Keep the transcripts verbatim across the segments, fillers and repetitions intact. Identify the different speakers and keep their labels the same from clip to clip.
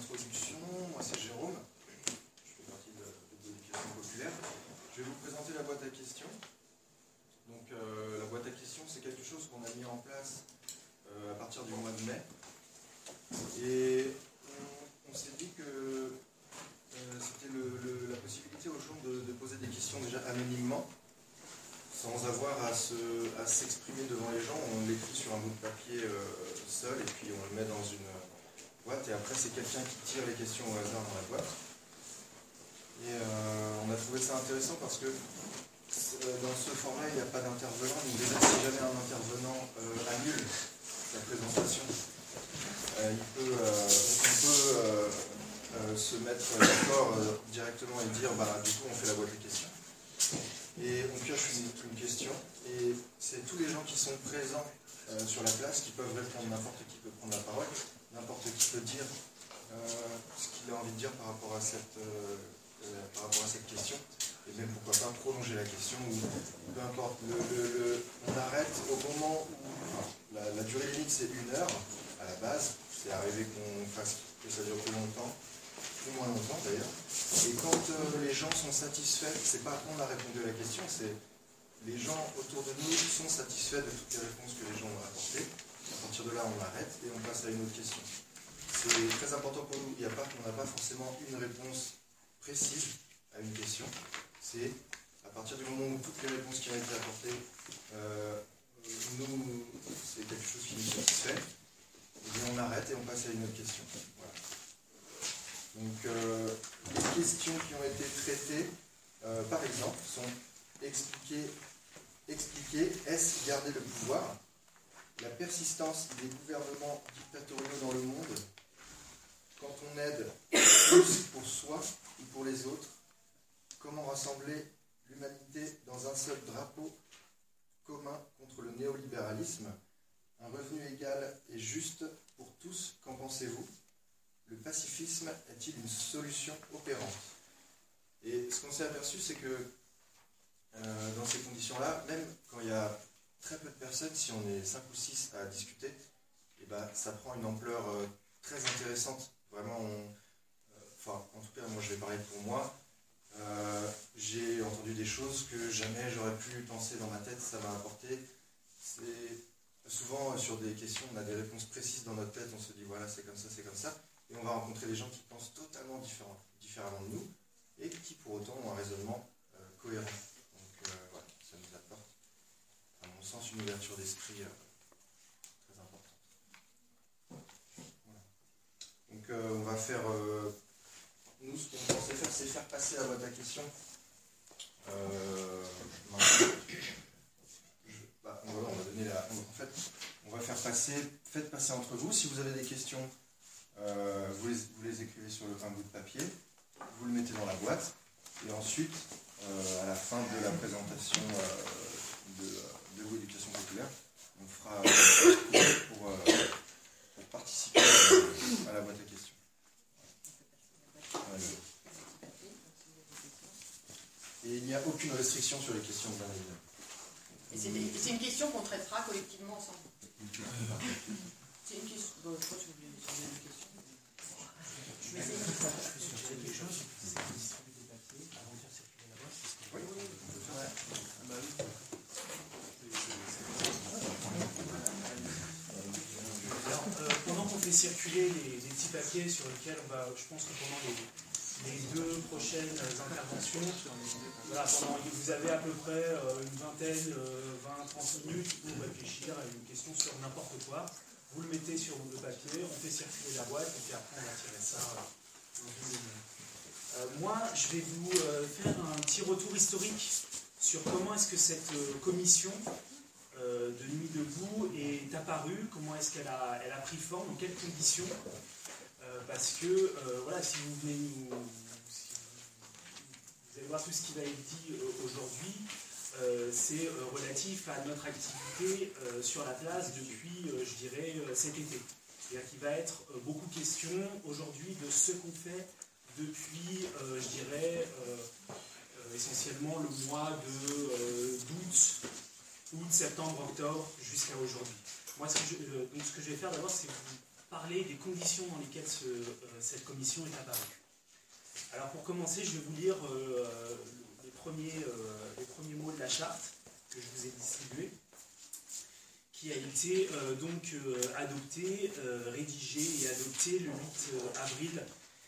Speaker 1: introduction. Moi, c'est Jérôme. Je fais partie de, de l'éducation populaire. Je vais vous présenter la boîte à questions. Donc, euh, la boîte à questions, c'est quelque chose qu'on a mis en place euh, à partir du mois de mai. Et on, on s'est dit que euh, c'était le, le, la possibilité aux gens de, de poser des questions déjà anonymement, sans avoir à, se, à s'exprimer devant les gens. On l'écrit sur un bout de papier euh, seul, et puis on le met dans une boîte, et après c'est quelqu'un qui tire les questions au hasard dans la boîte. Et euh, on a trouvé ça intéressant parce que dans ce format, il n'y a pas d'intervenant. Donc déjà, si jamais un intervenant euh, annule sa présentation, euh, il peut, euh, on peut euh, euh, se mettre d'accord euh, directement et dire, bah, du coup, on fait la boîte de questions. Et on pioche une, une question, et c'est tous les gens qui sont présents euh, sur la place qui peuvent répondre. N'importe qui peut prendre la parole, n'importe qui peut dire euh, ce qu'il a envie de dire par rapport à cette, euh, euh, par rapport à cette question. Et même pourquoi pas prolonger la question, ou peu importe. Le, le, le, on arrête au moment où enfin, la, la durée limite c'est une heure à la base. C'est arrivé qu'on fasse que ça dure plus longtemps, plus moins longtemps d'ailleurs. Et quand euh, les gens sont satisfaits, c'est pas qu'on a répondu à la question, c'est les gens autour de nous sont satisfaits de toutes les réponses que les gens ont apportées. À partir de là, on arrête et on passe à une autre question. C'est très important pour nous. Il n'y a pas, on n'a pas forcément une réponse précise à une question. C'est à partir du moment où toutes les réponses qui ont été apportées, euh, nous, c'est quelque chose qui nous satisfait, et bien on arrête et on passe à une autre question. Voilà. Donc, euh, les questions qui ont été traitées, euh, par exemple, sont expliquer, expliquer est-ce garder le pouvoir, la persistance des gouvernements dictatoriaux dans le monde, quand on aide plus pour soi ou pour les autres, comment rassembler l'humanité dans un seul drapeau commun contre le néolibéralisme, un revenu égal et juste pour tous, qu'en pensez-vous? Le pacifisme est-il une solution opérante? Et ce qu'on s'est aperçu, c'est que euh, dans ces conditions-là, même quand il y a très peu de personnes, si on est cinq ou six à discuter, et ben, ça prend une ampleur euh, très intéressante. Vraiment, on, euh, enfin, en tout cas, moi je vais parler pour moi. Euh, j'ai entendu des choses que jamais j'aurais pu penser dans ma tête, ça m'a apporté. C'est souvent euh, sur des questions, on a des réponses précises dans notre tête, on se dit voilà, c'est comme ça, c'est comme ça. Et on va rencontrer des gens qui pensent totalement différent, différemment de nous et qui pour autant ont un raisonnement euh, cohérent. Donc euh, voilà, ça nous apporte, à mon sens, une ouverture d'esprit euh, très importante. Voilà. Donc euh, on va faire, euh, nous ce qu'on pensait faire, c'est faire passer la boîte à questions. Euh, je, bah, voilà, on va donner la, en fait, on va faire passer, faites passer entre vous. Si vous avez des questions, Euh, vous, les, vous les écrivez sur le, un bout de papier, vous le mettez dans la boîte, et ensuite, euh, à la fin de la présentation euh, de, de l'éducation populaire, on fera euh, pour, euh, pour participer à, à la boîte à questions. Ouais. Et il n'y a aucune restriction sur les questions de l'année.
Speaker 2: Et c'est, c'est une question qu'on traitera collectivement ensemble. C'est une question. Bon, je crois que vous voulez poser une question. Je vais essayer de faire quelque chose. C'est distribuer des papiers avant de faire circuler la boîte. Oui, oui, ouais. Bah oui. Alors, euh, pendant qu'on fait circuler les, les petits papiers sur lesquels on va, je pense que pendant les, les deux prochaines interventions, voilà, pendant, vous avez à peu près euh, une vingtaine, euh, vingt à trente minutes pour réfléchir à une question sur n'importe quoi. Vous le mettez sur le papier, on fait circuler la boîte et puis après on va tirer ça dans une demi-heure. Euh, moi, je vais vous euh, faire un petit retour historique sur comment est-ce que cette euh, commission euh, de Nuit debout est apparue, comment est-ce qu'elle a, elle a pris forme, dans quelles conditions. Euh, parce que, euh, voilà, si vous venez nous... Si vous, vous allez voir tout ce qui va être dit euh, aujourd'hui. Euh, c'est euh, relatif à notre activité euh, sur la place depuis, euh, je dirais, euh, cet été. C'est-à-dire qu'il va être euh, beaucoup question aujourd'hui de ce qu'on fait depuis, euh, je dirais, euh, euh, essentiellement le mois de, euh, d'août, août, septembre, octobre, jusqu'à aujourd'hui. Moi, ce que, je, euh, donc, ce que je vais faire d'abord, c'est vous parler des conditions dans lesquelles ce, euh, cette commission est apparue. Alors pour commencer, je vais vous lire euh, les, premiers, euh, les premiers mots de la charte que je vous ai distribués, qui a été euh, donc euh, adoptée, euh, rédigée et adoptée le huit avril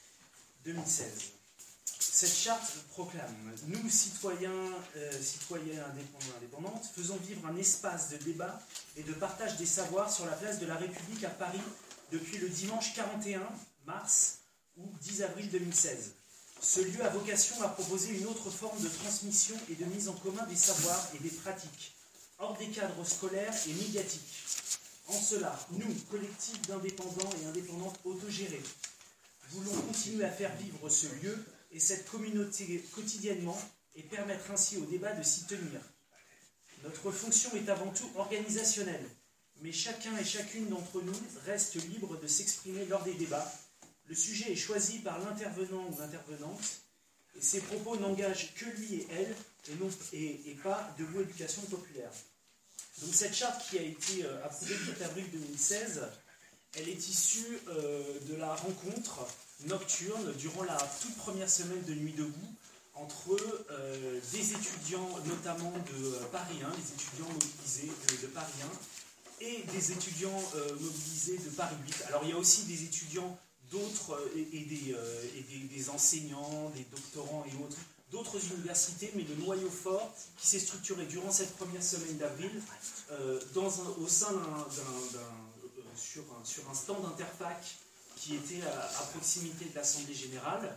Speaker 2: deux mille seize. Cette charte proclame « Nous, citoyens, euh, citoyens indépendants et indépendantes, faisons vivre un espace de débat et de partage des savoirs sur la place de la République à Paris depuis le dimanche quarante et un mars ou dix avril deux mille seize. Ce lieu a vocation à proposer une autre forme de transmission et de mise en commun des savoirs et des pratiques, hors des cadres scolaires et médiatiques. En cela, nous, collectifs d'indépendants et indépendantes autogérés, voulons continuer à faire vivre ce lieu et cette communauté quotidiennement et permettre ainsi au débat de s'y tenir. Notre fonction est avant tout organisationnelle, mais chacun et chacune d'entre nous reste libre de s'exprimer lors des débats. Le sujet est choisi par l'intervenant ou l'intervenante et ses propos n'engagent que lui et elle et, non, et, et pas de goût éducation populaire. Donc cette charte qui a été euh, approuvée le huit avril deux mille seize, elle est issue euh, de la rencontre nocturne durant la toute première semaine de Nuit debout entre euh, des étudiants notamment de Paris un, les étudiants mobilisés de, de Paris un et des étudiants euh, mobilisés de Paris huit. Alors il y a aussi des étudiants d'autres euh, et, et, des, euh, et des, des enseignants, des doctorants et autres d'autres universités, mais le noyau fort qui s'est structuré durant cette première semaine d'avril euh, dans un, au sein d'un, d'un, d'un euh, sur, un, sur un stand Interfac qui était à, à proximité de l'Assemblée Générale.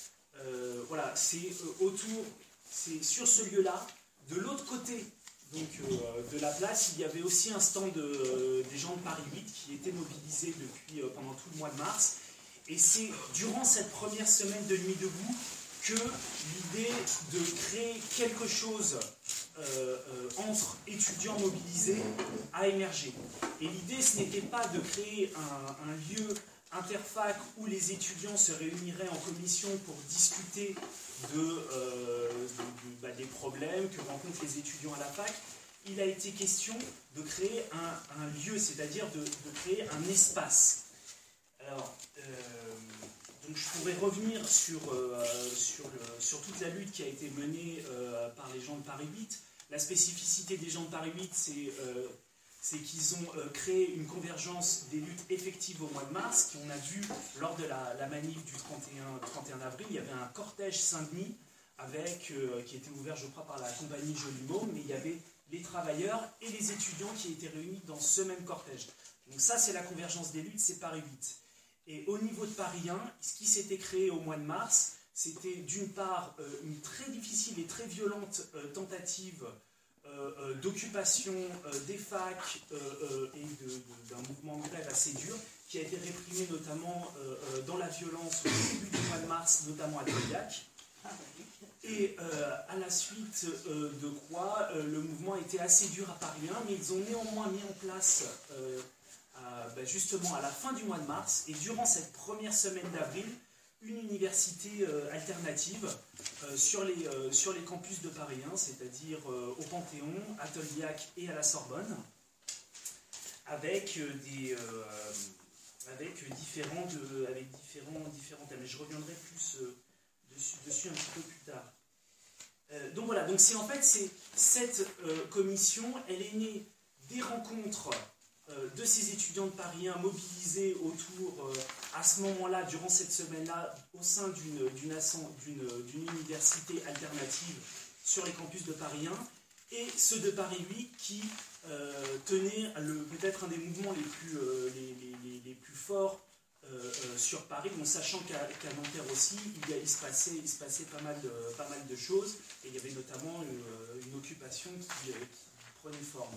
Speaker 2: Euh, voilà, c'est euh, autour, c'est sur ce lieu-là, de l'autre côté donc, euh, de la place, il y avait aussi un stand de, euh, des gens de Paris huit qui étaient mobilisés depuis, euh, pendant tout le mois de mars. Et c'est durant cette première semaine de Nuit debout que l'idée de créer quelque chose euh, euh, entre étudiants mobilisés a émergé. Et l'idée, ce n'était pas de créer un, un lieu interfac où les étudiants se réuniraient en commission pour discuter de, euh, de, de, bah, des problèmes que rencontrent les étudiants à la fac. Il a été question de créer un, un lieu, c'est-à-dire de, de créer un espace. Alors, euh, donc je pourrais revenir sur, euh, sur, le, sur toute la lutte qui a été menée euh, par les gens de Paris huit. La spécificité des gens de Paris huit, c'est euh, c'est qu'ils ont euh, créé une convergence des luttes effectives au mois de mars, qu'on a vu lors de la, la manif du trente et un avril. Il y avait un cortège Saint-Denis avec, euh, qui était ouvert, je crois, par la compagnie Jolimont, mais il y avait les travailleurs et les étudiants qui étaient réunis dans ce même cortège. Donc ça, c'est la convergence des luttes, c'est Paris huit. Et au niveau de Paris un, ce qui s'était créé au mois de mars, c'était d'une part euh, une très difficile et très violente euh, tentative euh, euh, d'occupation euh, des facs euh, euh, et de, de, d'un mouvement de grève assez dur, qui a été réprimé notamment euh, euh, dans la violence au début du mois de mars, notamment à Toliac. Et euh, à la suite euh, de quoi euh, le mouvement était assez dur à Paris un, mais ils ont néanmoins mis en place... Euh, Euh, ben justement à la fin du mois de mars et durant cette première semaine d'avril une université euh, alternative euh, sur, les, euh, sur les campus de Paris un, c'est-à-dire euh, au Panthéon, à Tolbiac et à la Sorbonne, avec euh, des euh, avec différents de, avec différents différents thèmes. Et je reviendrai plus euh, dessus, dessus un petit peu plus tard. Euh, donc voilà, donc c'est en fait c'est cette euh, commission, elle est née des rencontres de ces étudiants de Paris un mobilisés autour, euh, à ce moment-là, durant cette semaine-là, au sein d'une, d'une, d'une, d'une université alternative sur les campus de Paris un, et ceux de Paris huit qui euh, tenaient le, peut-être un des mouvements les plus, euh, les, les, les plus forts euh, euh, sur Paris, bon, sachant qu'à, qu'à Nanterre aussi, il, y a, il, se passait, il se passait pas mal de, pas mal de choses, et il y avait notamment une, une occupation qui, qui prenait forme.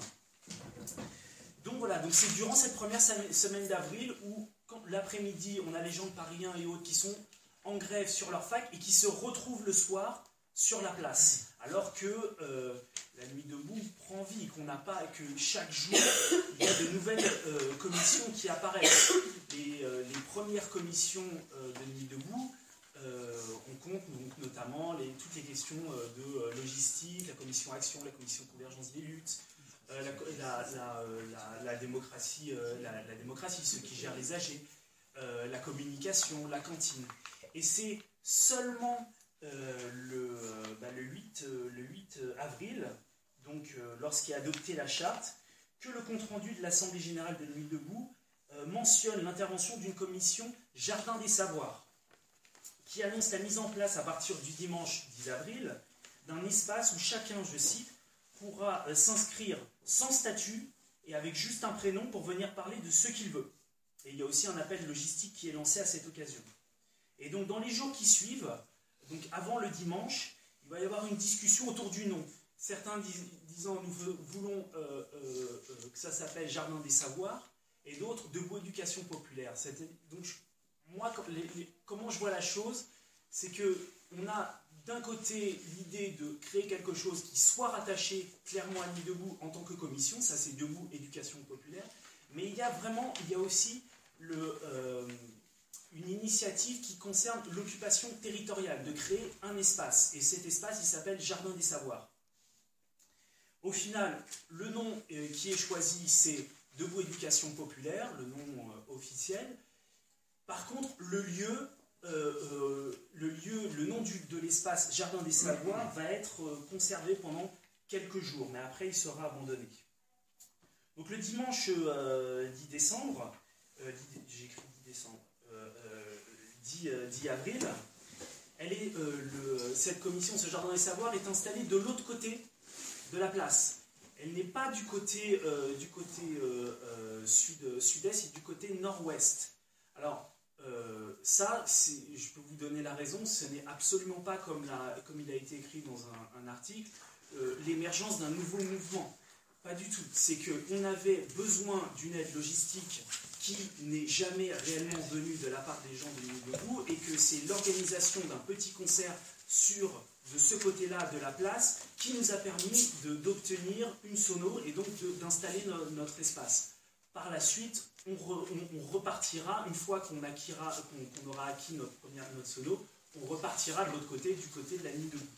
Speaker 2: Donc voilà, donc c'est durant cette première semaine d'avril où, quand, l'après-midi, on a les gens de Paris un et autres qui sont en grève sur leur fac et qui se retrouvent le soir sur la place. Alors que euh, la Nuit debout prend vie, qu'on n'a pas, que chaque jour, il y a de nouvelles euh, commissions qui apparaissent. Les, euh, les premières commissions euh, de Nuit debout, euh, on compte donc, notamment les, toutes les questions euh, de euh, logistique, la commission action, la commission convergence des luttes, euh, la, la, la, la, la, démocratie, euh, la, la démocratie, ceux qui gèrent les âgés, euh, la communication, la cantine. Et c'est seulement euh, le, euh, bah, le, huit, euh, le huit avril, donc euh, lorsqu'est adoptée la charte, que le compte-rendu de l'Assemblée générale de l'Huile debout euh, mentionne l'intervention d'une commission Jardin des Savoirs, qui annonce la mise en place à partir du dimanche dix avril d'un espace où chacun, je cite, pourra euh, s'inscrire sans statut et avec juste un prénom pour venir parler de ce qu'il veut. Et il y a aussi un appel logistique qui est lancé à cette occasion. Et donc dans les jours qui suivent, donc avant le dimanche, il va y avoir une discussion autour du nom. Certains dis, disant nous voulons euh, euh, que ça s'appelle Jardin des Savoirs, et d'autres Debout Éducation Populaire. Donc moi, les, les, comment je vois la chose, c'est qu'on a d'un côté l'idée de créer quelque chose qui soit rattaché clairement à l'Huile debout en tant que commission, ça c'est Debout Éducation Populaire, mais il y a vraiment, il y a aussi le, euh, une initiative qui concerne l'occupation territoriale, de créer un espace, et cet espace il s'appelle Jardin des Savoirs. Au final, le nom euh, qui est choisi c'est Debout Éducation Populaire, le nom euh, officiel. Par contre, le lieu, euh, euh, le, lieu le nom du, de l'espace Jardin des Savoirs va être euh, conservé pendant quelques jours, mais après il sera abandonné. Donc le dimanche euh, dix décembre, euh, j'ai écrit dix décembre, euh, euh, dix, euh, dix avril, elle est, euh, le, cette commission, ce Jardin des Savoirs, est installée de l'autre côté de la place. Elle n'est pas du côté, euh, du côté euh, euh, sud, sud-est, et du côté nord-ouest. Alors, euh, ça, je peux vous donner la raison, ce n'est absolument pas comme, la, comme il a été écrit dans un, un article, euh, l'émergence d'un nouveau mouvement. Pas du tout. C'est qu'on avait besoin d'une aide logistique qui n'est jamais réellement venue de la part des gens de l'Huile debout, et que c'est l'organisation d'un petit concert sur, de ce côté-là de la place qui nous a permis d'obtenir une sono et donc d'installer no, notre espace. Par la suite, on, re, on, on repartira, une fois qu'on qu'on, qu'on aura acquis notre première notre sono, on repartira de l'autre côté, du côté de la Nuit debout.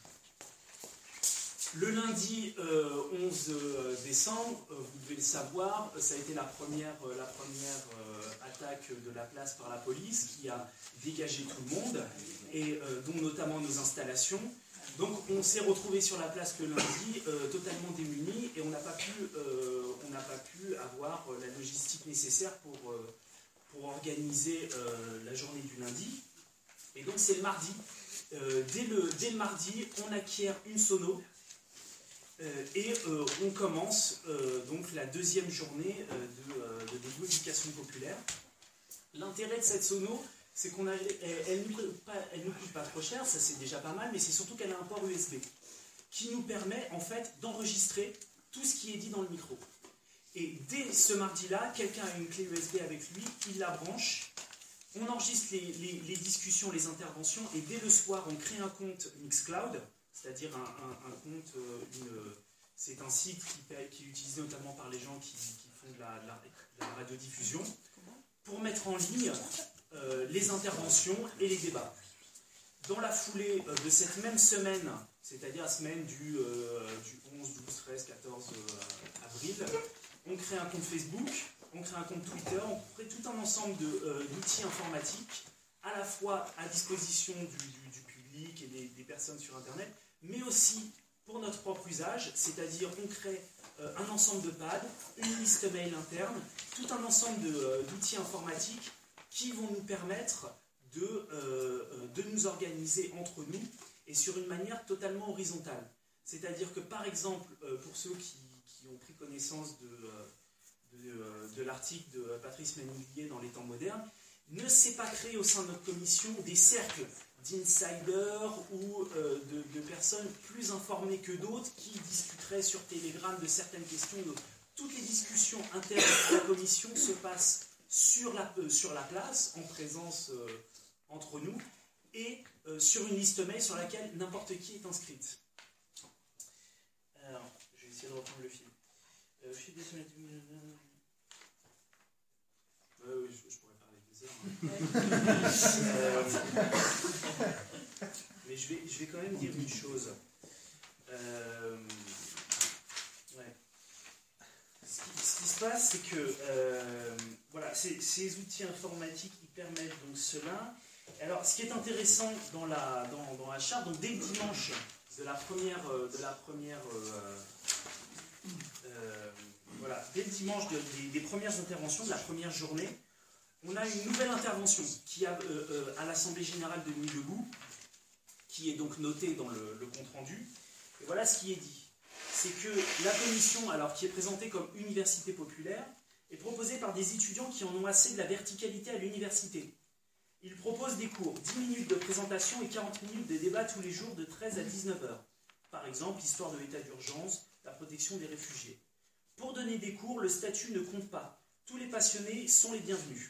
Speaker 2: Le lundi euh, onze décembre, euh, vous devez le savoir, ça a été la première, euh, la première euh, attaque de la place par la police qui a dégagé tout le monde, et euh, dont notamment nos installations. Donc on s'est retrouvé sur la place le lundi euh, totalement démunis, et on n'a pas pu, euh, on n'a pas pu avoir la logistique nécessaire pour, euh, pour organiser euh, la journée du lundi. Et donc c'est le mardi. Euh, dès, le, dès le mardi, on acquiert une sono. Euh, et euh, on commence euh, donc la deuxième journée euh, de, euh, de Debout Éducation Populaire. L'intérêt de cette sono, c'est qu'on a, elle, elle ne nous, nous coûte pas trop cher, ça c'est déjà pas mal, mais c'est surtout qu'elle a un port U S B qui nous permet en fait d'enregistrer tout ce qui est dit dans le micro. Et dès ce mardi-là, quelqu'un a une clé U S B avec lui, il la branche, on enregistre les, les, les discussions, les interventions, et dès le soir, on crée un compte Mixcloud, c'est-à-dire un, un, un compte, une, c'est un site qui, qui est utilisé notamment par les gens qui, qui font de la, de la, de la radiodiffusion, pour mettre en ligne euh, les interventions et les débats. Dans la foulée euh, de cette même semaine, c'est-à-dire la semaine du, euh, du onze, douze, treize, quatorze euh, avril, on crée un compte Facebook, on crée un compte Twitter, on crée tout un ensemble d'outils euh, informatiques, à la fois à disposition du, du, du public et des, des personnes sur Internet, mais aussi pour notre propre usage, c'est-à-dire on crée euh, un ensemble de pads, une liste mail interne, tout un ensemble d'outils euh, informatiques qui vont nous permettre de, euh, de nous organiser entre nous et sur une manière totalement horizontale. C'est-à-dire que par exemple, euh, pour ceux qui, qui ont pris connaissance de, de, de, de l'article de Patrice Manillier dans Les Temps modernes, ne s'est pas créé au sein de notre commission des cercles d'insiders ou euh, de, de personnes plus informées que d'autres qui discuteraient sur Telegram de certaines questions. Donc, toutes les discussions internes de la commission se passent sur la, euh, sur la place, en présence euh, entre nous, et euh, sur une liste mail sur laquelle n'importe qui est inscrite. Alors, je vais essayer de reprendre le fil. Euh, je suis désolé. Euh, je, je pourrais parler des heures. Hein. euh, mais je vais, je vais quand même dire une chose. Euh, ouais. se passe, c'est que euh, voilà, ces, ces outils informatiques ils permettent donc cela. Alors, ce qui est intéressant dans la, dans, dans la charte, donc dès le dimanche de la première, de la première euh, euh, voilà, dès le dimanche de, des, des premières interventions de la première journée, on a une nouvelle intervention qui a euh, euh, à l'Assemblée Générale de Nuit debout, qui est donc notée dans le, le compte-rendu. Et voilà ce qui est dit. C'est que la commission, alors qui est présentée comme université populaire, est proposée par des étudiants qui en ont assez de la verticalité à l'université. Ils proposent des cours, dix minutes de présentation et quarante minutes de débat tous les jours de treize à dix-neuf heures. Par exemple, l'histoire de l'état d'urgence, la protection des réfugiés. Pour donner des cours, le statut ne compte pas. Tous les passionnés sont les bienvenus.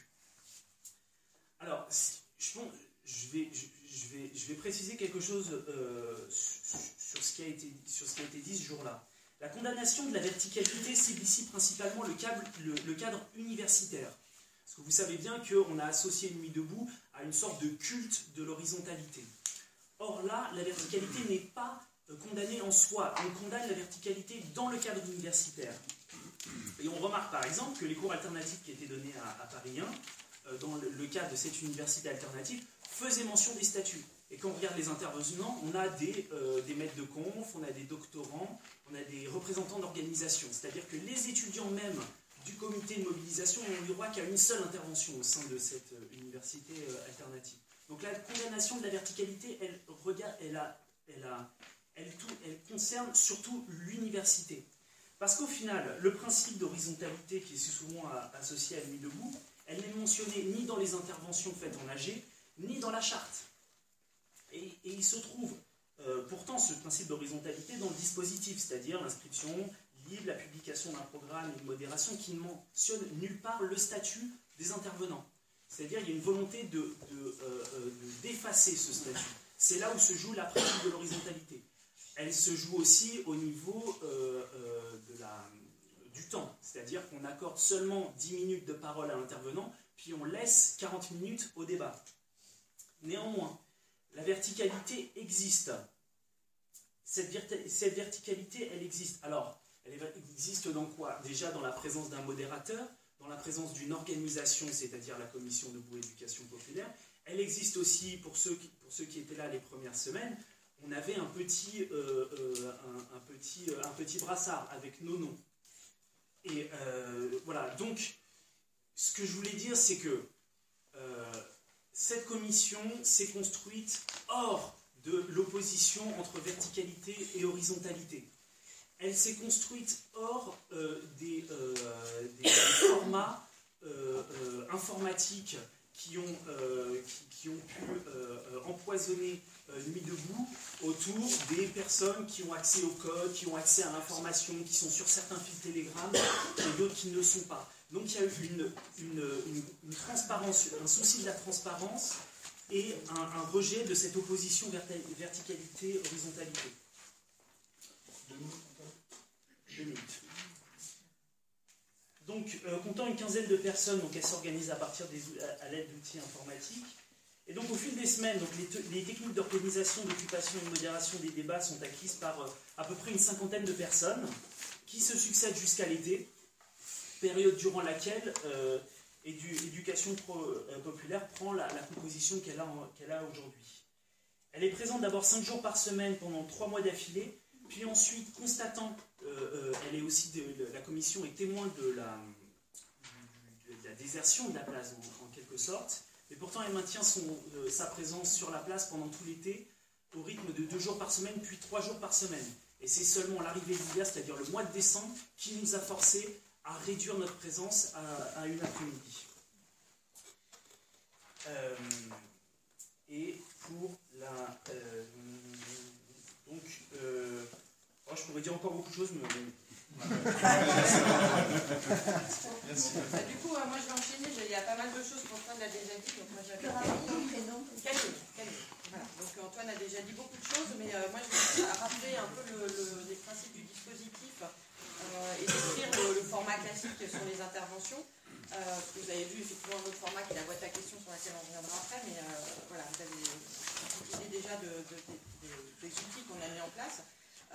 Speaker 2: Alors, je, pense, je, vais, je, je, vais, je vais préciser quelque chose euh, sur, sur, ce qui a été, sur ce qui a été dit ce jour-là. La condamnation de la verticalité cible ici principalement le, câble, le, le cadre universitaire. Parce que vous savez bien qu'on a associé Nuit debout à une sorte de culte de l'horizontalité. Or là, la verticalité n'est pas condamnée en soi. On condamne la verticalité dans le cadre universitaire. Et on remarque par exemple que les cours alternatifs qui étaient donnés à, à Paris un, dans le, le cadre de cette université alternative, faisaient mention des statuts. Et quand on regarde les intervenants, on a des, euh, des maîtres de conf, on a des doctorants, on a des représentants d'organisations. C'est-à-dire que les étudiants même du comité de mobilisation n'ont eu droit qu'à une seule intervention au sein de cette euh, université euh, alternative. Donc la condamnation de la verticalité, elle, regarde, elle, a, elle, a, elle, tout, elle concerne surtout l'université. Parce qu'au final, le principe d'horizontalité qui est souvent associé à Nuit debout, elle n'est mentionnée ni dans les interventions faites en A G, ni dans la charte. Et, et il se trouve euh, pourtant ce principe d'horizontalité dans le dispositif, c'est-à-dire l'inscription libre, la publication d'un programme et une modération qui ne mentionne nulle part le statut des intervenants. C'est-à-dire qu'il y a une volonté de, de, euh, de, d'effacer ce statut. C'est là où se joue la pratique de l'horizontalité. Elle se joue aussi au niveau euh, euh, de la, du temps, c'est-à-dire qu'on accorde seulement dix minutes de parole à l'intervenant, puis on laisse quarante minutes au débat. Néanmoins, la verticalité existe. Cette, verti- cette verticalité, elle existe. Alors, elle existe dans quoi? Déjà dans la présence d'un modérateur, dans la présence d'une organisation, c'est-à-dire la commission debout éducation populaire. Elle existe aussi, pour ceux qui, pour ceux qui étaient là les premières semaines, on avait un petit, euh, euh, un, un, petit, un petit brassard avec nos noms. Et euh, voilà, donc, ce que je voulais dire, c'est que euh, cette commission s'est construite hors de l'opposition entre verticalité et horizontalité. Elle s'est construite hors euh, des, euh, des formats euh, euh, informatiques qui ont, euh, qui, qui ont pu euh, empoisonner euh, Nuit debout autour des personnes qui ont accès au code, qui ont accès à l'information, qui sont sur certains fils Telegram et d'autres qui ne le sont pas. Donc il y a eu une, une, une, une transparence, un souci de la transparence et un, un rejet de cette opposition verticalité-horizontalité. Deux minutes. Donc, euh, comptant une quinzaine de personnes, donc elles s'organisent à partir des, à, à l'aide d'outils informatiques. Et donc, au fil des semaines, donc, les, te, les techniques d'organisation, d'occupation et de modération des débats sont acquises par euh, à peu près une cinquantaine de personnes qui se succèdent jusqu'à l'été, période durant laquelle euh, Éducation Pro, euh, Populaire prend la, la composition qu'elle a, qu'elle a aujourd'hui. Elle est présente d'abord cinq jours par semaine pendant trois mois d'affilée, puis ensuite, constatant, euh, euh, elle est aussi de, de, la commission est témoin de la, de, de la désertion de la place en, en quelque sorte, mais pourtant elle maintient son, euh, sa présence sur la place pendant tout l'été au rythme de deux jours par semaine, puis trois jours par semaine. Et c'est seulement l'arrivée de l'hiver, c'est-à-dire le mois de décembre, qui nous a forcé à réduire notre présence à, à une après-midi. Euh, et pour la... Euh, donc, euh, oh, je pourrais dire encore beaucoup de choses, mais...
Speaker 3: Merci. Bah, du coup, euh, moi je vais enchaîner, il y a pas mal de choses qu'Antoine a déjà dit, donc moi j'avais Camille. Camille. Voilà. Donc Antoine a déjà dit beaucoup de choses, mais euh, moi je vais rappeler un peu le, le, les principes du dispositif euh, et décrire le, le format classique sur les interventions. Euh, parce que vous avez vu effectivement un autre format qui est la boîte à questions sur laquelle on reviendra après, mais euh, voilà, vous avez une idée déjà de, de, de, de, des outils qu'on a mis en place.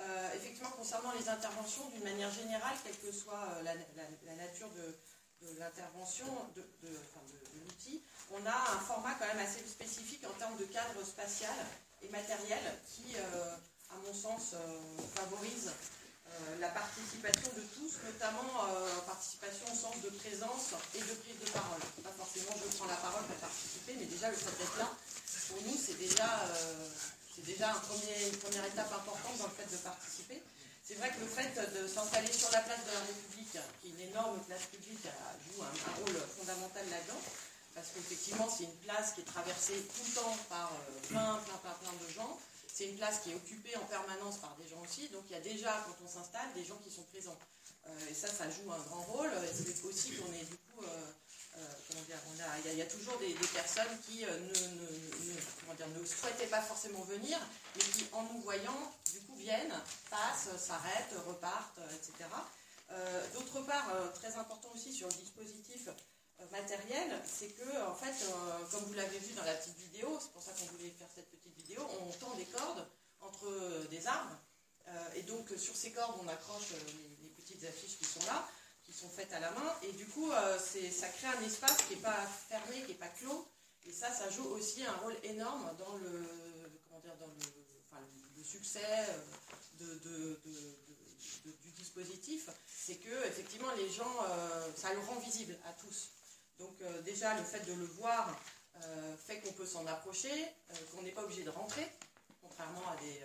Speaker 3: Euh, effectivement, concernant les interventions, d'une manière générale, quelle que soit la, la, la nature de, de l'intervention, de, de, enfin de, de l'outil, on a un format quand même assez spécifique en termes de cadre spatial et matériel qui, euh, à mon sens, euh, favorise euh, la participation de tous, notamment euh, participation au sens de présence et de prise de parole. Pas forcément je prends la parole pour participer, mais déjà le fait d'être là, pour nous, c'est déjà... Euh, C'est déjà un premier, une première étape importante dans le fait de participer. C'est vrai que le fait de s'installer sur la place de la République, qui est une énorme place publique, joue un, un rôle fondamental là-dedans, parce qu'effectivement, c'est une place qui est traversée tout le temps par plein, plein, plein, plein de gens. C'est une place qui est occupée en permanence par des gens aussi. Donc il y a déjà, quand on s'installe, des gens qui sont présents. Euh, et ça, ça joue un grand rôle. Et c'est aussi qu'on est du coup... Euh, Euh, comment dire, on a, il, y a, il y a toujours des, des personnes qui euh, ne, ne, ne, comment dire, ne souhaitaient pas forcément venir, mais qui, en nous voyant, du coup, viennent, passent, s'arrêtent, repartent, euh, et cetera. Euh, d'autre part, euh, très important aussi sur le dispositif euh, matériel, c'est que, en fait, euh, comme vous l'avez vu dans la petite vidéo, c'est pour ça qu'on voulait faire cette petite vidéo, on tend des cordes entre euh, des arbres, euh, et donc sur ces cordes, on accroche euh, les, les petites affiches qui sont là, qui sont faites à la main, et du coup euh, ça crée un espace qui n'est pas fermé, qui n'est pas clos, et ça, ça joue aussi un rôle énorme dans le, comment dire, dans le, enfin, le succès de, de, de, de, de, du dispositif. C'est que effectivement les gens, euh, ça le rend visible à tous. Donc euh, déjà le fait de le voir euh, fait qu'on peut s'en approcher, euh, qu'on n'est pas obligé de rentrer, contrairement à des... Euh,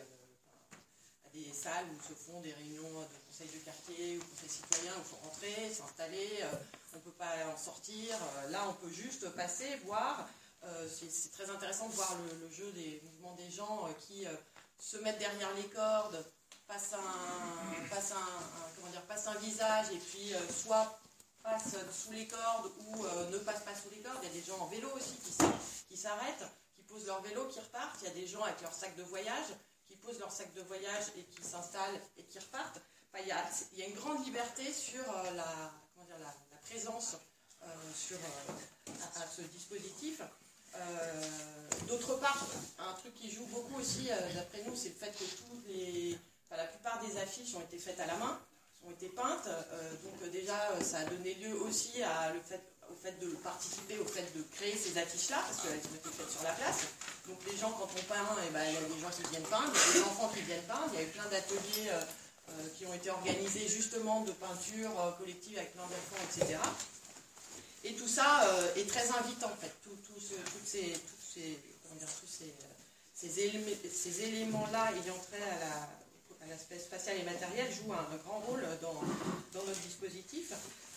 Speaker 3: des salles où se font des réunions de conseil de quartier ou conseil citoyen où il faut rentrer, s'installer, euh, on ne peut pas en sortir. Euh, là, on peut juste passer, voir. Euh, c'est, c'est très intéressant de voir le, le jeu des mouvements des gens euh, qui euh, se mettent derrière les cordes, passent un, passent un, un, comment dire, passent un visage et puis euh, soit passent sous les cordes ou euh, ne passent pas sous les cordes. Il y a des gens en vélo aussi qui, qui s'arrêtent, qui posent leur vélo, qui repartent. Il y a des gens avec leur sac de voyage qui posent leur sac de voyage et qui s'installent et qui repartent. Enfin, il, y a, il y a une grande liberté sur euh, la, comment dire, la, la présence euh, sur, euh, à, à ce dispositif. Euh, d'autre part, un truc qui joue beaucoup aussi, euh, d'après nous, c'est le fait que toutes les, enfin, la plupart des affiches ont été faites à la main, ont été peintes. Euh, donc euh, déjà, ça a donné lieu aussi à le fait au fait de participer, au fait de créer ces affiches-là, parce qu'elles ont été faites sur la place. Donc les gens, quand on peint, eh ben, il y a des gens qui viennent peindre, il y a des enfants qui viennent peindre, il y a eu plein d'ateliers euh, euh, qui ont été organisés justement de peinture euh, collective avec plein d'enfants, et cetera. Et tout ça euh, est très invitant, en fait. Tout, tout ce, toutes ces, toutes ces, comment dire, tous ces, ces, éléments, ces éléments-là ayant trait à la... l'aspect spatial et matériel joue un, un grand rôle dans, dans notre dispositif,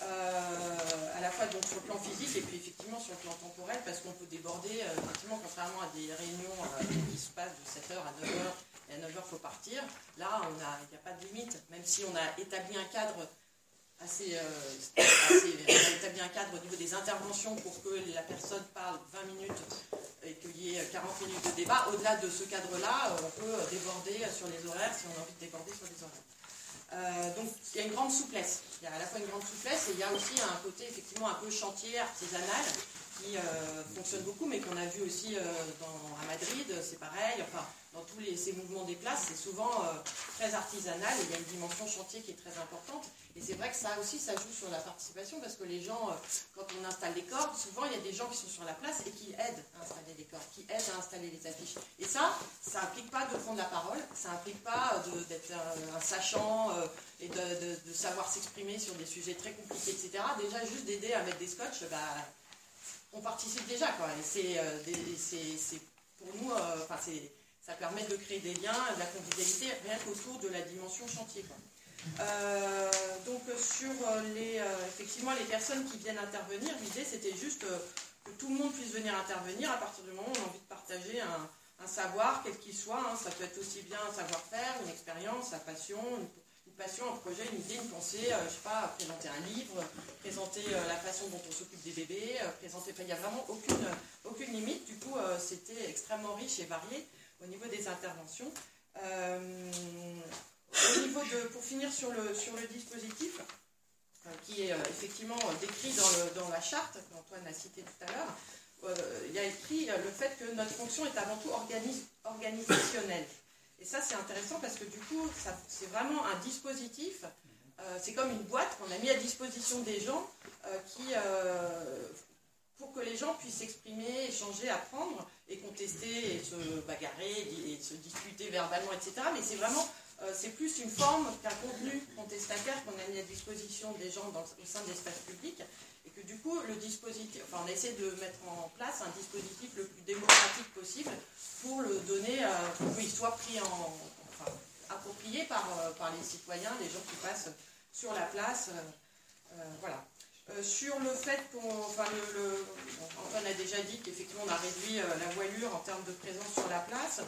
Speaker 3: euh, à la fois donc, sur le plan physique et puis effectivement sur le plan temporel, parce qu'on peut déborder, euh, effectivement, contrairement à des réunions euh, qui se passent de sept heures à neuf heures, et à neuf heures il faut partir. Là, il n'y a pas de limite, même si on a établi un cadre assez, euh, assez on a établi un cadre au niveau des interventions pour que la personne parle vingt minutes et qu'il y ait quarante minutes de débat. Au-delà de ce cadre-là, on peut déborder sur les horaires si on a envie de déborder sur les horaires. Euh, donc il y a une grande souplesse. Il y a à la fois une grande souplesse et il y a aussi un côté effectivement un peu chantier, artisanal, qui euh, fonctionne beaucoup, mais qu'on a vu aussi euh, dans, à Madrid, c'est pareil. Enfin, dans tous les, ces mouvements des places, c'est souvent euh, très artisanal et il y a une dimension chantier qui est très importante. Et c'est vrai que ça aussi, ça joue sur la participation parce que les gens, euh, quand on installe des cordes, souvent il y a des gens qui sont sur la place et qui aident à installer des cordes, qui aident à installer les affiches. Et ça, ça n'implique pas de prendre la parole, ça n'implique pas de, d'être un, un sachant euh, et de, de, de savoir s'exprimer sur des sujets très compliqués, et cetera. Déjà, juste d'aider à mettre des scotch, bah, on participe déjà, quoi. Et c'est, euh, des, c'est, c'est pour nous, euh, enfin, c'est, ça permet de créer des liens, de la convivialité, rien qu'autour de la dimension chantier, quoi. Euh, donc sur les, euh, effectivement les personnes qui viennent intervenir, l'idée c'était juste euh, que tout le monde puisse venir intervenir à partir du moment où on a envie de partager un, un savoir, quel qu'il soit, hein. Ça peut être aussi bien un savoir-faire, une expérience, sa passion, une, une passion, un projet, une idée, une pensée, euh, je sais pas, présenter un livre, présenter euh, la façon dont on s'occupe des bébés, euh, présenter, enfin, il n'y a vraiment aucune, aucune limite, du coup euh, c'était extrêmement riche et varié au niveau des interventions. Euh, Au niveau de, pour finir sur le, sur le dispositif, euh, qui est euh, effectivement euh, décrit dans, le, dans la charte qu'Antoine a citée tout à l'heure, euh, il y a écrit euh, le fait que notre fonction est avant tout organis, organisationnelle. Et ça, c'est intéressant parce que du coup, ça, c'est vraiment un dispositif. Euh, c'est comme une boîte qu'on a mis à disposition des gens euh, qui, euh, pour que les gens puissent s'exprimer, échanger, apprendre et contester et se bagarrer et se discuter verbalement, et cetera. Mais c'est vraiment, euh, c'est plus une forme qu'un contenu contestataire qu'on a mis à disposition des gens dans, au sein de l'espace public. Et que du coup, le dispositif, enfin, on essaie de mettre en place un dispositif le plus démocratique possible pour le donner, euh, pour qu'il soit pris en, enfin, approprié par, euh, par les citoyens, les gens qui passent sur la place. Euh, euh, voilà. Euh, sur le fait qu'on, enfin, le, le, Antoine a déjà dit qu'effectivement on a réduit euh, la voilure en termes de présence sur la place.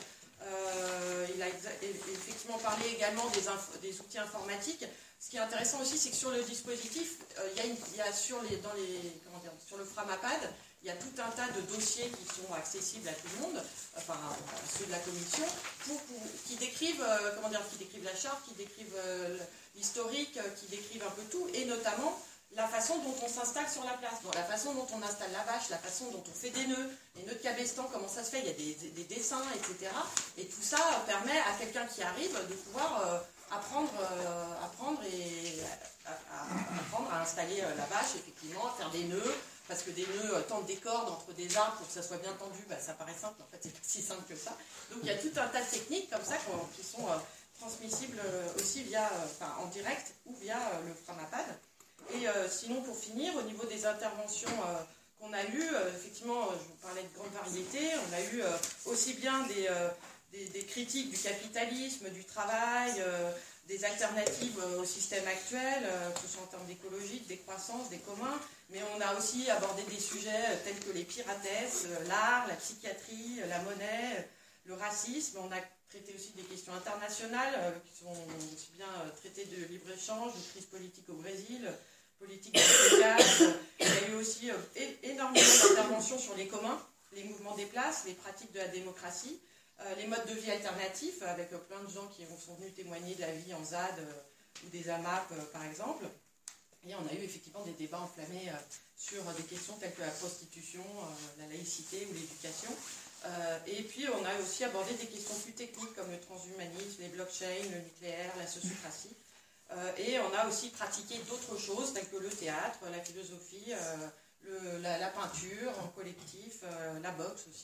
Speaker 3: Euh, il a effectivement parlé également des, des outils informatiques. Ce qui est intéressant aussi, c'est que sur le dispositif, euh, il, y a une, il y a sur, les, dans les, comment dire, sur le Framapad, il y a tout un tas de dossiers qui sont accessibles à tout le monde, enfin ceux de la commission, pour, pour, qui décrivent, euh, comment dire, qui décrivent la charte, qui décrivent euh, l'historique, qui décrivent un peu tout, et notamment la façon dont on s'installe sur la place, bon, la façon dont on installe la vache, la façon dont on fait des nœuds, les nœuds de cabestan, comment ça se fait, il y a des, des, des dessins, et cetera. Et tout ça permet à quelqu'un qui arrive de pouvoir euh, apprendre, euh, apprendre, et, à, à, apprendre à installer euh, la vache, effectivement, à faire des nœuds, parce que des nœuds euh, tendent des cordes entre des arbres pour que ça soit bien tendu, bah, ça paraît simple, en fait c'est pas si simple que ça. Donc il y a tout un tas de techniques comme ça qui sont euh, transmissibles euh, aussi via, euh, enfin, en direct ou via euh, le Framapad. Et euh, sinon, pour finir, au niveau des interventions euh, qu'on a eues, euh, effectivement, euh, je vous parlais de grande variété, on a eu euh, aussi bien des, euh, des, des critiques du capitalisme, du travail, euh, des alternatives euh, au système actuel, euh, que ce soit en termes d'écologie, de décroissance, des communs, mais on a aussi abordé des sujets euh, tels que les piratesses, euh, l'art, la psychiatrie, euh, la monnaie, euh, le racisme. On a traité aussi des questions internationales, euh, qui sont aussi bien euh, traitées de libre-échange, de crise politique au Brésil, politique sociale. Il y a eu aussi euh, énormément d'interventions sur les communs, les mouvements des places, les pratiques de la démocratie, euh, les modes de vie alternatifs, avec euh, plein de gens qui sont venus témoigner de la vie en ZAD euh, ou des A M A P, euh, par exemple. Et on a eu effectivement des débats enflammés euh, sur des questions telles que la prostitution, euh, la laïcité ou l'éducation. Euh, et puis on a aussi abordé des questions plus techniques comme le transhumanisme, les blockchains, le nucléaire, la sociocratie. Euh, et on a aussi pratiqué d'autres choses telles que le théâtre, la philosophie, euh, le, la, la peinture en collectif, euh, la boxe aussi.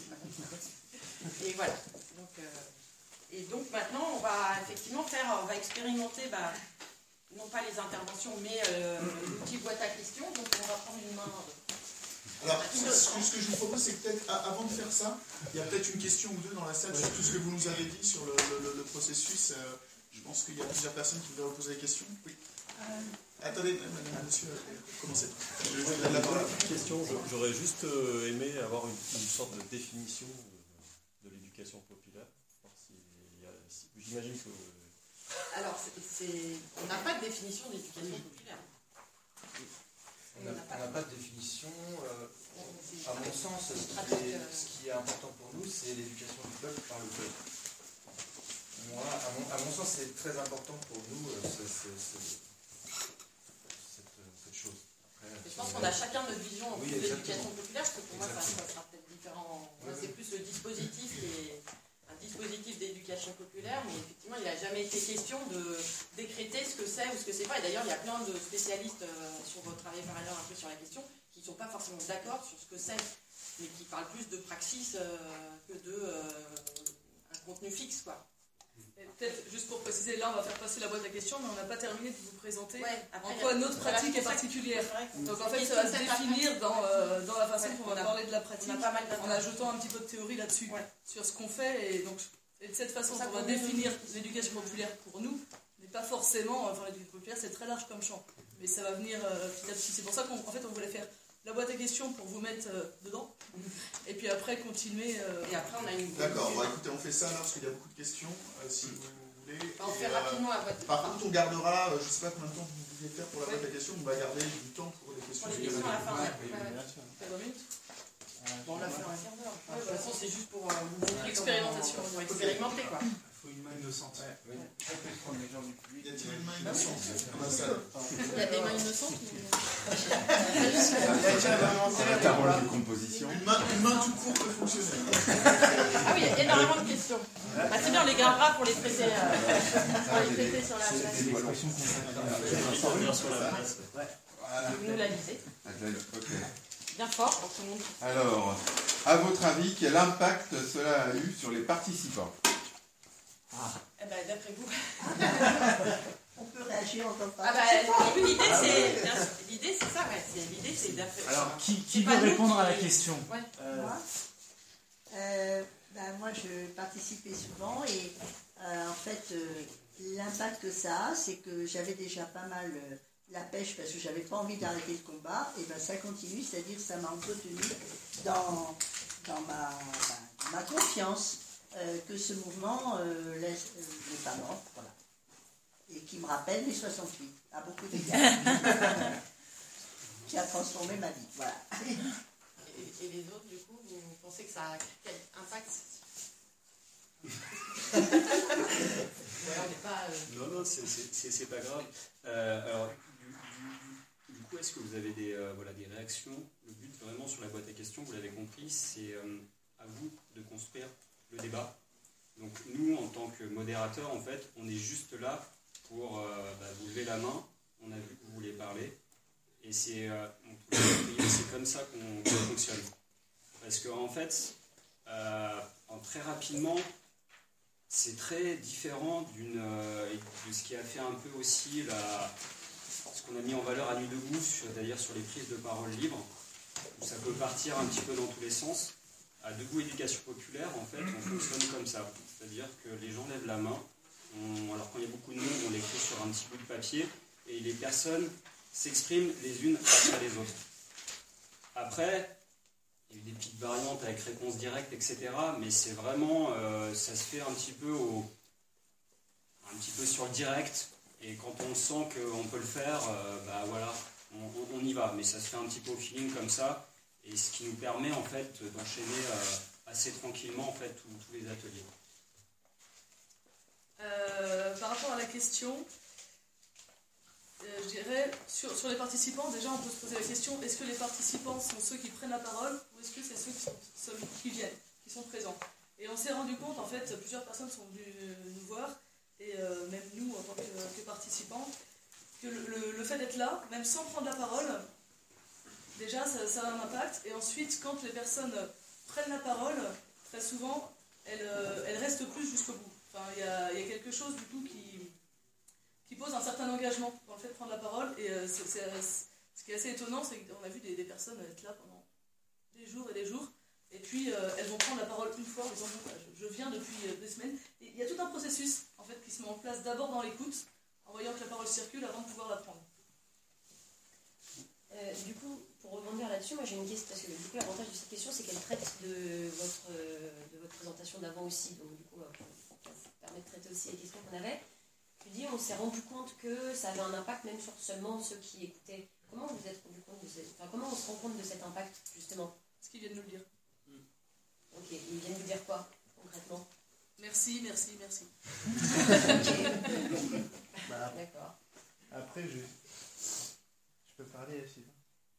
Speaker 3: Et voilà. Donc, euh, et donc maintenant on va effectivement faire, on va expérimenter, bah, non pas les interventions, mais euh, l'outil boîte à questions. Donc on va prendre une main.
Speaker 4: Alors, ce que, ce que je vous propose, c'est que peut-être, avant de faire ça, il y a peut-être une question ou deux dans la salle sur tout ce que vous nous avez dit sur le, le, le processus. Euh, je pense qu'il y a plusieurs personnes qui voudraient vous poser des questions. Oui. Euh... Attendez, madame, monsieur, commencez. Je vais la parole.
Speaker 5: Question, j'aurais juste aimé avoir une, une sorte de définition de, de l'éducation populaire. Si, j'imagine que...
Speaker 3: Alors, c'est, c'est... on n'a pas de définition d'éducation populaire.
Speaker 1: On n'a pas de définition. Euh, à mon sens, ce qui, est, ce qui est important pour nous, c'est l'éducation du peuple par le peuple. Moi, à mon, à mon sens, c'est très important pour nous, euh, c'est, c'est, c'est, cette, cette chose. Après,
Speaker 3: je pense qu'on a chacun notre vision en
Speaker 1: oui,
Speaker 3: plus de l'éducation populaire, parce que pour moi, ça, ça sera peut-être différent.
Speaker 1: Oui,
Speaker 3: moi, c'est plus le dispositif qui est un dispositif d'éducation populaire, mais effectivement, il n'a jamais été question de décréter ce que c'est ou ce que c'est pas. Et d'ailleurs, il y a plein de spécialistes euh, sur votre travail par ailleurs un peu sur la question qui ne sont pas forcément d'accord sur ce que c'est, mais qui parlent plus de praxis euh, que de euh, un contenu fixe, quoi.
Speaker 6: Peut-être, juste pour préciser, là on va faire passer la boîte à questions, mais on n'a pas terminé de vous présenter
Speaker 3: ouais, après,
Speaker 6: en quoi notre pratique est particulière. Donc en fait, ça va se définir dans, euh, dans la façon ouais, dont on va parler de la pratique, en ajoutant un petit peu de théorie là-dessus, ouais. sur ce qu'on fait. Et, donc, et de cette façon, on va définir l'éducation populaire pour nous, mais pas forcément, enfin l'éducation populaire c'est très large comme champ, mais ça va venir euh, petit à petit. C'est pour ça qu'en fait on voulait faire la boîte à questions pour vous mettre euh, dedans, et puis après continuer. Euh...
Speaker 3: Et après on a une.
Speaker 4: D'accord, bon, écoutez, on fait ça là parce qu'il y a beaucoup de questions, euh, si vous voulez.
Speaker 3: On
Speaker 4: et,
Speaker 3: fait
Speaker 4: euh,
Speaker 3: rapidement la boîte.
Speaker 4: Par contre, on gardera, euh, je ne sais pas combien de temps vous vouliez faire pour la boîte à questions, on va garder du temps pour les questions.
Speaker 3: Pour les questions à la fin, ouais.
Speaker 1: Oui,
Speaker 3: ouais.
Speaker 1: bien sûr.
Speaker 6: vingt minutes.
Speaker 3: Bon, on l'a fait en un quart d'heure. De toute façon, c'est juste pour euh, vous montrer
Speaker 6: l'expérimentation.
Speaker 3: Pour expérimenter, quoi.
Speaker 2: faut une main innocente.
Speaker 7: Ouais, oui. On peut prendre les gens du public.
Speaker 4: Y a-t-il une main innocente dans la salle?
Speaker 6: Il y a des mains innocentes
Speaker 7: C'est un rôle de composition.
Speaker 4: Une main, une main tout court peut fonctionner.
Speaker 3: Ah oui, il y a énormément de questions. Bah, c'est bien, on les gardera pour les traiter, euh, pour les traiter sur la place.
Speaker 7: C'est des expressions
Speaker 5: Bien sur la place.
Speaker 3: Vous nous la lisez.
Speaker 8: Ok.
Speaker 3: Bien fort pour tout le monde.
Speaker 8: Alors, à votre avis, quel impact cela a eu sur les participants?
Speaker 3: Eh ben, d'après vous.
Speaker 9: On peut réagir en tant que
Speaker 3: Ah bah, l'idée c'est, bien sûr, l'idée c'est ça, ouais. C'est, l'idée c'est d'après.
Speaker 2: Alors, qui, qui
Speaker 3: C'est
Speaker 2: veut
Speaker 3: pas nous
Speaker 2: répondre
Speaker 3: qui-
Speaker 2: à la question?
Speaker 3: Ouais.
Speaker 2: Euh,
Speaker 9: Moi, euh, ben, moi, je participais souvent et euh, en fait, euh, l'impact que ça a, c'est que j'avais déjà pas mal euh, la pêche parce que j'avais pas envie d'arrêter le combat. Et ben ça continue, c'est-à-dire que ça m'a entretenu dans, dans ma, ma, ma confiance euh, que ce mouvement euh, laisse, euh, n'est pas mort, voilà. Et qui me rappelle les soixante-huit, à beaucoup d'égards. Qui a transformé ma vie, voilà.
Speaker 3: Et, et les autres, du coup, vous pensez que ça a quel impact? Ouais, on n'est pas. euh,
Speaker 5: Non, non, c'est- c'est c'est- c'est pas grave. Euh, alors, du, du- du coup, est-ce que vous avez des, euh, voilà, des réactions? Le but, vraiment, sur la boîte à questions, vous l'avez compris, c'est euh, à vous de construire le débat. Donc, nous, en tant que modérateurs, en fait, on est juste là pour euh, bah, vous lever la main. On a vu que vous vouliez parler. Et c'est euh, c'est comme ça qu'on qu'on fonctionne. Parce qu'en en fait, euh, en très rapidement, c'est très différent d'une, euh, de ce qui a fait un peu aussi la, ce qu'on a mis en valeur à Nuit debout, c'est-à-dire sur les prises de parole libres, où ça peut partir un petit peu dans tous les sens. À Debout Éducation Populaire, en fait, on fonctionne comme ça. C'est-à-dire que les gens lèvent la main, on, alors quand il y a beaucoup de noms, on l'écrit sur un petit bout de papier, et les personnes s'expriment les unes après les autres. Après, il y a eu des petites variantes avec réponse directe, et cetera. Mais c'est vraiment, euh, ça se fait un petit peu au, un petit peu sur le direct. Et quand on sent qu'on peut le faire, euh, bah voilà, on, on- on y va. Mais ça se fait un petit peu au feeling comme ça. Et ce qui nous permet en fait d'enchaîner euh, assez tranquillement en fait tous, tous les ateliers.
Speaker 6: Euh, par rapport à la question, euh, je dirais, sur, sur les participants, déjà on peut se poser la question, est-ce que les participants sont ceux qui prennent la parole ou est-ce que c'est ceux qui, sont, ceux qui viennent, qui sont présents? Et on s'est rendu compte, en fait, plusieurs personnes sont venues nous voir, et euh, même nous en tant que, que participants, que le, le- le fait d'être là, même sans prendre la parole, déjà ça, ça a un impact. Et ensuite, quand les personnes prennent la parole, très souvent, elles, euh, elles restent plus jusqu'au bout. Enfin, il y a, il y a quelque chose du coup qui, qui pose un certain engagement dans le fait de prendre la parole. Et euh, c'est, c'est, ce qui est assez étonnant, c'est qu'on a vu des, des personnes être là pendant des jours et des jours. Et puis euh, elles vont prendre la parole une fois en disant bon, bah, je, je viens depuis euh, des semaines. Et il y a tout un processus en fait qui se met en place d'abord dans l'écoute, en voyant que la parole circule avant de pouvoir la prendre.
Speaker 10: Euh, du coup, pour rebondir là-dessus, moi j'ai une question, parce que du coup l'avantage de cette question c'est qu'elle traite de votre, euh, de votre présentation d'avant aussi, donc du coup euh, ça permet de traiter aussi les questions qu'on avait. Tu dis, on s'est rendu compte que ça avait un impact même sur seulement ceux qui écoutaient. Comment vous vous êtes rendu compte de cette... enfin, comment on se rend compte de cet impact justement?
Speaker 6: Ce qu'ils viennent nous le dire.
Speaker 10: Ok, ils viennent vous dire quoi concrètement?
Speaker 6: Merci, merci, merci.
Speaker 7: Bah,
Speaker 10: D'accord.
Speaker 7: après, je, je peux parler, Sylvain.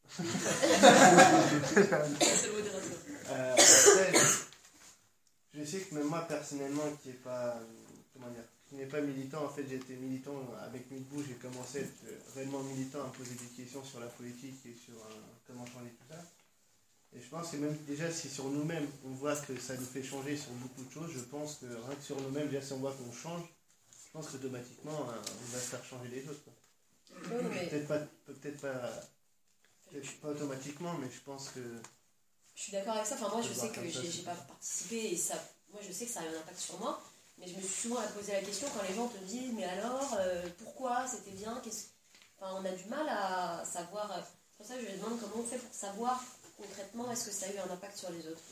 Speaker 6: C'est le modérateur.
Speaker 7: Euh, après, je sais que même moi personnellement, qui est pas, euh, comment dire, qui n'est pas militant, en fait, j'ai été militant avec Nuit debout, j'ai commencé à être euh, réellement militant, à poser des questions sur la politique et sur euh, comment changer tout ça. Et je pense que même déjà si sur nous-mêmes on voit que ça nous fait changer sur beaucoup de choses, je pense que rien que sur nous-mêmes, déjà si on voit qu'on change, je pense qu'automatiquement euh, on va se faire changer les autres, quoi.
Speaker 10: Non, mais...
Speaker 7: Peut-être pas, peut-être pas, peut-être pas automatiquement, mais je pense que.
Speaker 10: Je suis d'accord avec ça. Enfin, moi, je
Speaker 7: Je
Speaker 10: sais
Speaker 7: vois
Speaker 10: que
Speaker 7: comme ça,
Speaker 10: j'ai,
Speaker 7: c'est
Speaker 10: j'ai pas participé et ça, moi, je sais que ça a eu un impact sur moi. Mais je me suis souvent posé la question quand les gens te disent, mais alors, euh, pourquoi c'était bien qu'est-ce... Enfin, on a du mal à savoir. C'est pour ça que je me demande comment on fait pour savoir concrètement est-ce que ça a eu un impact sur les autres.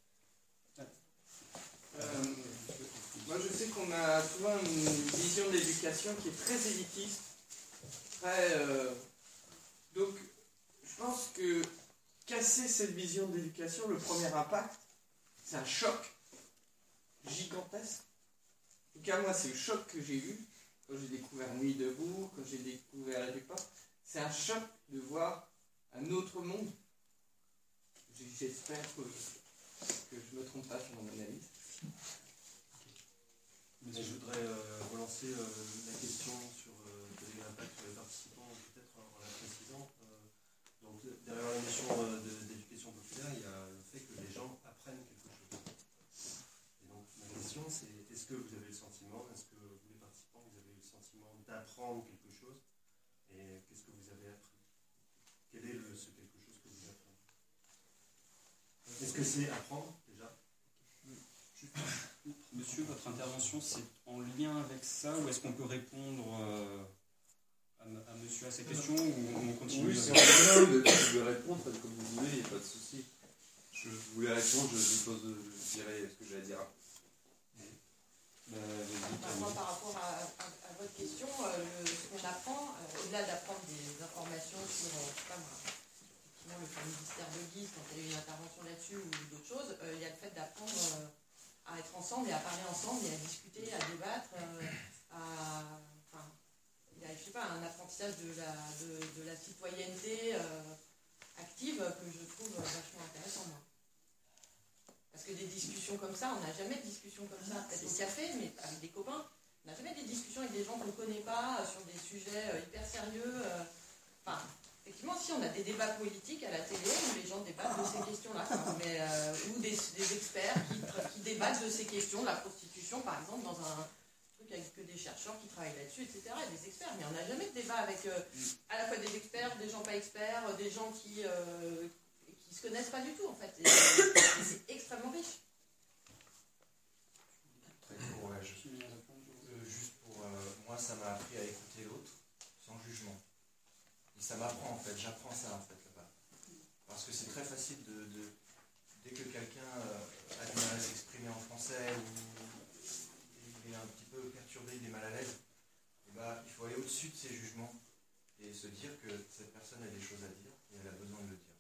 Speaker 11: Euh, moi, je sais qu'on a souvent une vision de l'éducation qui est très élitiste. Très, euh, donc, je pense que casser cette vision de l'éducation, le premier impact, c'est un choc gigantesque En tout cas, moi, c'est le choc que j'ai eu quand j'ai découvert Nuit debout, quand j'ai découvert Edupa. C'est un choc de voir un autre monde. J'espère que, que je ne me trompe pas sur mon analyse.
Speaker 12: Mais je voudrais euh, relancer euh, la question sur euh, quel est l'impact sur les participants, peut-être en la précisant. Euh, donc, derrière la notion euh, de, d'éducation populaire, il y a le fait que les gens apprennent quelque chose. Et donc, ma question, c'est est-ce que vous avez le sentiment, est-ce que vous, les participants, vous avez eu le sentiment d'apprendre quelque chose? Et qu'est-ce que vous avez appris? Quel est le, ce quelque chose que vous apprenez? Est-ce que c'est apprendre, déjà?
Speaker 5: Monsieur, votre intervention, c'est en lien avec ça, ou est-ce qu'on peut répondre euh, à, à monsieur à ces questions, ou on continue?
Speaker 13: Oui, c'est en lien, mais vous pouvez répondre comme vous voulez, il n'y a pas de souci. Je voulais répondre, je, je, pose, je dirais ce que j'allais dire.
Speaker 3: Bah, moi, par rapport à, à, à votre question, euh, le, ce qu'on apprend, euh, au-delà d'apprendre des informations sur, euh, je sais pas moi, effectivement, le fameux mystère de Guise, quand il y a eu une intervention là-dessus, ou d'autres choses, euh, il y a le fait d'apprendre euh, à être ensemble et à parler ensemble et à discuter, à débattre, euh, à, enfin, il y a, je sais pas, un apprentissage de la, de, de la citoyenneté euh, active que je trouve vachement intéressant, moi. Parce que des discussions comme ça, on n'a jamais de discussions comme ça. Peut-être au café, mais avec des copains. On n'a jamais des discussions avec des gens qu'on ne connaît pas, sur des sujets hyper sérieux. Enfin, effectivement, si on a des débats politiques à la télé où les gens débattent de ces questions-là, mais, euh, ou des, des experts qui, qui débattent de ces questions, de la prostitution, par exemple, dans un truc avec que des chercheurs qui travaillent là-dessus, et cetera, et des experts. Mais on n'a jamais de débat avec euh, à la fois des experts, des gens pas experts, des gens qui... Euh, Ils ne se connaissent pas du tout en fait, et, et c'est extrêmement riche.
Speaker 1: Très court, ouais, je suis euh, juste pour euh, moi, ça m'a appris à écouter l'autre sans jugement. Et ça m'apprend en fait, j'apprends ça en fait là-bas. Parce que c'est très facile de, de dès que quelqu'un euh, a du mal à s'exprimer en français ou il est un petit peu perturbé, il est mal à l'aise, et bah, il faut aller au-dessus de ses jugements et se dire que cette personne a des choses à dire et elle a besoin de le dire.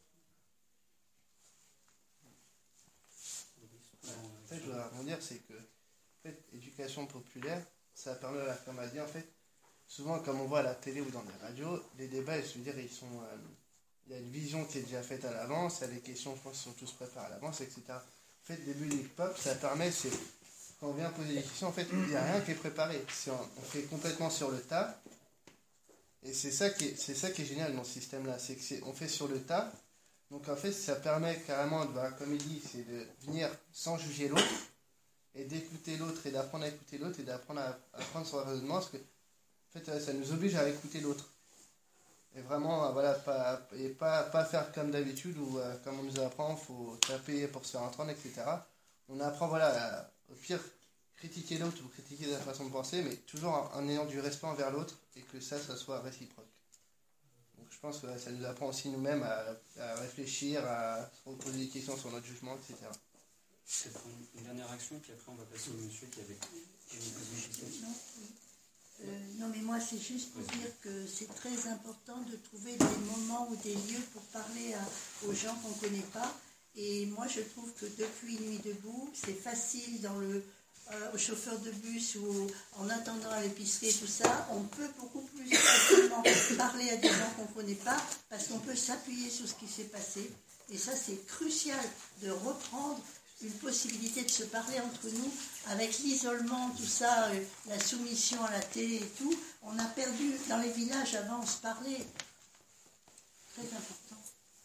Speaker 7: En fait, je voudrais rebondir, c'est que en fait, éducation populaire, ça permet, comme a dit, en fait, souvent, comme on voit à la télé ou dans les radios, les débats, je veux dire, ils sont, euh, il y a une vision qui est déjà faite à l'avance, il y a des questions, je pense, qui sont tous préparées à l'avance, et cetera. En fait, début du hip-hop, ça permet, c'est, quand on vient poser des questions, en fait, il n'y a rien qui est préparé. C'est, on fait complètement sur le tas, et c'est ça qui est, c'est ça qui est génial dans ce système-là, c'est que c'est, on fait sur le tas. Donc en fait, ça permet carrément, de, bah, comme il dit, c'est de venir sans juger l'autre et d'écouter l'autre et d'apprendre à écouter l'autre et d'apprendre à, à prendre son raisonnement parce que en fait, ça nous oblige à écouter l'autre. Et vraiment, voilà, pas, et pas, pas faire comme d'habitude où, euh, comme on nous apprend, il faut taper pour se faire entendre, et cetera. On apprend, voilà, à, au pire, critiquer l'autre ou critiquer sa façon de penser, mais toujours en, en ayant du respect envers l'autre et que ça, ça soit réciproque. Je pense que ça nous apprend aussi nous-mêmes à, à réfléchir, à se poser des questions sur notre jugement, et cetera.
Speaker 5: C'est une dernière action, puis après on va passer au monsieur qui avait une question.
Speaker 9: Non, euh, non, mais moi c'est juste pour dire que c'est très important de trouver des moments ou des lieux pour parler à, aux gens qu'on ne connaît pas. Et moi je trouve que depuis Nuit debout, c'est facile dans le... Euh, aux chauffeurs de bus ou en attendant à l'épicerie, tout ça, on peut beaucoup plus facilement parler à des gens qu'on ne connaît pas parce qu'on peut s'appuyer sur ce qui s'est passé. Et ça, c'est crucial de reprendre une possibilité de se parler entre nous. Avec l'isolement, tout ça, euh, la soumission à la télé et tout, on a perdu, dans les villages avant, on se parlait. Très important.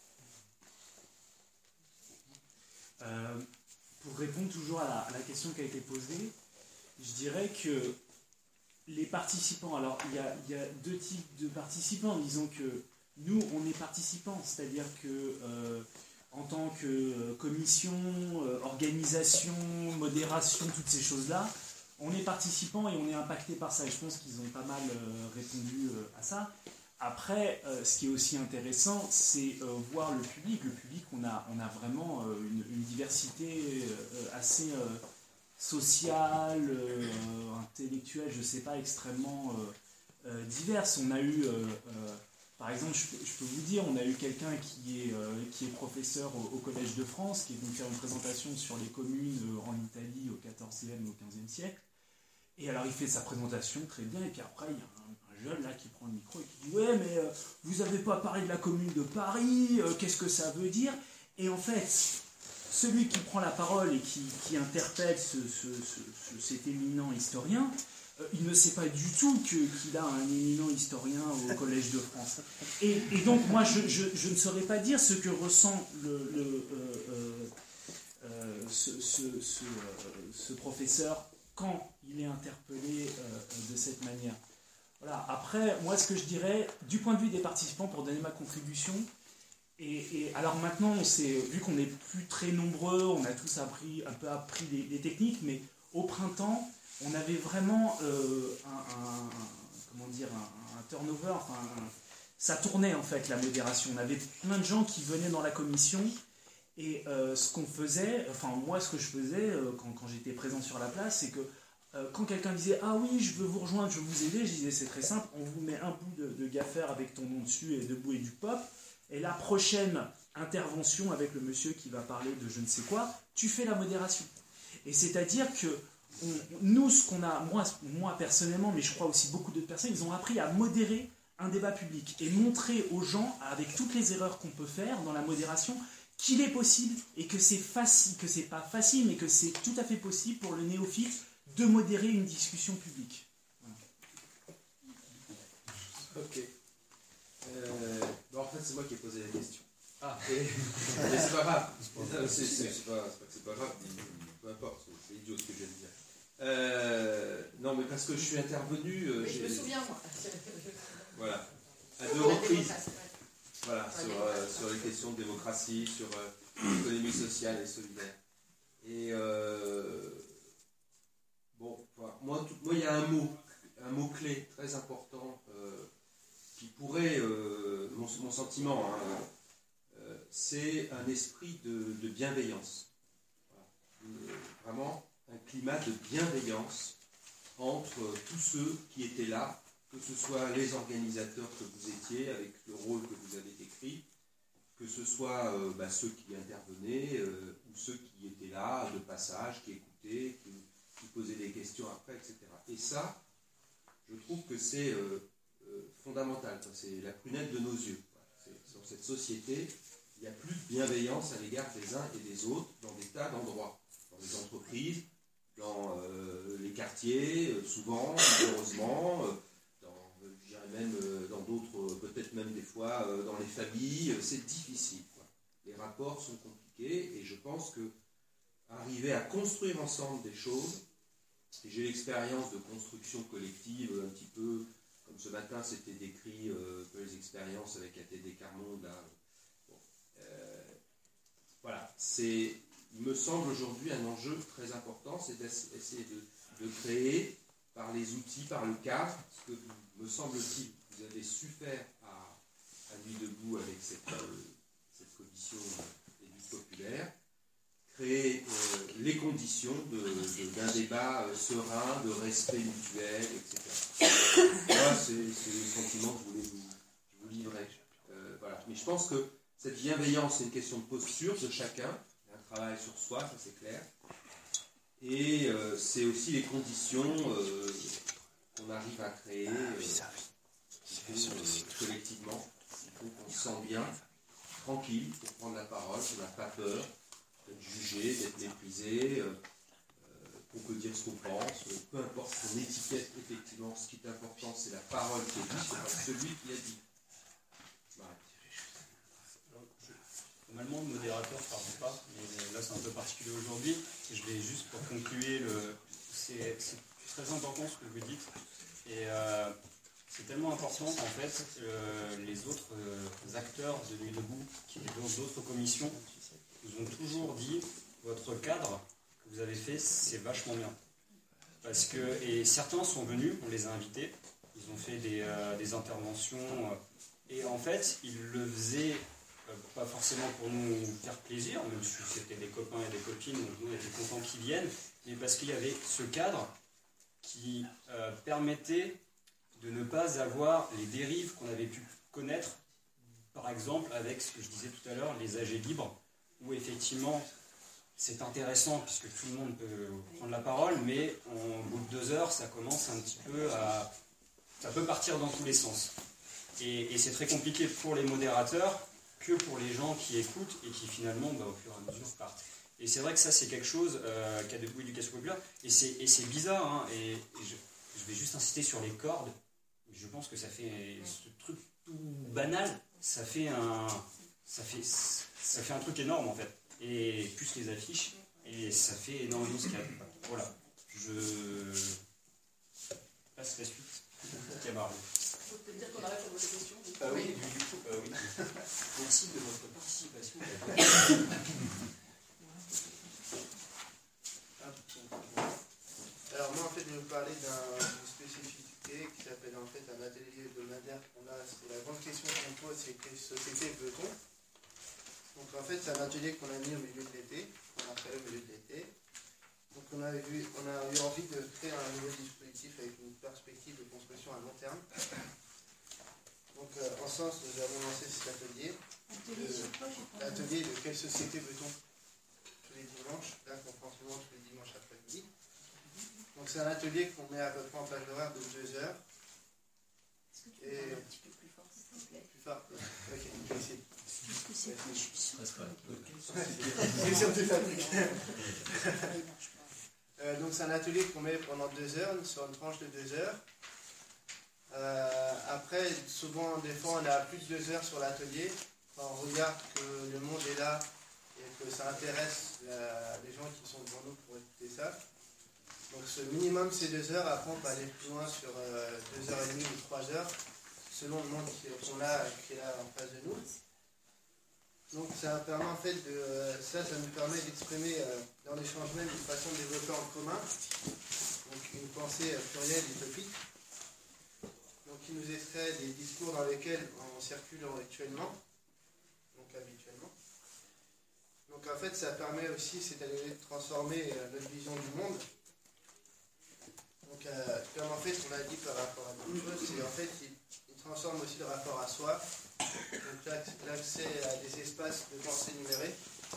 Speaker 2: Euh... Pour répondre toujours à la, à la question qui a été posée, je dirais que les participants, alors il y a, il y a deux types de participants, disons que nous on est participants, c'est-à-dire que euh, en tant que euh, commission, euh, organisation, modération, toutes ces choses-là, on est participants et on est impacté par ça, et je pense qu'ils ont pas mal euh, répondu euh, à ça. Après, euh, ce qui est aussi intéressant, c'est euh, voir le public. Le public, on a, on a vraiment euh, une, une diversité euh, assez euh, sociale, euh, intellectuelle, je ne sais pas, extrêmement euh, euh, diverse. On a eu, euh, euh, par exemple, je peux, je peux vous dire, on a eu quelqu'un qui est, euh, qui est professeur au, au Collège de France, qui est venu faire une présentation sur les communes euh, en Italie au quatorzième et au quinzième siècle.
Speaker 14: Et alors il fait sa présentation très bien, et puis après il y a un, un jeune là qui prend le micro et qui dit « Ouais, mais euh, vous n'avez pas parlé de la commune de Paris, euh, qu'est-ce que ça veut dire ?» Et en fait, celui qui prend la parole et qui, qui interpelle ce, ce, ce, ce, cet éminent historien, euh, il ne sait pas du tout que, qu'il a un éminent historien au Collège de France. Et, et donc moi je, je, je ne saurais pas dire ce que ressent le, le, euh, euh, euh, ce, ce, ce, euh, ce professeur quand il est interpellé euh, de cette manière. Voilà. Après, moi ce que je dirais, du point de vue des participants, pour donner ma contribution, et, et alors maintenant, on s'est, vu qu'on n'est plus très nombreux, on a tous appris, un peu appris des, des techniques, mais au printemps, on avait vraiment euh, un, un, un, comment dire, un, un turnover, enfin, un, ça tournait en fait la modération. On avait plein de gens qui venaient dans la commission, et euh, ce qu'on faisait, enfin moi ce que je faisais euh, quand, quand j'étais présent sur la place, c'est que euh, quand quelqu'un disait « Ah oui, je veux vous rejoindre, je veux vous aider », je disais « C'est très simple, on vous met un bout de, de gaffer avec ton nom dessus et debout et du pop, et la prochaine intervention avec le monsieur qui va parler de je ne sais quoi, tu fais la modération. » Et c'est-à-dire que on, nous, ce qu'on a, moi, moi personnellement, mais je crois aussi beaucoup d'autres personnes, ils ont appris à modérer un débat public et montrer aux gens, avec toutes les erreurs qu'on peut faire dans la modération, qu'il est possible et que c'est facile, que c'est pas facile, mais que c'est tout à fait possible pour le néophyte de modérer une discussion publique.
Speaker 13: Voilà. Ok. Euh, bon, en fait, c'est moi qui ai posé la question. Ah, et, mais c'est pas grave. C'est, c'est, c'est, pas, c'est pas que c'est pas grave, peu importe, c'est idiot ce que je viens de dire. Euh, non, mais parce que je suis intervenu. Euh,
Speaker 3: mais je me souviens, moi.
Speaker 13: Voilà, à deux reprises. Voilà, sur, euh, sur les questions de démocratie, sur euh, l'économie sociale et solidaire. Et euh, bon, voilà. moi, tout, moi, il y a un mot, un mot clé très important euh, qui pourrait, euh, mon, mon sentiment, hein, euh, c'est un esprit de, de bienveillance. Voilà. Euh, vraiment, un climat de bienveillance entre euh, tous ceux qui étaient là, que ce soit les organisateurs que vous étiez, avec le rôle que vous avez décrit, que ce soit euh, bah, ceux qui intervenaient, euh, ou ceux qui étaient là, de passage, qui écoutaient, qui, qui posaient des questions après, et cetera. Et ça, je trouve que c'est euh, euh, fondamental, quoi. C'est la prunelle de nos yeux. C'est, dans cette société, il n'y a plus de bienveillance à l'égard des uns et des autres dans des tas d'endroits, dans les entreprises, dans euh, les quartiers, euh, souvent, malheureusement, euh, même euh, dans d'autres, peut-être même des fois euh, dans les familles, euh, c'est difficile, quoi. Les rapports sont compliqués et je pense que arriver à construire ensemble des choses, et j'ai l'expérience de construction collective un petit peu, comme ce matin c'était décrit euh, un peu les expériences avec A T D Carmonde, là. Bon, euh, voilà, c'est, il me semble aujourd'hui un enjeu très important, c'est d'essayer de, de créer par les outils, par le cadre, ce que me semble-t-il, vous avez su faire à, à Nuit debout avec cette, euh, cette commission euh, d'éduc populaire, créer euh, les conditions de, de, d'un débat euh, serein, de respect mutuel, et cetera. Moi, c'est, c'est le sentiment que je voulais vous, vous livrer. Euh, voilà. Mais je pense que cette bienveillance, c'est une question de posture de chacun, il y a un travail sur soi, ça c'est clair. Et euh, c'est aussi les conditions euh, qu'on arrive à créer euh, faut, euh, collectivement. Il faut qu'on se sente bien, tranquille, pour prendre la parole, qu'on n'a pas peur d'être jugé, d'être méprisé, euh, qu'on peut dire ce qu'on pense, euh, peu importe son étiquette, effectivement, ce qui est important, c'est la parole qui est dite, c'est pas celui qui l'a dit. Voilà.
Speaker 5: Normalement, le modérateur ne parle pas, mais là c'est un peu particulier aujourd'hui. Je vais juste pour conclure, le... c'est, c'est très important ce que vous dites. Et euh, c'est tellement important qu'en fait, euh, les autres euh, acteurs de Nuit debout, qui étaient dans d'autres commissions, nous ont toujours dit votre cadre que vous avez fait, c'est vachement bien. Parce que, et certains sont venus, on les a invités, ils ont fait des, euh, des interventions, euh, et en fait, ils le faisaient. Euh, pas forcément pour nous faire plaisir, même si c'était des copains et des copines, donc nous on était contents qu'ils viennent, mais parce qu'il y avait ce cadre qui euh, permettait de ne pas avoir les dérives qu'on avait pu connaître, par exemple avec ce que je disais tout à l'heure, les A G libres, où effectivement c'est intéressant puisque tout le monde peut prendre la parole, mais en, au bout de deux heures, ça commence un petit peu à... Ça peut partir dans tous les sens. Et, et c'est très compliqué pour les modérateurs que pour les gens qui écoutent et qui finalement, bah, au fur et à mesure, partent. Et c'est vrai que ça, c'est quelque chose euh, qu'a debout Éducation populaire. Et c'est, et c'est bizarre, hein, et, et je, je vais juste insister sur les cordes. Je pense que ça fait ce truc tout banal, ça fait un, ça fait, ça fait un truc énorme en fait. Et plus les affiches, et ça fait énormément ce qu'il y a. Voilà. Je passe la suite. Camarade.
Speaker 6: Je peux te dire qu'on arrête sur vos questions.
Speaker 5: Ah oui, du, du coup, euh, oui. Merci de votre participation.
Speaker 7: Alors moi en fait je vais vous parler d'un, d'une spécificité qui s'appelle en fait un atelier hebdomadaire qu'on a. C'est la grande question qu'on pose, c'est quelle société veut-on? Donc en fait c'est un atelier qu'on a mis au milieu de l'été, qu'on a fait au milieu de l'été. Donc on a, eu, on a eu envie de créer un nouveau dispositif avec une perspective de construction à long terme. Donc euh, en sens, nous avons lancé cet atelier. Atelier euh, sur quoi, l'atelier de quelle société veut-on? Tous les dimanches, là qu'on prend souvent tous les dimanches après-midi. Donc c'est un atelier qu'on met à peu près en plage horaire de deux heures.
Speaker 9: Est-ce que tu peux parler un petit peu plus fort, s'il te plaît?
Speaker 7: Plus fort? Ok, je vais essayer.
Speaker 9: Qu'est-ce que c'est que je suis sûre?
Speaker 7: C'est sûr que tu fabriques. Euh, donc c'est un atelier qu'on met pendant deux heures, sur une tranche de deux heures. Euh, après, souvent, des fois, on a plus de deux heures sur l'atelier. On regarde que le monde est là et que ça intéresse la, les gens qui sont devant nous pour écouter ça. Donc ce minimum, c'est deux heures. Après, on peut aller plus loin sur euh, deux heures et demie ou trois heures, selon le monde qu'on a, qui est là en face de nous. Donc ça permet en fait de ça, ça nous permet d'exprimer euh, dans l'échange même une façon de développer en commun, donc une pensée euh, plurielle, utopique, donc qui nous extrait des discours dans lesquels on circule actuellement, donc habituellement. Donc en fait ça permet aussi, c'est-à-dire de transformer euh, notre vision du monde. Donc euh, comme en fait on a dit par rapport à d'autres choses, c'est en fait il, il transforme aussi le rapport à soi. Donc l'accès à des espaces de pensée numérique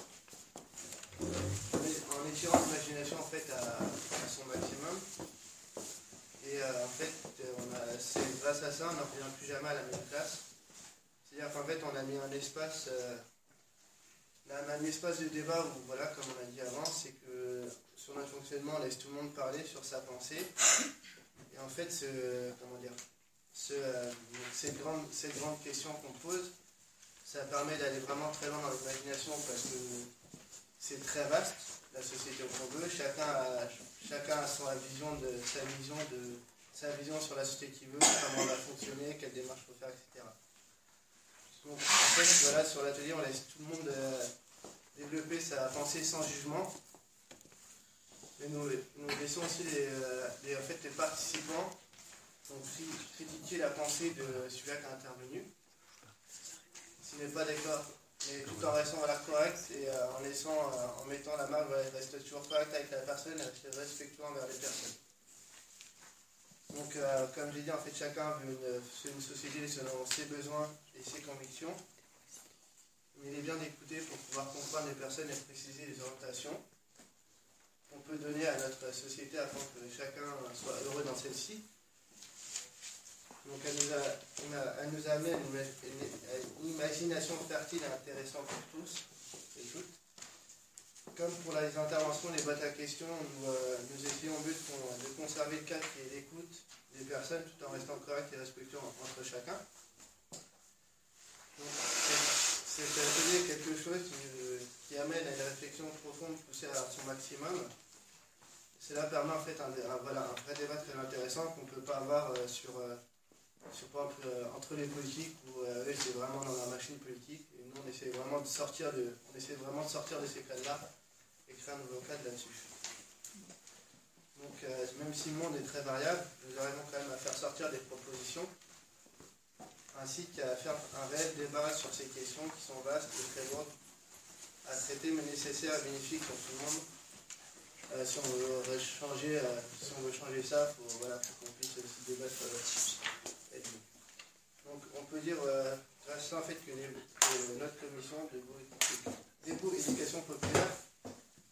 Speaker 7: en étirant l'imagination en fait à, à son maximum. Et euh, en fait, on a, c'est grâce à ça, on n'en revient plus jamais à la même classe. C'est-à-dire qu'en fait, on a mis un espace, euh, un espace de débat où, voilà, comme on a dit avant, c'est que sur notre fonctionnement, on laisse tout le monde parler sur sa pensée. Et en fait, ce, comment dire, ce, euh, cette, grande, cette grande question qu'on pose, ça permet d'aller vraiment très loin dans l'imagination parce que c'est très vaste, la société qu'on veut. Chacun a, chacun a sa vision de sa vision de sa vision sur la société qu'il veut, comment elle va fonctionner, quelle démarche faut faire, et cetera. Donc en fait, voilà, sur l'atelier, on laisse tout le monde euh, développer sa pensée sans jugement. Et nous, nous laissons aussi les, euh, les, en fait, les participants donc, critiquer la pensée de celui-là qui a intervenu. S'il n'est pas d'accord, mais tout en restant voilà, correct et euh, en laissant, euh, en mettant la marque, voilà, il reste toujours correct avec la personne et reste respectueux envers les personnes. Donc, euh, comme j'ai dit, en fait, chacun veut une, une société selon ses besoins et ses convictions. Mais il est bien d'écouter pour pouvoir comprendre les personnes et préciser les orientations qu'on peut donner à notre société afin que chacun soit heureux dans celle-ci. Donc elle nous, a, elle nous amène une, une imagination fertile et intéressante pour tous et toutes. Comme pour les interventions, les boîtes à questions, nous, euh, nous essayons au but de conserver le cadre qui est l'écoute des personnes tout en restant correct et respectueux entre chacun. Donc cet atelier est quelque chose qui, qui amène à une réflexion profonde poussée à son maximum. Cela permet en fait un, un, voilà, un vrai débat très intéressant qu'on ne peut pas avoir euh, sur... Euh, Sur, par exemple, euh, entre les politiques où euh, eux c'est vraiment dans la machine politique et nous on essaie vraiment de sortir de, on essaie vraiment de sortir de ces cadres-là et créer un nouveau cadre là-dessus. Donc euh, même si le monde est très variable, nous arrivons quand même à faire sortir des propositions ainsi qu'à faire un réel débat sur ces questions qui sont vastes et très lourdes à traiter mais nécessaires et bénéfiques pour tout le monde. Euh, si on veut changer, euh, si on veut changer ça, faut, voilà, faut qu'on puisse aussi débattre là-dessus. Euh, Donc on peut dire, euh, grâce à ça en fait, que, les, que notre commission de Debout Éducation Populaire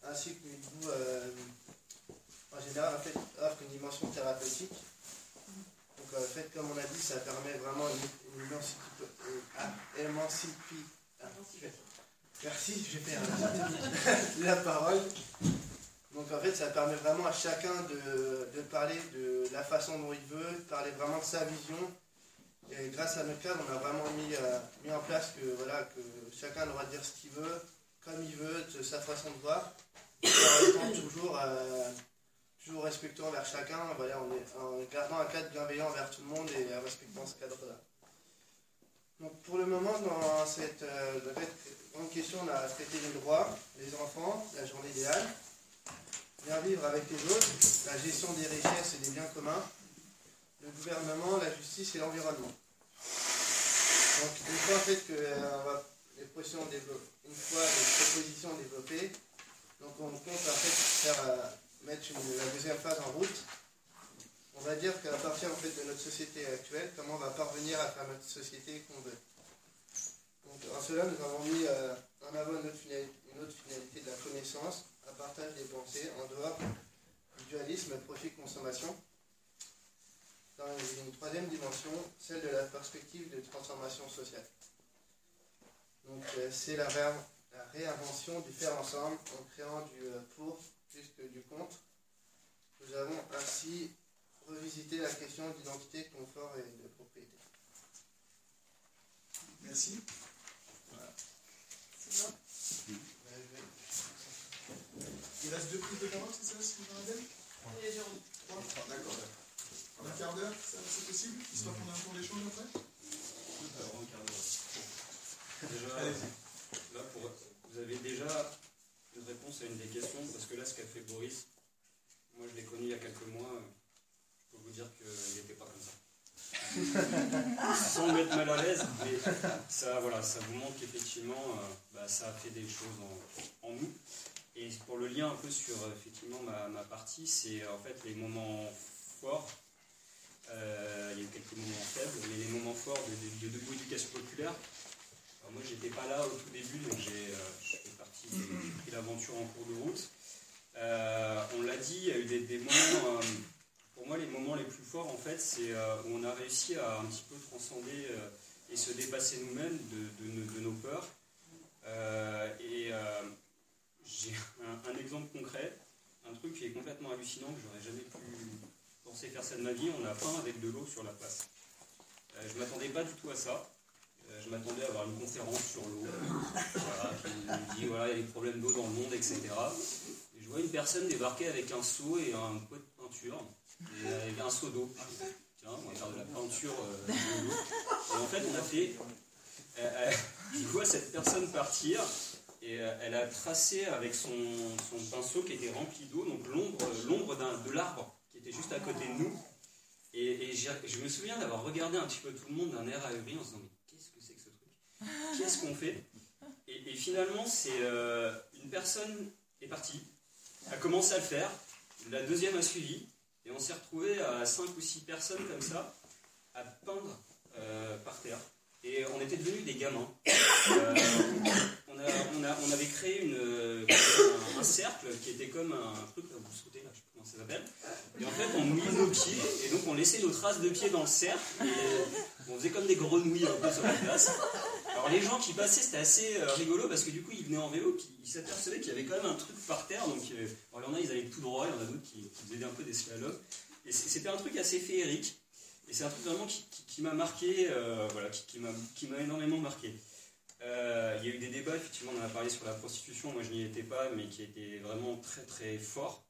Speaker 7: ainsi que Midbou, euh, en général, en fait, offre une dimension thérapeutique. Donc, en fait, comme on a dit, ça permet vraiment une, une émancipation. Merci, j'ai fait un... la parole. Donc, en fait, ça permet vraiment à chacun de, de parler de la façon dont il veut, de parler vraiment de sa vision. Et grâce à notre cadre, on a vraiment mis, euh, mis en place que, voilà, que chacun a le droit de dire ce qu'il veut, comme il veut, de sa façon de voir, en restant toujours, euh, toujours respectueux envers chacun, voilà, en, est, en gardant un cadre bienveillant envers tout le monde et en respectant ce cadre-là. Donc pour le moment, dans cette euh, grande question, on a traité les droits, les enfants, la journée idéale, bien vivre avec les autres, la gestion des richesses et des biens communs, le gouvernement, la justice et l'environnement. Donc une fois en fait que euh, on va, les propositions une fois les propositions développées, donc on compte en fait faire euh, mettre une, la deuxième phase en route. On va dire qu'à partir en fait de notre société actuelle, comment on va parvenir à faire notre société qu'on veut. Donc en cela, nous avons mis euh, en avant une autre, finalité, une autre finalité de la connaissance, un partage des pensées en dehors du dualisme profit-consommation. Dans une troisième dimension, celle de la perspective de transformation sociale. Donc euh, c'est la, ré la réinvention du faire ensemble en créant du euh, pour plus que du contre. Nous avons ainsi revisité la question d'identité, de confort et de propriété.
Speaker 4: Merci.
Speaker 7: Voilà.
Speaker 4: C'est bon. Il reste deux prises de parole, c'est ça, si vous en avez? Trois. Trois, d'accord. En un quart d'heure, c'est possible, histoire qu'on ait un tour d'échange après?
Speaker 5: Alors, en un quart d'heure. Déjà, là, pour, vous avez déjà une réponse à une des questions, parce que là, ce qu'a fait Boris, moi je l'ai connu il y a quelques mois, je peux vous dire qu'il n'était pas comme ça. Sans me mettre mal à l'aise, mais ça, voilà, ça vous montre qu'effectivement, euh, bah, ça a fait des choses en, en nous. Et pour le lien un peu sur effectivement ma, ma partie, c'est en fait les moments forts. Euh, il y a eu quelques moments faibles, mais les moments forts de, de, de Debout Éducation Populaire. Alors moi, j'étais pas là au tout début, donc j'ai euh, parti, j'ai pris l'aventure en cours de route. Euh, on l'a dit, il y a eu des, des moments. Euh, pour moi, les moments les plus forts, en fait, c'est euh, où on a réussi à un petit peu transcender euh, et se dépasser nous-mêmes de, de, de, de nos peurs. Euh, et euh, j'ai un, un exemple concret, un truc qui est complètement hallucinant que j'aurais jamais pu penser faire ça de ma vie. On a faim avec de l'eau sur la place. Euh, je ne m'attendais pas du tout à ça. Euh, je m'attendais à avoir une conférence sur l'eau, voilà, qui nous dit voilà, il y a des problèmes d'eau dans le monde, et cetera. Et je vois une personne débarquer avec un seau et un pot de peinture, et avec un seau d'eau. Tiens, on va faire de la peinture euh, de l'eau. Et en fait, on a fait. Euh, euh, je vois cette personne partir. Et euh, elle a tracé avec son, son pinceau qui était rempli d'eau, donc l'ombre de l'arbre qui était juste à côté de nous. Et, et je me souviens d'avoir regardé un petit peu tout le monde d'un air ahuri en se disant mais qu'est-ce que c'est que ce truc? Qu'est-ce qu'on fait? et, et finalement, c'est euh, une personne est partie, a commencé à le faire, la deuxième a suivi, et on s'est retrouvé à cinq ou six personnes comme ça, à peindre euh, par terre. Et on était devenus des gamins. Euh, on, a, on, a, on avait créé une, un, un cercle qui était comme un truc, là, vous sautez, là, je sais pas comment ça s'appelle. Et en fait, on mouillait nos pieds, et donc on laissait nos traces de pieds dans le cercle, et on faisait comme des grenouilles un peu sur la place. Alors les gens qui passaient, c'était assez euh, rigolo, parce que du coup, ils venaient en vélo, puis ils s'apercevaient qu'il y avait quand même un truc par terre, donc euh, alors, il y en a, ils allaient tout droit, il y en a d'autres qui, qui faisaient un peu des slaloms. Et c'était un truc assez féerique. Et c'est un truc vraiment qui, qui, qui m'a marqué, euh, voilà, qui, qui m'a énormément marqué. Euh, il y a eu des débats, effectivement, on en a parlé sur la prostitution, moi je n'y étais pas, mais qui étaient vraiment très très forts.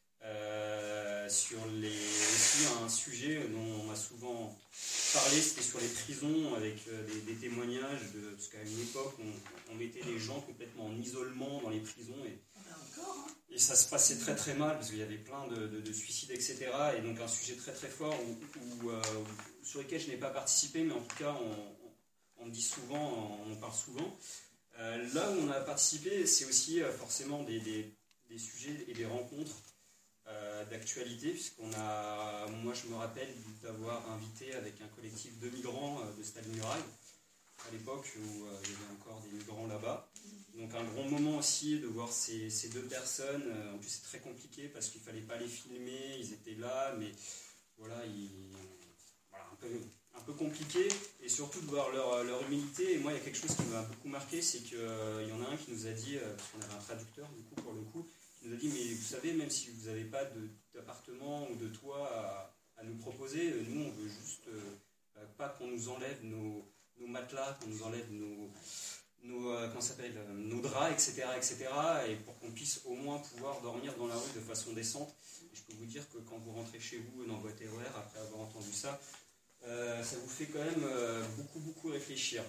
Speaker 5: Euh, sur les, aussi un sujet dont on m'a souvent parlé, c'était sur les prisons, avec euh, des, des témoignages, de, parce qu'à une époque, on, on mettait les gens complètement en isolement dans les prisons, et, et ça se passait très très mal, parce qu'il y avait plein de, de, de suicides, et cetera. Et donc un sujet très très fort, où, où, euh, sur lequel je n'ai pas participé, mais en tout cas, on, on dit souvent, on parle souvent. Euh, là où on a participé, c'est aussi euh, forcément des, des, des sujets et des rencontres Euh, d'actualité, puisqu'on a, moi je me rappelle d'avoir invité avec un collectif de migrants euh, de Stalingrad à l'époque où euh, il y avait encore des migrants là-bas. Donc un grand moment aussi de voir ces, ces deux personnes. Euh, en plus c'est très compliqué parce qu'il ne fallait pas les filmer, ils étaient là, mais voilà, ils, voilà un, peu, un peu compliqué. Et surtout de voir leur, leur humilité. Et moi il y a quelque chose qui m'a beaucoup marqué, c'est qu'il euh, y en a un qui nous a dit, euh, parce qu'on avait un traducteur du coup pour le coup, qui nous a dit mais vous savez, même si vous n'avez pas de, d'appartement ou de toit à, à nous proposer, nous on veut juste euh, pas qu'on nous enlève nos, nos matelas, qu'on nous enlève nos... Nos, euh, comment s'appelle, euh, nos draps, et cetera, et cetera, et pour qu'on puisse au moins pouvoir dormir dans la rue de façon décente. Et je peux vous dire que quand vous rentrez chez vous dans votre R E R, après avoir entendu ça, euh, ça vous fait quand même euh, beaucoup, beaucoup réfléchir.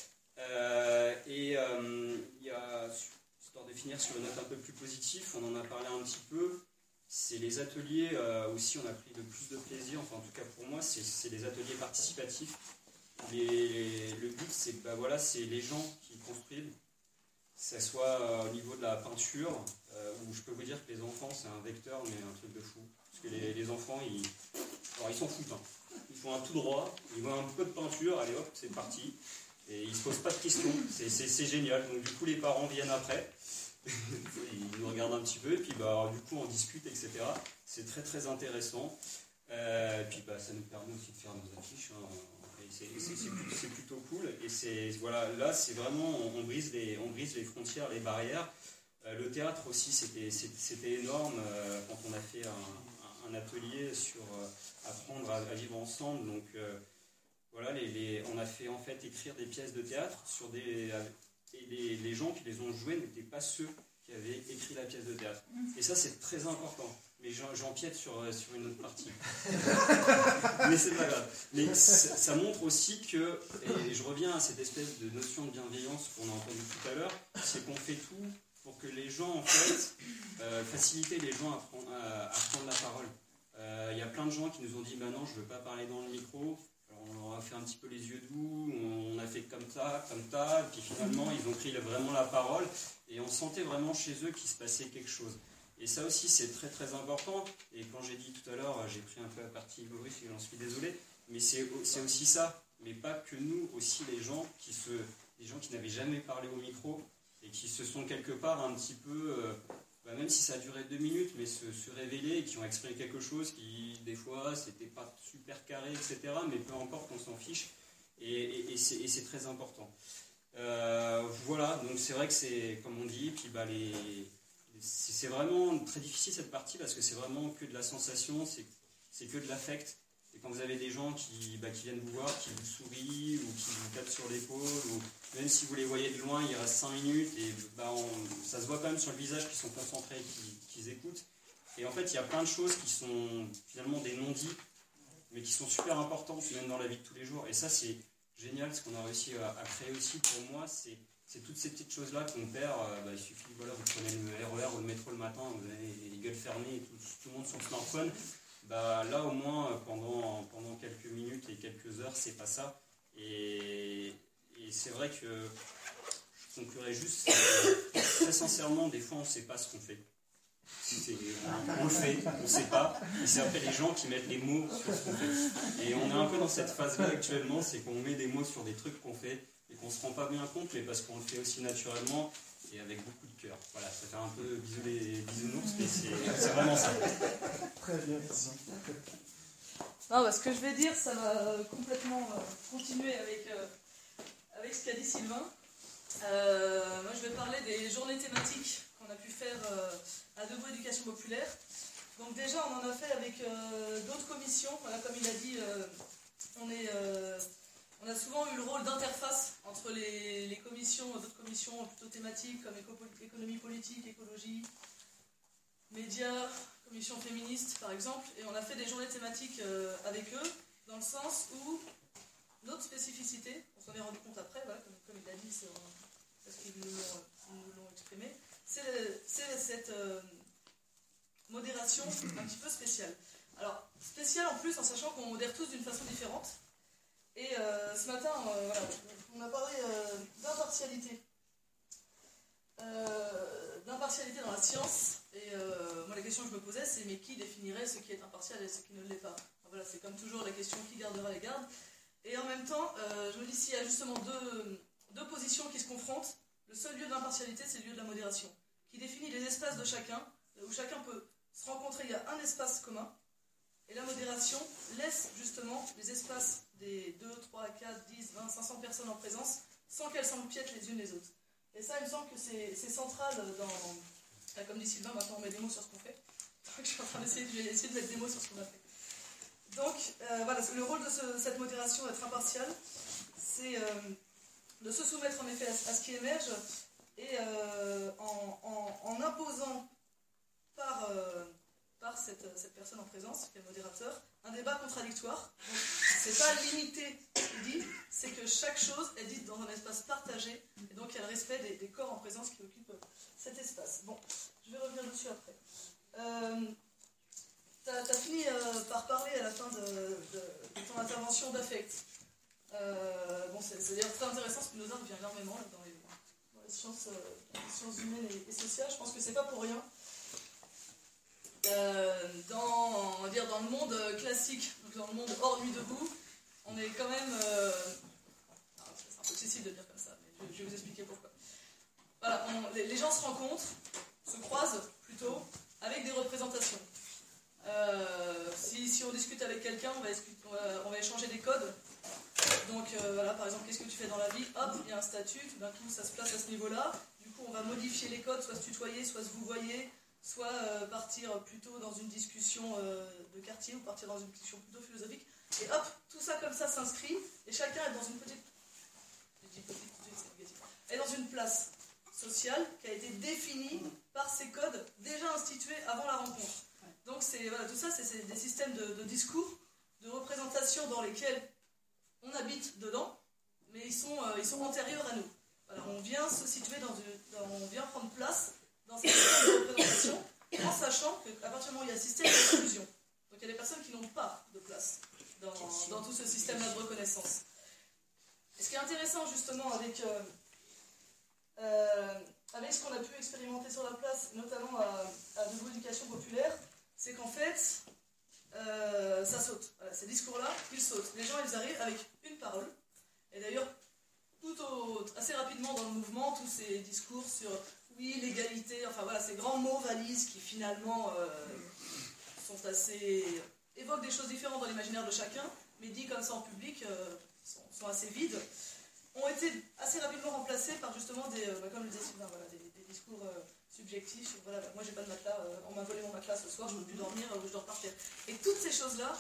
Speaker 5: Euh, et euh, il y a, histoire de finir sur une note un peu plus positive, on en a parlé un petit peu, c'est les ateliers, euh, aussi on a pris de plus de plaisir, enfin en tout cas pour moi, c'est, c'est les ateliers participatifs. Les, les, le but, c'est que bah, voilà, c'est les gens qui construisent, que ce soit euh, au niveau de la peinture, euh, où je peux vous dire que les enfants, c'est un vecteur, mais un truc de fou. Parce que les, les enfants, ils, alors, ils s'en foutent. Hein. Ils font un tout droit, ils voient un peu de peinture, allez hop, c'est parti. Et ils ne se posent pas de questions, c'est, c'est, c'est génial. Donc du coup, les parents viennent après, ils nous regardent un petit peu, et puis bah, du coup, on discute, et cetera. C'est très très intéressant. Euh, et puis bah, ça nous permet aussi de faire nos affiches. Hein. C'est, c'est, c'est, c'est plutôt cool et c'est, voilà, là c'est vraiment on, on, brise les, on brise les frontières, les barrières. Euh, le théâtre aussi c'était, c'était, c'était énorme euh, quand on a fait un, un atelier sur euh, apprendre à, à vivre ensemble. Donc euh, voilà, les, les, on a fait en fait écrire des pièces de théâtre sur des, et les, les gens qui les ont jouées n'étaient pas ceux qui avaient écrit la pièce de théâtre. Et ça c'est très important. Mais j'empiète sur, sur une autre partie. Mais c'est pas grave. Mais ça, ça montre aussi que, et je reviens à cette espèce de notion de bienveillance qu'on a entendu tout à l'heure, c'est qu'on fait tout pour que les gens, en fait, euh, faciliter les gens à prendre, à, à prendre la parole. Il euh, y a plein de gens qui nous ont dit, bah non, je ne veux pas parler dans le micro. Alors on leur a fait un petit peu les yeux doux, on a fait comme ça, comme ça, et puis finalement, ils ont pris vraiment la parole, et on sentait vraiment chez eux qu'il se passait quelque chose. Et ça aussi, c'est très très important. Et quand j'ai dit tout à l'heure, j'ai pris un peu à partie Boris, et j'en suis désolé, mais c'est, c'est aussi ça. Mais pas que nous, aussi les gens qui se, les gens qui n'avaient jamais parlé au micro et qui se sont quelque part un petit peu, euh, bah même si ça a duré deux minutes, mais se, se révéler et qui ont exprimé quelque chose qui, des fois, c'était pas super carré, et cetera. Mais peu importe, on s'en fiche. Et, et, et, c'est, et c'est très important. Euh, voilà, donc c'est vrai que c'est, comme on dit, puis bah les... C'est vraiment très difficile cette partie parce que c'est vraiment que de la sensation, c'est, c'est que de l'affect. Et quand vous avez des gens qui, bah, qui viennent vous voir, qui vous sourient ou qui vous tapent sur l'épaule, ou même si vous les voyez de loin, il reste cinq minutes et bah, on, ça se voit quand même sur le visage qu'ils sont concentrés, qu'ils, qu'ils écoutent. Et en fait, il y a plein de choses qui sont finalement des non-dits, mais qui sont super importantes même dans la vie de tous les jours. Et ça, c'est génial ce qu'on a réussi à, à créer aussi pour moi. C'est C'est toutes ces petites choses-là qu'on perd. Euh, bah, il suffit, voilà, vous prenez le R E R ou le métro le matin, vous avez les gueules fermées et tout, tout le monde sur le smartphone. Bah, là, au moins, pendant, pendant quelques minutes et quelques heures, c'est pas ça. Et, et c'est vrai que je conclurai juste, que, très sincèrement, des fois, on ne sait pas ce qu'on fait. C'est, on, on le fait, on ne sait pas. Et c'est après les gens qui mettent les mots sur ce qu'on fait. Et on est un peu dans cette phase-là actuellement, c'est qu'on met des mots sur des trucs qu'on fait. Et qu'on ne se rend pas bien compte, mais parce qu'on le fait aussi naturellement et avec beaucoup de cœur. Voilà, ça fait un peu bisous les bisounours, mais c'est, c'est vraiment ça.
Speaker 7: Très bien, merci.
Speaker 6: Non, bah, ce que je vais dire, ça va complètement euh, continuer avec, euh, avec ce qu'a dit Sylvain. Euh, moi, je vais parler des journées thématiques qu'on a pu faire euh, à Debout Éducation Populaire. Donc déjà, on en a fait avec euh, d'autres commissions. Voilà, comme il a dit, euh, on est... Euh, On a souvent eu le rôle d'interface entre les, les commissions, d'autres commissions plutôt thématiques comme éco- économie politique, écologie, médias, commission féministe par exemple, et on a fait des journées thématiques euh, avec eux, dans le sens où notre spécificité, on s'en est rendu compte après, voilà, comme, comme il l'a dit, c'est parce qu'ils nous l'ont, ils nous l'ont exprimé, c'est, c'est cette euh, modération un petit peu spéciale. Alors, spéciale en plus en sachant qu'on modère tous d'une façon différente. Et euh, ce matin, euh, voilà, on a parlé euh, d'impartialité. Euh, d'impartialité dans la science. Et euh, moi, la question que je me posais, c'est mais qui définirait ce qui est impartial et ce qui ne l'est pas? Enfin, voilà, c'est comme toujours la question qui gardera les gardes. Et en même temps, euh, je me dis, s'il y a justement deux, deux positions qui se confrontent, le seul lieu d'impartialité, c'est le lieu de la modération, qui définit les espaces de chacun, où chacun peut se rencontrer, il y a un espace commun, et la modération laisse justement les espaces des deux, trois, quatre, dix, vingt, cinq cents personnes en présence, sans qu'elles s'empiètent les unes les autres. Et ça, il me semble que c'est, c'est central dans... Comme dit Sylvain, maintenant on met des mots sur ce qu'on fait. Donc je suis en train d'essayer de, essayer de mettre des mots sur ce qu'on a fait. Donc euh, voilà, le rôle de ce, cette modération, d'être impartial, c'est euh, de se soumettre en effet à, à ce qui émerge, et euh, en, en, en imposant par, euh, par cette, cette personne en présence, qui est le modérateur, un débat contradictoire. Donc, c'est pas limité, il dit, c'est que chaque chose est dite dans un espace partagé, et donc il y a le respect des, des corps en présence qui occupent cet espace. Bon, je vais revenir dessus après. Euh, tu as fini euh, par parler à la fin de, de, de ton intervention d'affect. Euh, bon, c'est, c'est d'ailleurs très intéressant, Spinoza revient énormément là, dans, les, dans les sciences, euh, les sciences humaines et, et sociales. Je pense que c'est pas pour rien. Euh, dans, on va dire, dans le monde classique, donc dans le monde hors nuit debout, on est quand même... Euh, c'est un peu excessif de dire comme ça, mais je, je vais vous expliquer pourquoi. Voilà, on, les, les gens se rencontrent, se croisent plutôt, avec des représentations. Euh, si, si on discute avec quelqu'un, on va, on va, on va échanger des codes. Donc euh, voilà, par exemple, qu'est-ce que tu fais dans la vie? Hop, il y a un statut, tout d'un coup ça se place à ce niveau-là. Du coup, on va modifier les codes, soit se tutoyer, soit se vouvoyer, soit euh, partir plutôt dans une discussion euh, de quartier ou partir dans une discussion plutôt philosophique. Et hop, tout ça comme ça s'inscrit, et chacun est dans une petite... Je dis petite, c'est négatif. Est dans une place sociale qui a été définie par ces codes déjà institués avant la rencontre. Donc c'est, voilà, tout ça, c'est, c'est des systèmes de, de discours, de représentation dans lesquels on habite dedans, mais ils sont, euh, ils sont antérieurs à nous. Voilà, on vient se situer dans, une, dans on vient prendre place dans ces systèmes de représentation, en sachant qu'à partir du moment où il y a un système d'exclusion, donc il y a des personnes qui n'ont pas de place dans, dans tout ce système-là de reconnaissance. Et ce qui est intéressant justement avec, euh, euh, avec ce qu'on a pu expérimenter sur la place, notamment à, à Debout Éducation Populaire, c'est qu'en fait, euh, ça saute. Voilà, ces discours-là, ils sautent. Les gens, ils arrivent avec une parole. Et d'ailleurs, tout au, assez rapidement dans le mouvement, tous ces discours sur, oui, l'égalité, enfin voilà, ces grands mots valises qui finalement euh, sont assez... évoquent des choses différentes dans l'imaginaire de chacun, mais dit comme ça en public, euh, sont, sont assez vides, ont été assez rapidement remplacés par justement des, euh, bah, comme le disait Sylvain, voilà, des, des discours... Euh, subjectif, voilà, moi j'ai pas de matelas, euh, on m'a volé mon matelas ce soir, je ne peux plus dormir, euh, je dors par terre. Et toutes ces choses-là,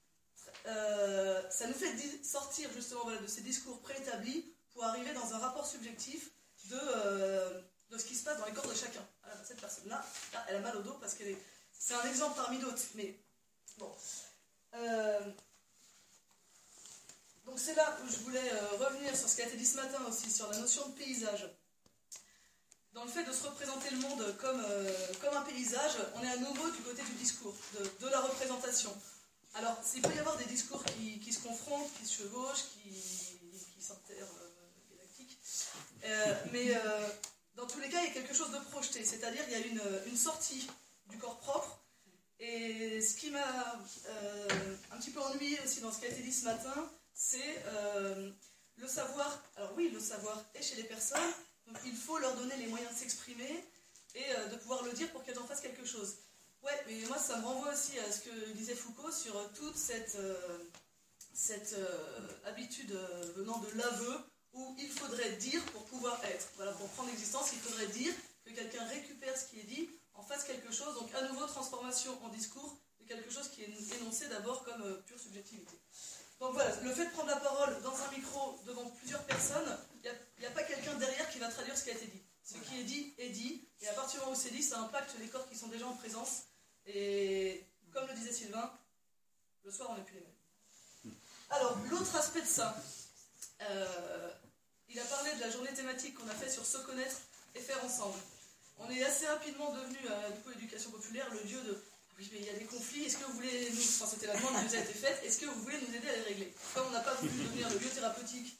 Speaker 6: euh, ça nous fait di- sortir justement voilà, de ces discours préétablis pour arriver dans un rapport subjectif de, euh, de ce qui se passe dans les corps de chacun. Alors, cette personne-là, là, elle a mal au dos parce qu'elle est... C'est un exemple parmi d'autres, mais bon. Euh, donc c'est là où je voulais euh, revenir sur ce qui a été dit ce matin aussi, sur la notion de paysage. Dans le fait de se représenter le monde comme, euh, comme un paysage, on est à nouveau du côté du discours, de, de la représentation. Alors, il peut y avoir des discours qui, qui se confrontent, qui se chevauchent, qui, qui s'enterrent euh, galactiques, euh, mais euh, dans tous les cas, il y a quelque chose de projeté, c'est-à-dire il y a une, une sortie du corps propre, et ce qui m'a euh, un petit peu ennuyé aussi dans ce qui a été dit ce matin, c'est euh, le savoir, alors oui, le savoir est chez les personnes. Donc il faut leur donner les moyens de s'exprimer et euh, de pouvoir le dire pour qu'elles en fassent quelque chose. Ouais, mais moi ça me renvoie aussi à ce que disait Foucault sur euh, toute cette, euh, cette euh, habitude euh, venant de l'aveu où il faudrait dire pour pouvoir être. Voilà, pour prendre l'existence, il faudrait dire que quelqu'un récupère ce qui est dit, en fasse quelque chose. Donc à nouveau transformation en discours de quelque chose qui est énoncé d'abord comme euh, pure subjectivité. Donc voilà, le fait de prendre la parole dans un micro devant plusieurs personnes, il n'y a, a pas quelqu'un derrière qui va traduire ce qui a été dit. Ce qui est dit est dit, et à partir du moment où c'est dit, ça impacte les corps qui sont déjà en présence. Et comme le disait Sylvain, le soir on n'est plus les mêmes. Alors, l'autre aspect de ça, euh, il a parlé de la journée thématique qu'on a fait sur se connaître et faire ensemble. On est assez rapidement devenu, euh, du coup, l'éducation populaire, le lieu de... Oui, mais il y a des conflits, est-ce que vous voulez nous... Enfin, c'était la demande qui nous a été faite, est-ce que vous voulez nous aider à les régler? Comme on n'a pas voulu devenir le lieu thérapeutique.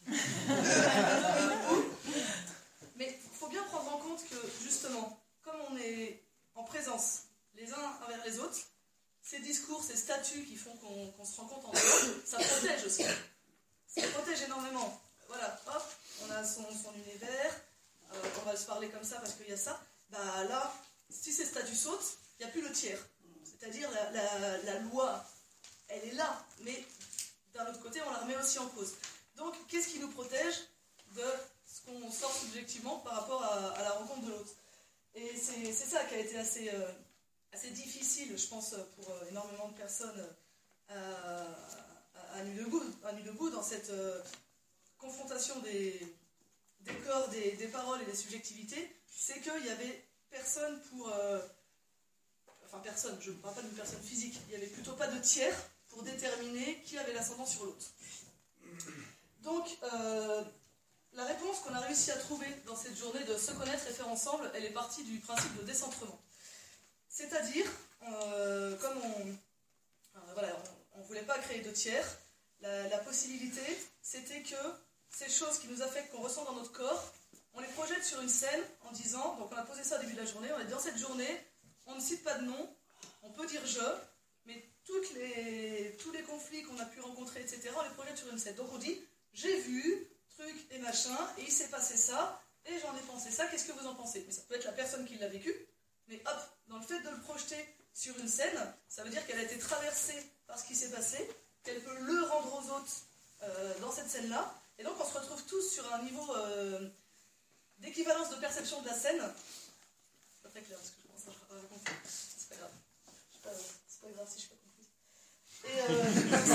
Speaker 6: Mais il faut bien prendre en compte que, justement, comme on est en présence les uns envers les autres, ces discours, ces statuts qui font qu'on, qu'on se rencontre entre eux, ça protège aussi. ça protège énormément. Voilà, hop, on a son, son univers, euh, on va se parler comme ça parce qu'il y a ça. Bah là, si ces statuts sautent, il n'y a plus le tiers. C'est-à-dire la, la, la loi, elle est là, mais d'un autre côté, on la remet aussi en cause. Donc, qu'est-ce qui nous protège de ce qu'on sort subjectivement par rapport à, à la rencontre de l'autre? Et c'est, c'est ça qui a été assez, euh, assez difficile, je pense, pour euh, énormément de personnes à, à, à, nu debout, à nu debout dans cette euh, confrontation des, des corps, des, des paroles et des subjectivités, c'est qu'il n'y avait personne pour... Euh, enfin, personne, je ne parle pas d'une personne physique, il n'y avait plutôt pas de tiers pour déterminer qui avait l'ascendant sur l'autre. Donc, euh, la réponse qu'on a réussi à trouver dans cette journée de se connaître et faire ensemble, elle est partie du principe de décentrement. C'est-à-dire, euh, comme on euh, voilà, on ne voulait pas créer de tiers, la, la possibilité, c'était que ces choses qui nous affectent, qu'on ressent dans notre corps, on les projette sur une scène en disant, donc on a posé ça au début de la journée, on a dit dans cette journée, on ne cite pas de nom, on peut dire je, mais toutes les, tous les conflits qu'on a pu rencontrer, et cetera, on les projette sur une scène. Donc on dit, j'ai vu, truc et machin, et il s'est passé ça, et j'en ai pensé ça, qu'est-ce que vous en pensez? Mais ça peut être la personne qui l'a vécu, mais hop, dans le fait de le projeter sur une scène, ça veut dire qu'elle a été traversée par ce qui s'est passé, qu'elle peut le rendre aux autres euh, dans cette scène-là, et donc on se retrouve tous sur un niveau euh, d'équivalence de perception de la scène. C'est pas très clair ce que je commence à raconter, c'est pas grave. C'est pas, c'est pas grave si je suis pas comprise. Et euh, comme,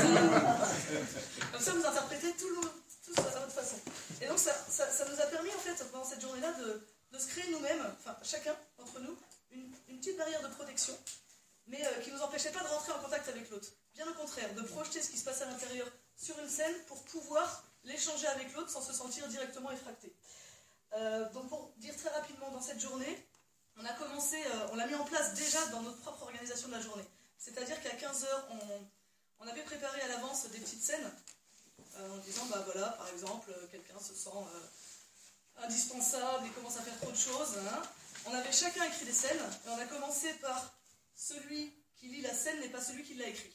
Speaker 6: ça, comme ça, vous interprétez tout le, tous à votre façon. Et donc ça, ça, ça nous a permis en fait, pendant cette journée-là, de, de se créer nous-mêmes, enfin chacun d'entre nous, une, une petite barrière de protection, mais euh, qui ne nous empêchait pas de rentrer en contact avec l'autre. Bien au contraire, de projeter ce qui se passe à l'intérieur sur une scène pour pouvoir l'échanger avec l'autre sans se sentir directement effracté. Euh, donc pour dire très rapidement, dans cette journée, on a commencé, euh, on l'a mis en place déjà dans notre propre organisation de la journée. C'est-à-dire qu'à quinze heures, on, on avait préparé à l'avance des petites scènes, euh, en disant, bah voilà, par exemple, quelqu'un se sent euh, indispensable, il commence à faire trop de choses. Hein. On avait chacun écrit des scènes, et on a commencé par celui qui lit la scène n'est pas celui qui l'a écrit.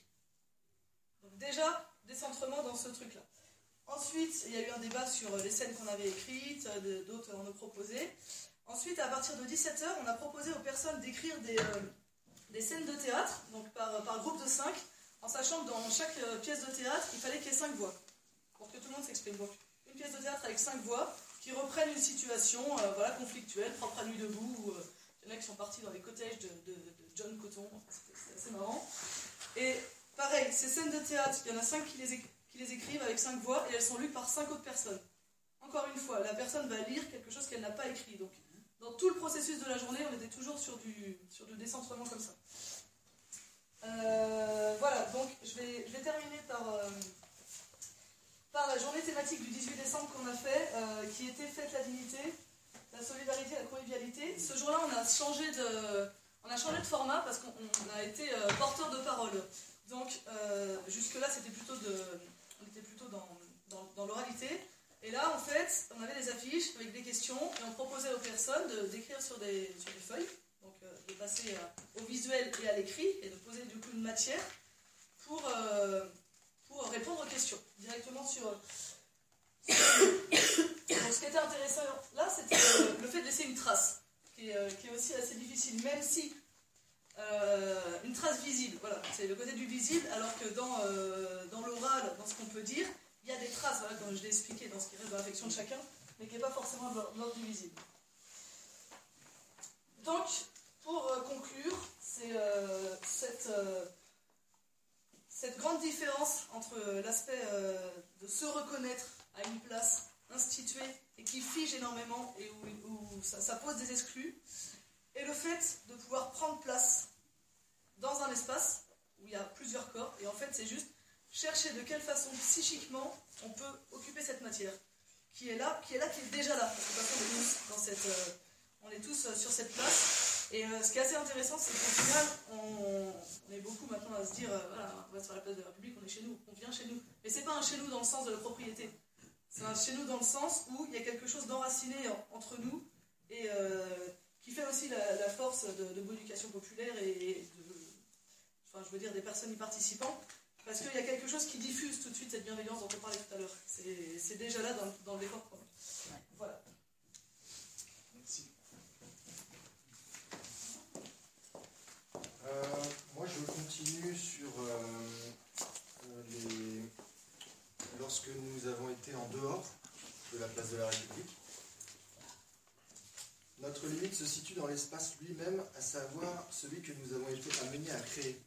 Speaker 6: Donc déjà, décentrement dans ce truc-là. Ensuite, il y a eu un débat sur les scènes qu'on avait écrites, d'autres en ont proposé. Ensuite, à partir de dix-sept heures, on a proposé aux personnes d'écrire des, euh, des scènes de théâtre, donc par, par groupe de cinq, en sachant que dans chaque euh, pièce de théâtre, il fallait qu'il y ait cinq voix, pour que tout le monde s'exprime. Donc, une pièce de théâtre avec cinq voix, qui reprennent une situation euh, voilà, conflictuelle, propre à Nuit debout, où euh, il y en a qui sont partis dans les cottages de, de, de John Cotton, c'était assez marrant. Et pareil, ces scènes de théâtre, il y en a cinq qui les, qui les écrivent avec cinq voix, et elles sont lues par cinq autres personnes. Encore une fois, la personne va lire quelque chose qu'elle n'a pas écrit, donc dans tout le processus de la journée, on était toujours sur du, sur du décentrement comme ça. Euh, voilà, donc je vais, je vais terminer par, euh, par la journée thématique du dix-huit décembre qu'on a fait, euh, qui était Fête la dignité, la solidarité et la convivialité. Ce jour-là, on a changé de, on a changé de format parce qu'on on a été euh, porteur de parole. Donc euh, jusque-là, c'était plutôt de, on était plutôt dans, dans, dans l'oralité. Et là, en fait, on avait des affiches avec des questions et on proposait aux personnes de, d'écrire sur des, sur des feuilles, donc euh, de passer à, au visuel et à l'écrit et de poser du coup une matière pour, euh, pour répondre aux questions directement sur... sur... Donc ce qui était intéressant là, c'était le, le fait de laisser une trace, qui est, qui est aussi assez difficile, même si euh, une trace visible, voilà, c'est le côté du visible, alors que dans, euh, dans l'oral, dans ce qu'on peut dire, il y a des traces, voilà, comme je l'ai expliqué, dans ce qui reste dans l'affection de chacun, mais qui n'est pas forcément de l'ordre du visible. Donc, pour euh, conclure, c'est euh, cette, euh, cette grande différence entre l'aspect euh, de se reconnaître à une place instituée et qui fige énormément et où, où ça, ça pose des exclus, et le fait de pouvoir prendre place dans un espace où il y a plusieurs corps, et en fait c'est juste chercher de quelle façon psychiquement on peut occuper cette matière qui est là, qui est là, qui est déjà là. Parce qu'on est tous dans cette, euh, on est tous euh, sur cette place. Et euh, ce qui est assez intéressant, c'est qu'au final, on, on est beaucoup maintenant à se dire, euh, voilà, on va sur la place de la République, on est chez nous, on vient chez nous. Mais c'est pas un chez nous dans le sens de la propriété. C'est un chez nous dans le sens où il y a quelque chose d'enraciné en, entre nous et euh, qui fait aussi la, la force de, de l'éducation populaire et de, enfin, je veux dire, des personnes y participant. Parce qu'il y a quelque chose qui diffuse tout de suite cette bienveillance dont on parlait tout à l'heure. C'est, c'est déjà là dans, dans le décor. Quoi. Voilà.
Speaker 4: Merci.
Speaker 1: Euh, moi, je continue sur euh, euh, les... lorsque nous avons été en dehors de la place de la République. Notre limite se situe dans l'espace lui-même, à savoir celui que nous avons été amenés à créer.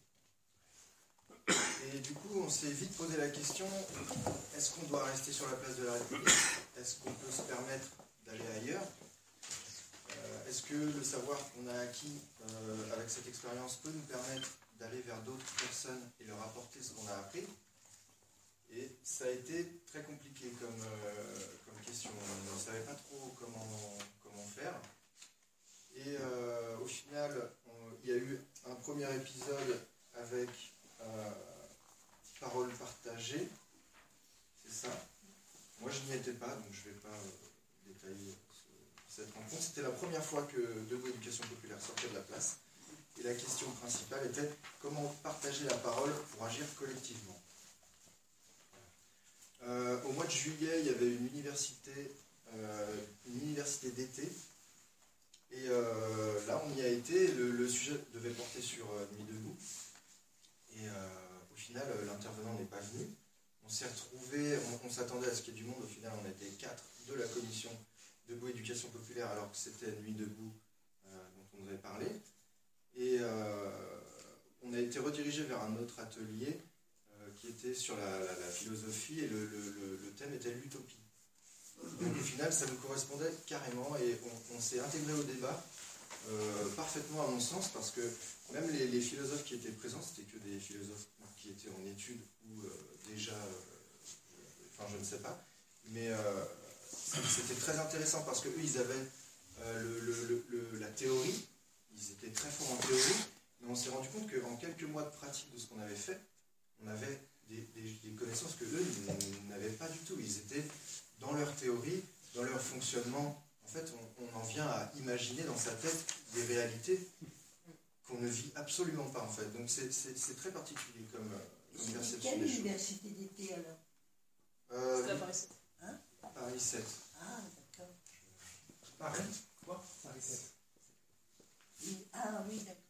Speaker 1: Et du coup, on s'est vite posé la question, est-ce qu'on doit rester sur la place de la République? Est-ce qu'on peut se permettre d'aller ailleurs? euh, Est-ce que le savoir qu'on a acquis euh, avec cette expérience peut nous permettre d'aller vers d'autres personnes et leur apporter ce qu'on a appris? Et ça a été très compliqué comme, euh, comme question. On ne savait pas trop comment, comment faire. Et euh, au final, on, il y a eu un premier épisode avec euh, parole partagée. C'est ça. Moi, je n'y étais pas, donc je ne vais pas euh, détailler ce, cette rencontre. C'était la première fois que Debout Éducation Populaire sortait de la place. Et la question principale était comment partager la parole pour agir collectivement. Euh, au mois de juillet, il y avait une université, euh, une université d'été. Et euh, là, on y a été. Le, le sujet devait porter sur euh, Nuit debout. Et euh, au final, l'intervenant n'est pas venu. On s'est retrouvés, on, on s'attendait à ce qu'il y ait du monde. Au final, on était quatre de la commission Debout Éducation Populaire, alors que c'était Nuit debout euh, dont on devait parler. Et euh, on a été redirigé vers un autre atelier qui était sur la, la, la philosophie, et le, le, le thème était l'utopie. Donc au final, ça nous correspondait carrément, et on, on s'est intégré au débat euh, parfaitement à mon sens, parce que même les, les philosophes qui étaient présents, c'était que des philosophes qui étaient en études ou euh, déjà, euh, enfin je ne sais pas, mais euh, c'était très intéressant parce qu'eux, ils avaient euh, le, le, le, la théorie, ils étaient très forts en théorie, mais on s'est rendu compte qu'en quelques mois de pratique de ce qu'on avait fait, on avait des, des, des connaissances que eux n'avaient pas du tout. Ils étaient dans leur théorie, dans leur fonctionnement. En fait, on, on en vient à imaginer dans sa tête des réalités qu'on ne vit absolument pas, en fait. Donc c'est, c'est, c'est très particulier comme, comme perception
Speaker 9: quelle
Speaker 1: des choses.
Speaker 9: Quelle université d'été, alors
Speaker 1: euh,
Speaker 6: C'était à Paris sept.
Speaker 9: Hein
Speaker 1: Paris sept.
Speaker 9: Ah, d'accord.
Speaker 1: Paris
Speaker 7: Quoi Paris sept.
Speaker 9: Ah oui, d'accord.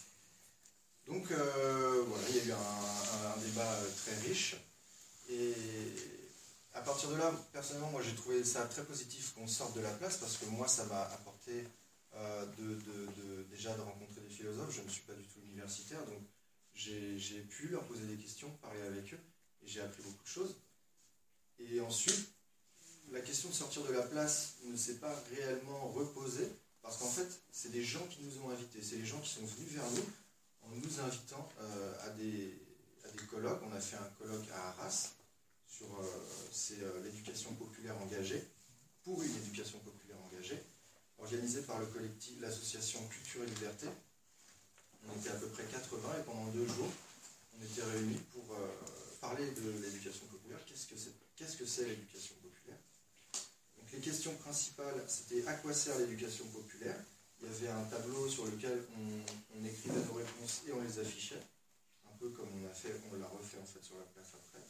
Speaker 1: Donc euh, voilà, il y a eu un, un, un débat très riche, et à partir de là, personnellement, moi j'ai trouvé ça très positif qu'on sorte de la place, parce que moi ça m'a apporté euh, de, de, de, déjà de rencontrer des philosophes. Je ne suis pas du tout universitaire, donc j'ai, j'ai pu leur poser des questions, parler avec eux, et j'ai appris beaucoup de choses. Et ensuite, la question de sortir de la place ne s'est pas réellement reposée, parce qu'en fait, c'est des gens qui nous ont invités, c'est les gens qui sont venus vers nous, en nous invitant euh, à, des, à des colloques. On a fait un colloque à Arras sur euh, c'est, euh, l'éducation populaire engagée, pour une éducation populaire engagée, organisé par le collectif, l'association Culture et Liberté. On était à peu près quatre-vingts, et pendant deux jours, on était réunis pour euh, parler de l'éducation populaire. Qu'est-ce que c'est, qu'est-ce que c'est l'éducation populaire? Donc les questions principales, c'était à quoi sert l'éducation populaire? Il y avait un tableau sur lequel on, on écrivait nos réponses et on les affichait, un peu comme on a fait, on l'a refait en fait sur la place après.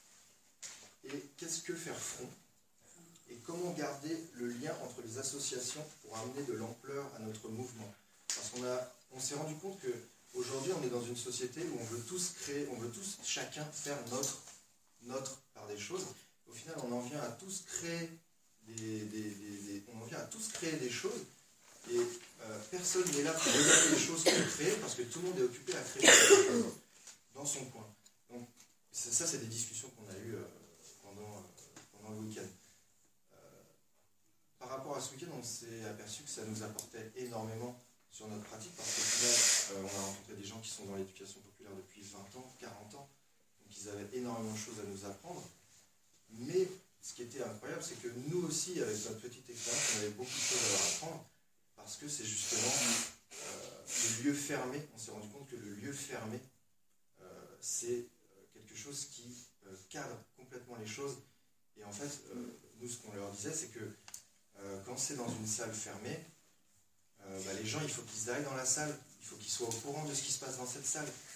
Speaker 1: Et qu'est-ce que faire front? Et comment garder le lien entre les associations pour amener de l'ampleur à notre mouvement? Parce qu'on a, on s'est rendu compte qu'aujourd'hui, on est dans une société où on veut tous créer, on veut tous chacun faire notre, notre par des choses. Au final, on en vient à tous créer des, des, des, des on en vient à tous créer des choses. Et euh, personne n'est là pour regarder les choses qu'on crée, parce que tout le monde est occupé à créer quelque chose dans son coin. Donc ça, c'est des discussions qu'on a eues euh, pendant, euh, pendant le week-end. Euh, par rapport à ce week-end, on s'est aperçu que ça nous apportait énormément sur notre pratique, parce qu'au final, euh, on a rencontré des gens qui sont dans l'éducation populaire depuis vingt ans, quarante ans, donc ils avaient énormément de choses à nous apprendre. Mais ce qui était incroyable, c'est que nous aussi, avec notre petite expérience, on avait beaucoup de choses à leur apprendre. Parce que c'est justement euh, le lieu fermé. On s'est rendu compte que le lieu fermé, euh, c'est quelque chose qui euh, cadre complètement les choses. Et en fait, euh, nous, ce qu'on leur disait, c'est que euh, quand c'est dans une salle fermée, euh, bah, les gens, il faut qu'ils aillent dans la salle, il faut qu'ils soient au courant de ce qui se passe dans cette salle. Il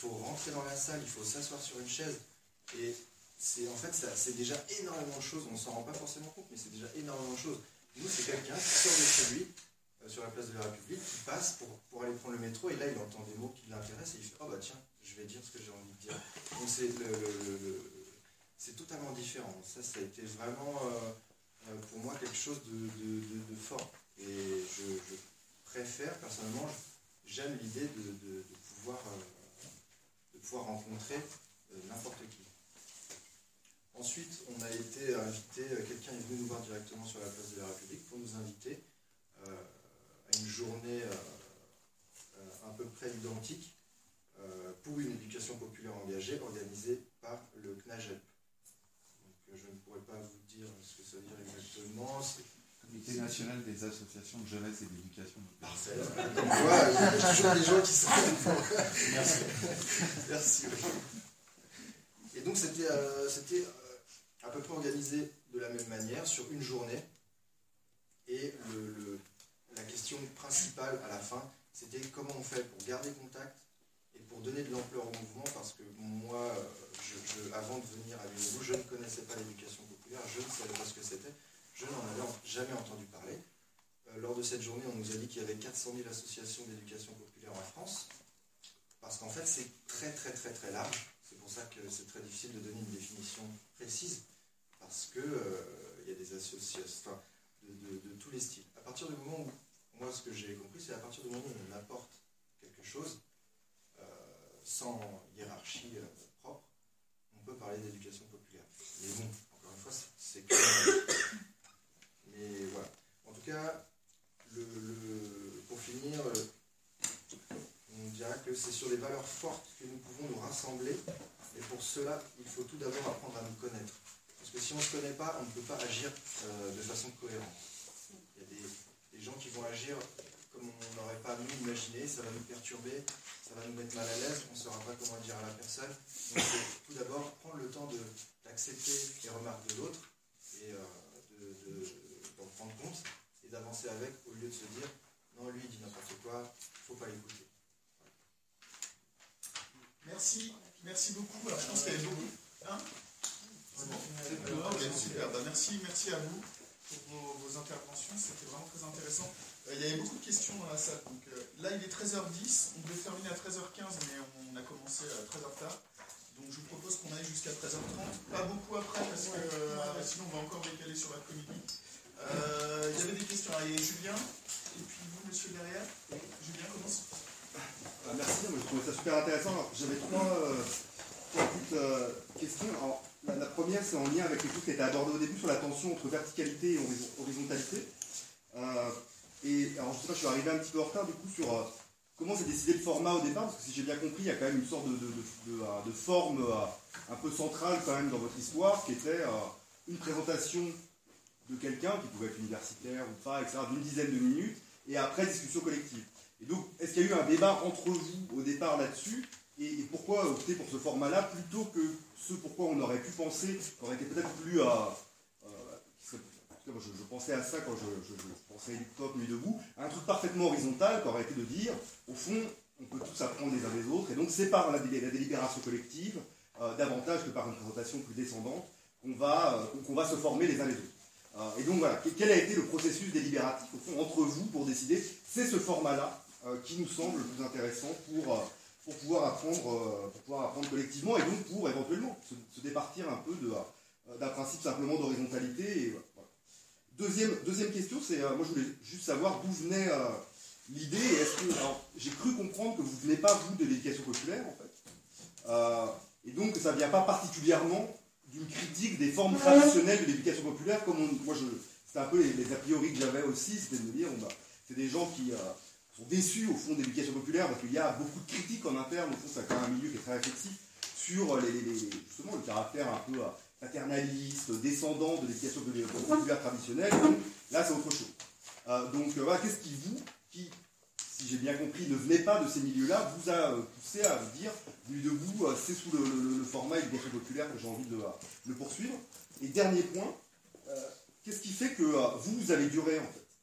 Speaker 1: faut rentrer dans la salle, il faut s'asseoir sur une chaise. Et c'est en fait, c'est déjà énormément de choses. On ne s'en rend pas forcément compte, mais c'est déjà énormément de choses. Nous, c'est quelqu'un qui sort de chez lui, euh, sur la place de la République, qui passe pour, pour aller prendre le métro, et là, il entend des mots qui l'intéressent, et il fait « Oh bah tiens, je vais dire ce que j'ai envie de dire ». Donc c'est le, le, le, c'est totalement différent. Ça, ça a été vraiment, euh, pour moi, quelque chose de, de, de, de fort. Et je, je préfère, personnellement, j'aime l'idée de, de, de, pouvoir, euh, de pouvoir rencontrer euh, n'importe qui. Ensuite, on a été invité, quelqu'un est venu nous voir directement sur la place de la République pour nous inviter euh, à une journée euh, euh, à peu près identique euh, pour une éducation populaire engagée organisée par le C N A G E P. Donc, euh, je ne pourrais pas vous dire ce que ça veut dire exactement.
Speaker 8: Comité national des associations de jeunesse et d'éducation.
Speaker 1: Parfait. Comme quoi, il y a toujours des gens qui sont... Merci. Merci. Et donc, c'était... Euh, c'était à peu près organisé de la même manière sur une journée, et le, le, la question principale à la fin, c'était comment on fait pour garder contact et pour donner de l'ampleur au mouvement, parce que moi, je, je, avant de venir à l'U N E B O, je ne connaissais pas l'éducation populaire, je ne savais pas ce que c'était, je n'en avais jamais entendu parler. Euh, lors de cette journée, on nous a dit qu'il y avait quatre cent mille associations d'éducation populaire en France, parce qu'en fait, c'est très très très très large. C'est pour ça que c'est très difficile de donner une définition précise, parce qu'il euh, y a des associations enfin, de, de, de tous les styles. À partir du moment où, moi ce que j'ai compris, c'est à partir du moment où on apporte quelque chose, euh, sans hiérarchie euh, propre, on peut parler d'éducation populaire. Mais bon, encore une fois, c'est que... Mais voilà. En tout cas, le, le, pour finir, on dira que c'est sur des valeurs fortes que nous pouvons nous rassembler. Et pour cela, il faut tout d'abord apprendre à nous connaître. Parce que si on ne se connaît pas, on ne peut pas agir euh, de façon cohérente. Il y a des, des gens qui vont agir comme on n'aurait pas nous imaginé, ça va nous perturber, ça va nous mettre mal à l'aise, on ne saura pas comment dire à la personne. Donc il faut tout d'abord prendre le temps d'accepter les remarques de l'autre et euh, de, de, d'en prendre compte et d'avancer avec, au lieu de se dire non, lui il dit n'importe quoi, il ne faut pas l'écouter.
Speaker 4: Merci, merci beaucoup. Alors je pense qu'il y avait beaucoup. Hein C'est bon, bon okay, super. Bah, merci, merci à vous pour vos, vos interventions. C'était vraiment très intéressant. Euh, il y avait beaucoup de questions dans la salle. Donc, euh, là, il est treize heures dix. On devait terminer à treize heures quinze, mais on a commencé à très en retard. Donc, je vous propose qu'on aille jusqu'à treize heures trente. Pas beaucoup après, parce que euh, sinon, on va encore décaler sur l'après-midi. Euh, il y avait des questions. Alors, il y a Julien. Et puis vous, monsieur derrière. Julien, commence.
Speaker 15: Ah, merci, moi, je trouvais ça super intéressant. J'avais trois, euh, trois petites euh, questions. Alors, la, la première, c'est en lien avec quelque chose qui a été abordé au début sur la tension entre verticalité et horizontalité. Euh, et alors, je sais pas, je suis arrivé un petit peu en retard du coup sur euh, comment s'est décidé le format au départ, parce que si j'ai bien compris, il y a quand même une sorte de, de, de, de, de forme euh, un peu centrale quand même dans votre histoire, qui était euh, une présentation de quelqu'un, qui pouvait être universitaire ou pas, et cetera, d'une dizaine de minutes, et après discussion collective. Et donc, est-ce qu'il y a eu un débat entre vous au départ là-dessus, et, et pourquoi opter pour ce format-là plutôt que ce pourquoi on aurait pu penser, qui aurait été peut-être plus à... Euh, euh, je, je pensais à ça quand je, je, je pensais à Hip-Hop, Nuit debout, un truc parfaitement horizontal qui aurait été de dire, au fond, on peut tous apprendre les uns des autres, et donc c'est par la, la délibération collective, euh, davantage que par une présentation plus descendante, qu'on va, euh, qu'on va se former les uns les autres. Euh, et donc voilà, quel a été le processus délibératif au fond entre vous pour décider, c'est ce format-là euh, qui nous semble le plus intéressant pour, euh, pour, pouvoir apprendre, euh, pour pouvoir apprendre collectivement, et donc pour éventuellement se, se départir un peu de, euh, d'un principe simplement d'horizontalité. Et, voilà. Deuxième, deuxième question, c'est, euh, moi je voulais juste savoir d'où venait euh, l'idée, et est-ce que, alors, j'ai cru comprendre que vous ne venez pas, vous, de l'éducation populaire, en fait, euh, et donc que ça ne vient pas particulièrement d'une critique des formes traditionnelles de l'éducation populaire, comme on, moi, je, c'était un peu les, les a priori que j'avais aussi, c'était de me dire, bon, bah, c'est des gens qui euh, sont déçus, au fond, de l'éducation populaire, parce qu'il y a beaucoup de critiques en interne, au fond, c'est quand même un milieu qui est très réflexif, sur les, les, les, justement le caractère un peu... Euh, paternaliste, descendant de l'éducation populaire traditionnelle, donc là c'est autre chose. Euh, donc voilà, qu'est-ce qui vous, qui, si j'ai bien compris, ne venez pas de ces milieux-là, vous a euh, poussé à vous dire, Nuit debout, euh, c'est sous le, le, le format éducation populaire que j'ai envie de, euh, de poursuivre. Et dernier point, euh, qu'est-ce qui fait que euh, vous, vous avez duré en fait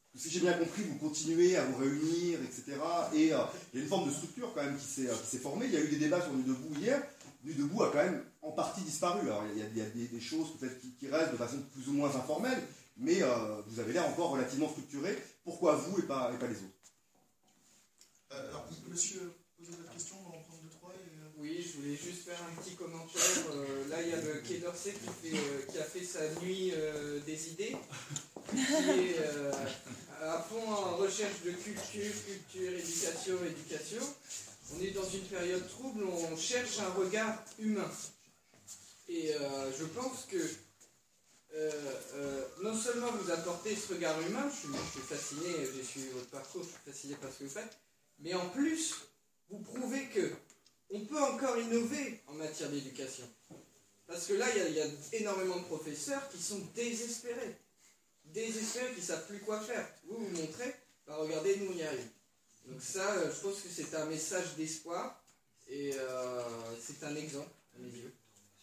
Speaker 15: si j'ai bien compris, vous continuez à vous réunir, et cetera. Et euh, il y a une forme de structure quand même qui s'est, euh, qui s'est formée. Il y a eu des débats sur Nuit debout hier. Nuit debout a quand même en partie disparu. Alors il y a, il y a des, des choses peut-être qui, qui restent de façon plus ou moins informelle, mais euh, vous avez l'air encore relativement structuré. Pourquoi vous et pas, et pas les autres?
Speaker 4: euh, Alors, monsieur, posez votre question, on va en prendre deux, trois. Et, euh...
Speaker 11: Oui, je voulais juste faire un petit commentaire. Euh, là, il y a le Quai d'Orsay qui, fait, euh, qui a fait sa nuit euh, des idées, qui est euh, à fond en recherche de culture, culture, éducation, éducation. On est dans une période trouble où on cherche un regard humain. Et euh, je pense que euh, euh, non seulement vous apportez ce regard humain, je suis, je suis fasciné, j'ai suivi votre parcours, je suis fasciné par ce que vous faites, mais en plus, vous prouvez que on peut encore innover en matière d'éducation. Parce que là, il y, a, il y a énormément de professeurs qui sont désespérés. Désespérés, qui ne savent plus quoi faire. Vous vous montrez, bah regardez, nous on y arrive. Donc ça, euh, je pense que c'est un message d'espoir et euh, c'est un exemple à mes yeux.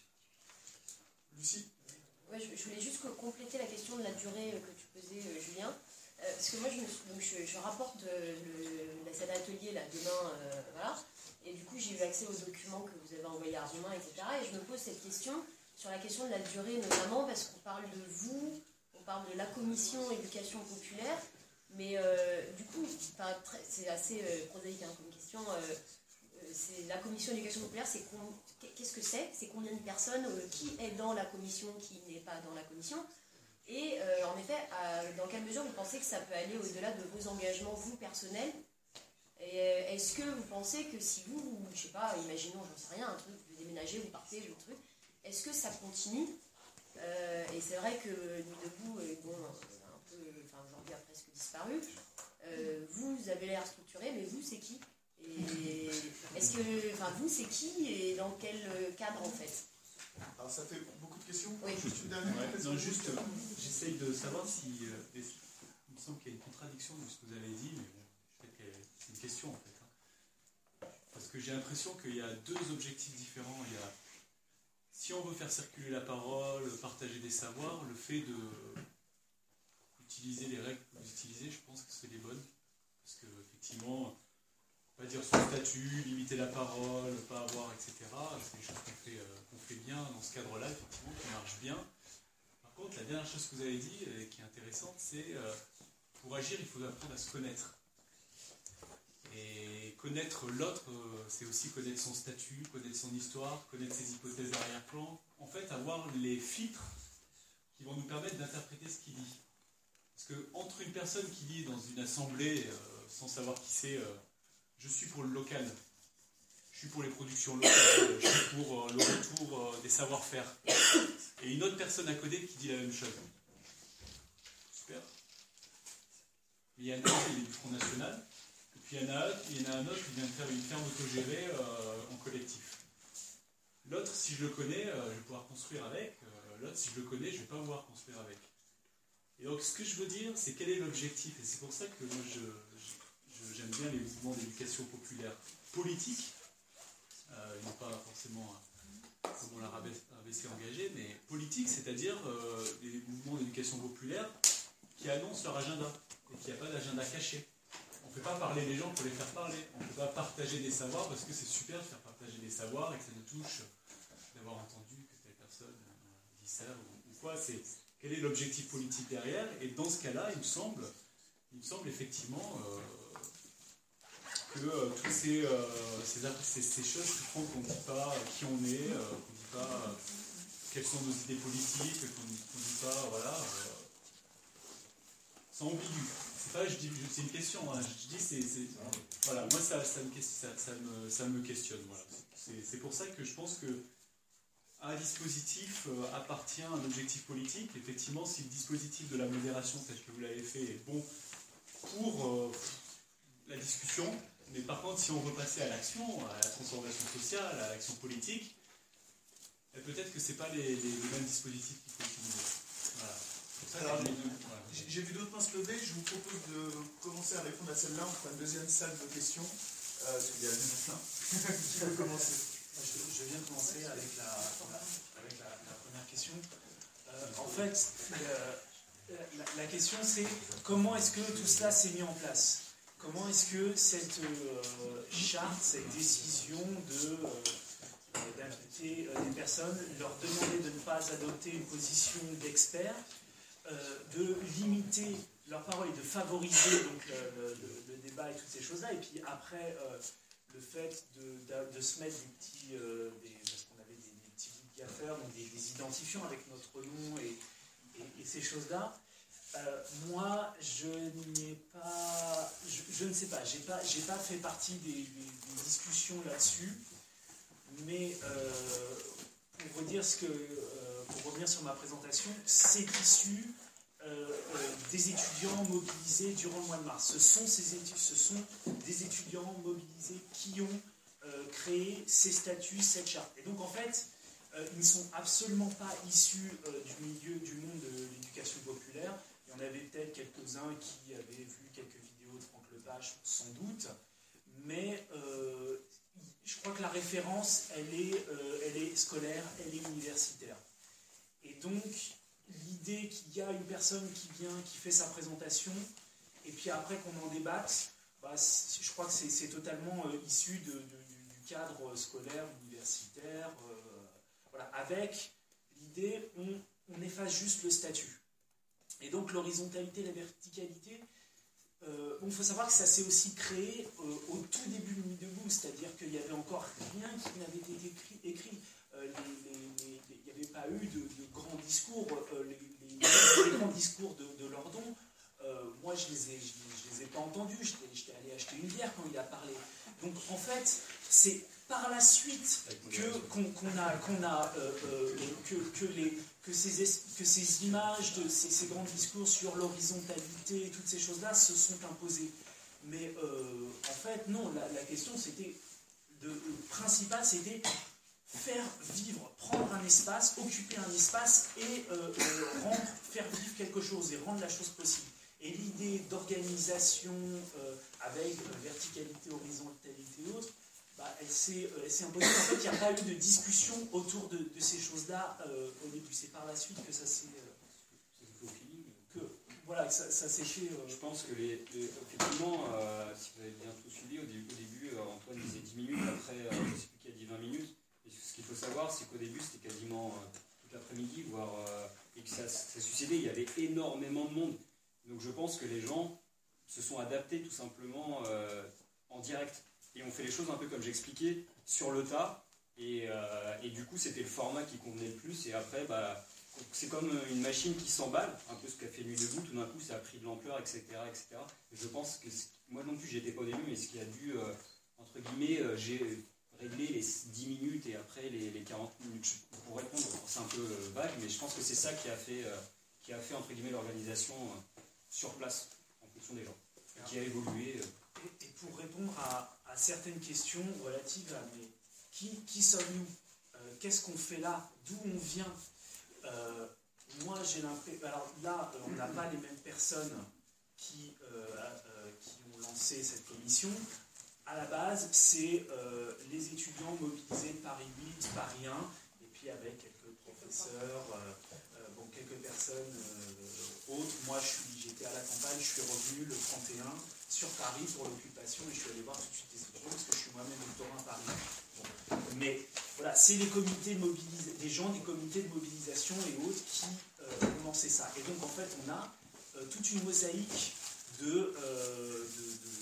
Speaker 4: Lucie?
Speaker 10: Ouais, je, je voulais juste compléter la question de la durée que tu posais, euh, Julien. Euh, parce que moi, je, me, donc je, je rapporte euh, le, la salle d'atelier là, demain, euh, voilà. Et du coup, j'ai eu accès aux documents que vous avez envoyés à Argument, et cetera. Et je me pose cette question sur la question de la durée, notamment parce qu'on parle de vous, on parle de la commission éducation populaire. Mais euh, du coup, c'est assez euh, prosaïque hein, comme question. Euh, c'est, la commission éducation populaire, c'est qu'est-ce que c'est? C'est combien de personnes? euh, Qui est dans la commission? Qui n'est pas dans la commission? Et euh, en effet, euh, dans quelle mesure vous pensez que ça peut aller au-delà de vos engagements, vous, personnels? Et euh, est-ce que vous pensez que si vous, vous je sais pas, imaginons, j'en sais rien, un truc, vous déménagez, vous partez, le truc, est-ce que ça continue? euh, Et c'est vrai que Nuit debout, euh, bon... enfin aujourd'hui a presque disparu, euh, vous avez l'air structuré, mais vous c'est qui? Et est-ce que, enfin vous c'est qui et dans quel cadre en fait?
Speaker 4: Alors ça fait beaucoup de questions.
Speaker 10: Oui.
Speaker 4: Juste une dernière.
Speaker 16: Ouais, non, juste, euh, j'essaye de savoir si, euh, il me semble qu'il y a une contradiction de ce que vous avez dit, mais bon, c'est une question en fait. Hein. Parce que j'ai l'impression qu'il y a deux objectifs différents. Il y a, si on veut faire circuler la parole, partager des savoirs, le fait de utiliser les règles que vous utilisez, je pense que c'est les bonnes. Parce que, effectivement, on va dire son statut, limiter la parole, ne pas avoir, et cetera. C'est des choses qu'on fait, euh, qu'on fait bien dans ce cadre-là, effectivement, qui marche bien. Par contre, la dernière chose que vous avez dit, et qui est intéressante, c'est euh, pour agir, il faut apprendre à se connaître. Et connaître l'autre, euh, c'est aussi connaître son statut, connaître son histoire, connaître ses hypothèses d'arrière-plan. En fait, avoir les filtres qui vont nous permettre d'interpréter ce qu'il dit. Parce qu'entre une personne qui dit dans une assemblée, euh, sans savoir qui c'est, euh, je suis pour le local, je suis pour les productions locales, je suis pour euh, le retour euh, des savoir-faire, et une autre personne à côté qui dit la même chose. Super. Il y en a un qui est du Front National, et puis il y en a un, il y en a un autre qui vient de faire une ferme autogérée euh, en collectif. L'autre, si je le connais, euh, je vais pouvoir construire avec, euh, l'autre, si je le connais, je ne vais pas pouvoir construire avec. Et donc, ce que je veux dire, c'est quel est l'objectif. Et c'est pour ça que moi, je, je, j'aime bien les mouvements d'éducation populaire politique, euh, non pas forcément euh, comme on l'a rabaissé engagé, mais politique, c'est-à-dire euh, des mouvements d'éducation populaire qui annoncent leur agenda et qui n'y a pas d'agenda caché. On ne fait pas parler les gens pour les faire parler. On ne peut pas partager des savoirs parce que c'est super de faire partager des savoirs et que ça nous touche d'avoir entendu que telle personne euh, dit ça ou, ou quoi. C'est quel est l'objectif politique derrière? Et dans ce cas-là, il me semble, il me semble effectivement euh, que euh, toutes ces, euh, ces, ces, ces choses qui font qu'on ne dit pas qui on est, euh, qu'on ne dit pas euh, quelles sont nos idées politiques, qu'on ne dit pas, voilà, euh, c'est ambigu. C'est pas, je dis, c'est une question. Hein, je dis, c'est, c'est voilà, moi ça, ça, me, ça, ça, me, ça me questionne. Voilà. C'est, c'est pour ça que je pense que un dispositif euh, appartient à un objectif politique. Effectivement, si le dispositif de la modération, tel que vous l'avez fait, est bon pour euh, la discussion, mais par contre, si on veut passer à l'action, à la transformation sociale, à l'action politique, peut-être que ce n'est pas les, les, les mêmes dispositifs qu'il faut utiliser. Voilà. Ça,
Speaker 4: Alors,
Speaker 16: j'ai, voilà.
Speaker 4: j'ai vu d'autres mains se lever. Je vous propose de commencer à répondre à celle-là. On fera une deuxième salle de questions. Euh, parce qu'il y a déjà plein. Qui veut commencer?
Speaker 2: Je, je viens de commencer avec la, la, avec la, la première question. Euh, en fait, euh, la, la question c'est comment est-ce que tout cela s'est mis en place? Comment est-ce que cette euh, charte, cette décision de, euh, d'inviter euh, des personnes, leur demander de ne pas adopter une position d'expert, euh, de limiter leur parole et de favoriser donc, le, le, le débat et toutes ces choses-là, et puis après euh, le fait de, de, de se mettre des petits, euh, des, parce qu'on avait des, des petits bouts de gaffeurs, donc des, des identifiants avec notre nom et, et, et ces choses-là. Euh, moi, je n'ai pas, je, je ne sais pas, j'ai pas, j'ai pas fait partie des, des, des discussions là-dessus, mais euh, pour redire ce que, euh, pour revenir sur ma présentation, c'est issu euh, euh, des étudiants mobilisés durant le mois de mars. Ce sont ces études, ce sont des étudiants mobilisés qui ont euh, créé ces statuts, cette charte. Et donc en fait, euh, ils ne sont absolument pas issus euh, du milieu du monde de l'éducation populaire. Il y en avait peut-être quelques-uns qui avaient vu quelques vidéos de Franck Lepage, sans doute, mais euh, je crois que la référence, elle est, euh, elle est scolaire, elle est universitaire. Et donc, l'idée qu'il y a une personne qui vient, qui fait sa présentation, et puis après qu'on en débatte, bah, je crois que c'est, c'est totalement euh, issu de, de, du, du cadre scolaire, universitaire, euh, voilà, avec l'idée, on, on efface juste le statut. Et donc l'horizontalité, la verticalité, euh, bon, il faut savoir que ça s'est aussi créé euh, au tout début de Nuit debout, c'est-à-dire qu'il n'y avait encore rien qui n'avait été écrit. écrit. Euh, les, les, les, il n'y avait pas eu de, de grands discours, euh, les, les, les grands discours de, de Lordon. Euh, moi, je ne les, ai, je, je les ai pas entendus, j'étais, j'étais allé acheter une bière quand il a parlé. Donc en fait, c'est par la suite que, qu'on, qu'on a, qu'on a euh, euh, que, que, les, que, ces, que ces images, de, ces, ces grands discours sur l'horizontalité et toutes ces choses-là se sont imposées. Mais euh, en fait, non, la, la question c'était, de, le principal c'était faire vivre, prendre un espace, occuper un espace et euh, euh, rendre, faire vivre quelque chose et rendre la chose possible. Et l'idée d'organisation euh, avec euh, verticalité, horizontalité et autres, bah, elle, s'est, elle s'est imposée. En fait, il n'y a pas eu de discussion autour de, de ces choses-là euh, au début. C'est par la suite que ça s'est... Euh, que, voilà, que ça, ça s'est fait... Euh...
Speaker 5: Je pense que, les, les, effectivement, euh, si vous avez bien tout suivi, au début, au début euh, Antoine disait dix minutes, après, euh, je ne sais plus qui a dit vingt minutes. Et ce qu'il faut savoir, c'est qu'au début, c'était quasiment euh, toute l'après-midi, voire, euh, et que ça, ça succédait, il y avait énormément de monde. Donc je pense que les gens se sont adaptés tout simplement euh, en direct. Et on fait les choses un peu comme j'expliquais, sur le tas. Et, euh, et du coup, c'était le format qui convenait le plus. Et après, bah, c'est comme une machine qui s'emballe, un peu ce qu'a fait Nuit debout. Tout d'un coup, ça a pris de l'ampleur, et cetera et cetera. Et je pense que, moi non plus, j'étais pas au début, mais ce qui a dû, euh, entre guillemets, euh, j'ai réglé les dix minutes et après les, les quarante minutes. Pour répondre, c'est un peu euh, vague, mais je pense que c'est ça qui a fait, euh, qui a fait entre guillemets, l'organisation euh, sur place, en fonction des gens, et qui a évolué. Euh.
Speaker 2: Et, et pour répondre à, à certaines questions relatives à mais qui, qui sommes-nous, euh, qu'est-ce qu'on fait là, d'où on vient, euh, moi j'ai l'impression, alors là on n'a pas les mêmes personnes qui, euh, euh, qui ont lancé cette commission. À la base, c'est euh, les étudiants mobilisés de Paris huit, Paris un, et puis avec quelques professeurs, euh, euh, bon, quelques personnes euh, autres. Moi, je suis, j'étais à la campagne, je suis revenu le trente et un sur Paris pour l'occupation, et je suis allé voir tout de suite les étudiants, parce que je suis moi-même doctorant à Paris. Bon. Mais voilà, c'est les comités de mobilisation, des gens des comités de mobilisation et autres qui euh, ont lancé ça. Et donc, en fait, on a euh, toute une mosaïque de... Euh, de, de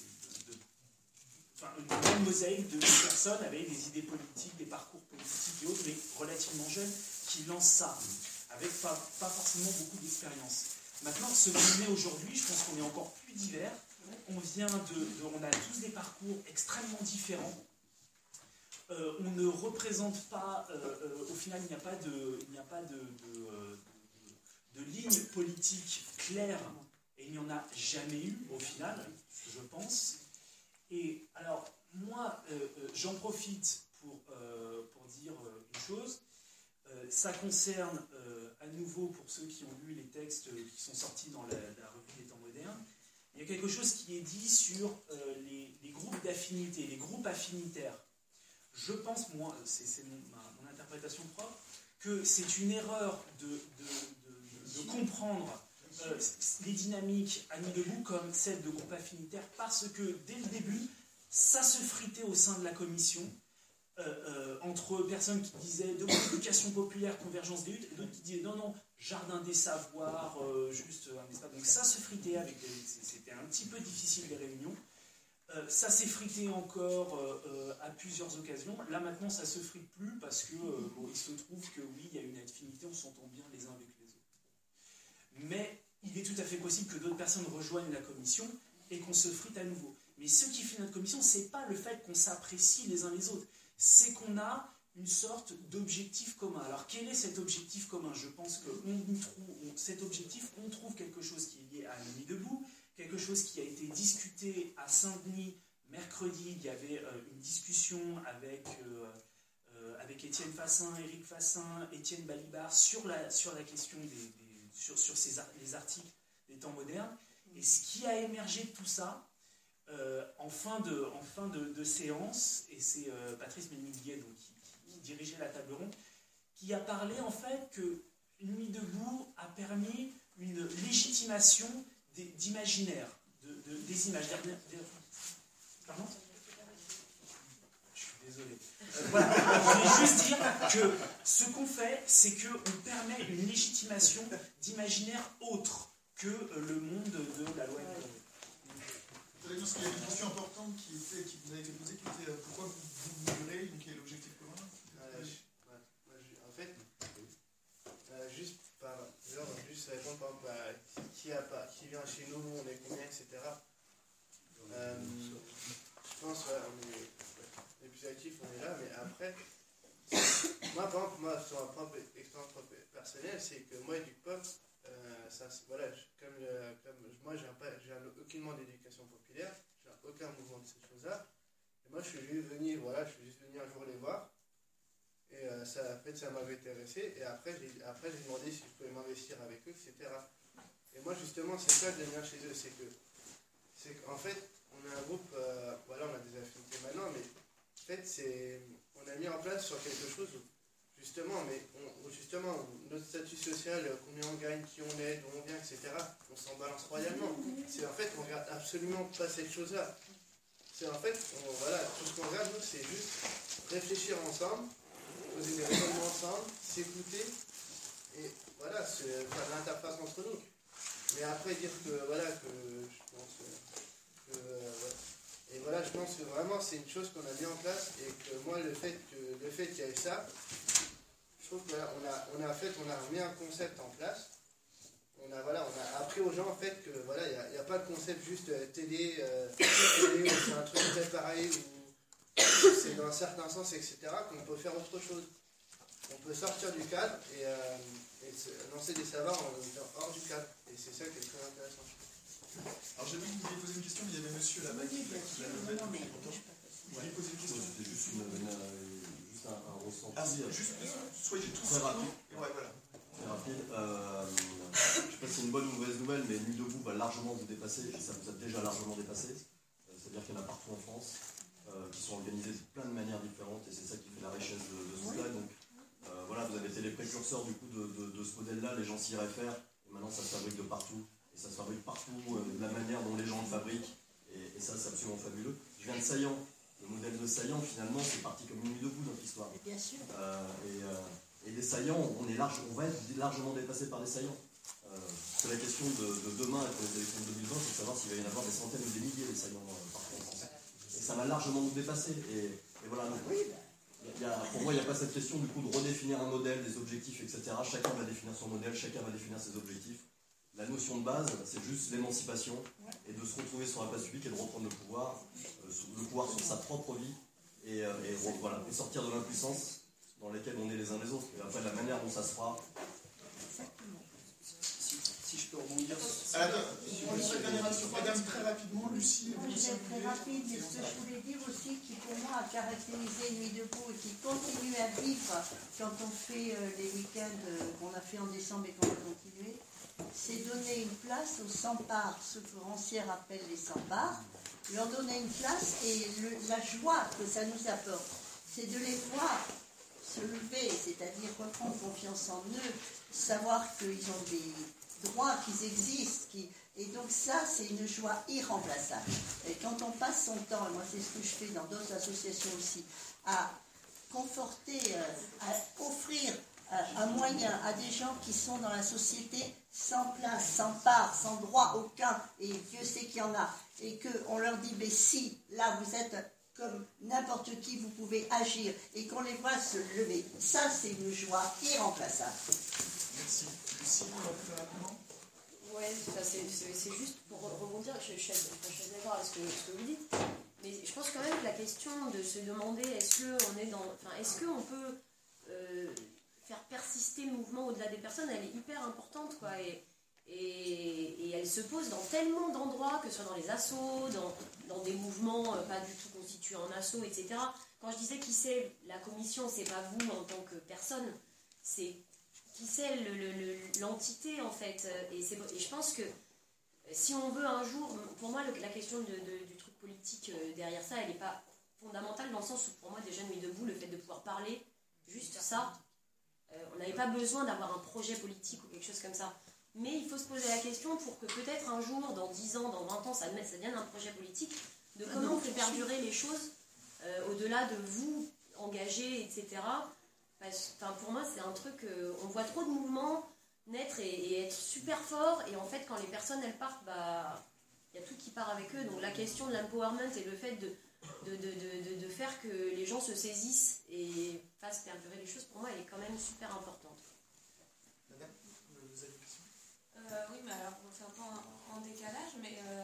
Speaker 2: Enfin, une grande mosaïque de personnes avec des idées politiques, des parcours politiques et autres, mais relativement jeunes, qui lancent ça, avec pas, pas forcément beaucoup d'expérience. Maintenant, ce qu'on est aujourd'hui, je pense qu'on est encore plus divers. On vient de, de on a tous des parcours extrêmement différents. Euh, on ne représente pas, euh, euh, au final, il n'y a pas de, il n'y a pas de, de, de, de ligne politique claire, et il n'y en a jamais eu, au final, je pense. Et alors, moi, euh, euh, j'en profite pour, euh, pour dire euh, une chose. Euh, ça concerne, euh, à nouveau, pour ceux qui ont lu les textes euh, qui sont sortis dans la, la revue des temps modernes, il y a quelque chose qui est dit sur euh, les, les groupes d'affinité, les groupes affinitaires. Je pense, moi, c'est, c'est mon, ma, mon interprétation propre, que c'est une erreur de, de, de, de, de comprendre
Speaker 14: euh, les dynamiques à Nuit debout comme celles de groupe affinitaire, parce que dès le début, ça se fritait au sein de la commission, euh, euh, entre personnes qui disaient de l'éducation populaire, convergence des luttes, et d'autres qui disaient non, non, jardin des savoirs, euh, juste un espace. Donc ça se fritait, avec des, c'était un petit peu difficile les réunions. Euh, ça s'est frité encore euh, euh, à plusieurs occasions. Là maintenant, ça se frite plus parce que euh, bon, il se trouve que oui, il y a une affinité, on s'entend bien les uns avec les autres. Mais il est tout à fait possible que d'autres personnes rejoignent la commission et qu'on se frite à nouveau. Mais ce qui fait notre commission, c'est pas le fait qu'on s'apprécie les uns les autres, c'est qu'on a une sorte d'objectif commun. Alors quel est cet objectif commun? Je pense que on trouve, on, cet objectif, on trouve quelque chose qui est lié à Nuit debout, quelque chose qui a été discuté à Saint-Denis mercredi. Il y avait euh, une discussion avec, euh, euh, avec Étienne Fassin, Éric Fassin, Étienne Balibar sur la, sur la question des, des, sur, sur ces, les articles des temps modernes. Et ce qui a émergé de tout ça, euh, en fin de, en fin de, de séance, et c'est euh, Patrice Méniguier donc, qui, qui dirigeait la table ronde, qui a parlé en fait que Nuit debout a permis une légitimation d'imaginaire, de, de, des images. Pardon? Je suis désolé. Euh, voilà, je voulais juste dire que ce qu'on fait, c'est qu'on permet une légitimation d'imaginaire autre que le monde de la loi.
Speaker 4: Parce qu'il y a une question importante qui, était, qui vous a été posée, qui était pourquoi vous vous voulez, donc quel est l'objectif commun?
Speaker 7: euh, En fait, euh, juste par genre, juste répondre par exemple à qui, a, qui vient chez nous, on est combien, et cetera. Euh, je pense ouais, on est les plus actifs, on est là, mais après, moi par exemple, moi sur ma propre expérience personnelle, c'est que moi du pop, euh, ça, voilà, comme, euh, comme moi j'ai aucunement d'éducation populaire, j'ai aucun mouvement de ces choses-là. Et moi je suis juste venu, voilà, je suis juste venu un jour les voir. Et euh, ça, en fait, ça m'avait intéressé. Et après, j'ai, après, j'ai demandé si je pouvais m'investir avec eux, et cetera. Et moi, justement, c'est ça que j'aime bien chez eux. C'est que, c'est qu'en fait, on a un groupe, euh, voilà, on a des affinités maintenant, mais en fait, c'est, on a mis en place sur quelque chose où, justement, mais on, justement, notre statut social, combien on gagne, qui on est, d'où on vient, et cetera, on s'en balance royalement. C'est en fait, on regarde absolument pas cette chose-là. C'est en fait, on, voilà, tout ce qu'on regarde, nous, c'est juste réfléchir ensemble, poser des raisonnements ensemble, s'écouter, et voilà, c'est faire de l'interface entre nous. Mais après dire que, voilà, que je pense que, euh, ouais. Et voilà, je pense que vraiment c'est une chose qu'on a mis en place, et que moi, le fait que, le fait qu'il y ait ça, je trouve qu'on a, on a, on a, fait, on a mis un concept en place. On a, voilà, on a appris aux gens en fait que voilà, il n'y a, a pas de concept juste euh, télé, euh, télé c'est un truc très pareil, ou c'est dans un certain sens, et cetera, qu'on peut faire autre chose. On peut sortir du cadre et, euh, et se, lancer des savoirs en étant hors du cadre. Et c'est ça qui est très intéressant.
Speaker 4: Alors j'ai vu que vous vouliez poser une question, mais il y avait monsieur là-bas qui l'a levé. Vous vouliez poser une question?
Speaker 12: C'était juste, une, une, juste un, un ressenti.
Speaker 4: Ah, juste, soyez tous
Speaker 12: très rapide.
Speaker 4: Ouais, voilà.
Speaker 12: Très rapide. Euh, je ne sais pas si c'est une bonne ou une mauvaise nouvelle, mais Nuit debout va largement vous dépasser, et ça vous a déjà largement dépassé. C'est-à-dire qu'il y en a partout en France euh, qui sont organisés de plein de manières différentes, et c'est ça qui fait la richesse de, de ce stade. Donc euh, voilà, vous avez été les précurseurs du coup de, de, de ce modèle-là, les gens s'y réfèrent, et maintenant ça se fabrique de partout, et ça se fabrique partout euh, de la manière dont les gens le fabriquent, et, et ça c'est absolument fabuleux. Je viens de Saillant, le modèle de Saillant finalement c'est parti comme une nuit debout dans l'histoire.
Speaker 9: Bien sûr.
Speaker 12: Euh, et, euh, et les Saillants, on, est large, on va être largement dépassé par les Saillants. Euh, c'est la question de, de demain et pour les élections de deux mille vingt, c'est de savoir s'il va y en avoir des centaines ou des milliers de Saillants euh, partout en France. Et ça va largement nous dépasser. Et, et voilà. Donc, y a, pour moi, il n'y a pas cette question du coup de redéfinir un modèle, des objectifs, et cetera. Chacun va définir son modèle, chacun va définir ses objectifs. La notion de base, c'est juste l'émancipation et de se retrouver sur la place publique et de reprendre le pouvoir, euh, le pouvoir sur sa propre vie et, euh, et, voilà, et sortir de l'impuissance dans laquelle on est les uns les autres. Et après, la manière dont ça se fera.
Speaker 2: Si je peux rebondir.
Speaker 4: Alors, madame, très rapidement, Lucie.
Speaker 9: Moi, je vais être très rapide, mais ce que je voulais dire aussi, qui pour moi a caractérisé Nuit debout et qui continue à vivre quand on fait euh, les week-ends euh, qu'on a fait en décembre et qu'on va continuer, c'est donner une place aux sans-parts, ce que Rancière appelle les sans-parts, leur donner une place et le, la joie que ça nous apporte, c'est de les voir se lever, c'est-à-dire reprendre confiance en eux, savoir qu'ils ont des, droits qui existent. Qui... Et donc ça, c'est une joie irremplaçable. Et quand on passe son temps, et moi c'est ce que je fais dans d'autres associations aussi, à conforter, euh, à offrir euh, un moyen à des gens qui sont dans la société sans place, sans part, sans droit aucun, et Dieu sait qu'il y en a, et qu'on leur dit, mais si, là vous êtes comme n'importe qui, vous pouvez agir, et qu'on les voit se lever. Ça, c'est une joie irremplaçable.
Speaker 4: Merci. Lucie, rapidement.
Speaker 10: Oui, c'est juste pour rebondir, je, je, je, je suis d'accord avec ce que, ce que vous dites, mais je pense quand même que la question de se demander est-ce qu'on est dans, enfin, est-ce qu'on peut euh, faire persister le mouvement au-delà des personnes, elle est hyper importante, quoi, et, et, et elle se pose dans tellement d'endroits, que ce soit dans les assos, dans, dans des mouvements euh, pas du tout constitués en assos, et cetera. Quand je disais qui c'est la commission, c'est pas vous en tant que personne, c'est qui c'est le, le, le, l'entité en fait, et, c'est, et je pense que si on veut un jour, pour moi le, la question de, de, du truc politique derrière ça, elle n'est pas fondamentale dans le sens où pour moi déjà Nuit debout, le fait de pouvoir parler, juste ça, euh, on n'avait pas besoin d'avoir un projet politique ou quelque chose comme ça, mais il faut se poser la question pour que peut-être un jour, dans dix ans, dans vingt ans, ça, ça devienne un projet politique, de comment on fait perdurer les choses euh, au-delà de vous engager, et cetera. Enfin, pour moi, c'est un truc, euh, on voit trop de mouvements naître et, et être super forts, et en fait, quand les personnes elles partent, bah, il y a tout qui part avec eux. Donc la question de l'empowerment et le fait de, de, de, de, de faire que les gens se saisissent et fassent perdurer les choses, pour moi, elle est quand même super importante.
Speaker 4: Madame, vous avez une question ?
Speaker 17: euh, Oui, mais alors, c'est un peu en, en décalage, mais euh,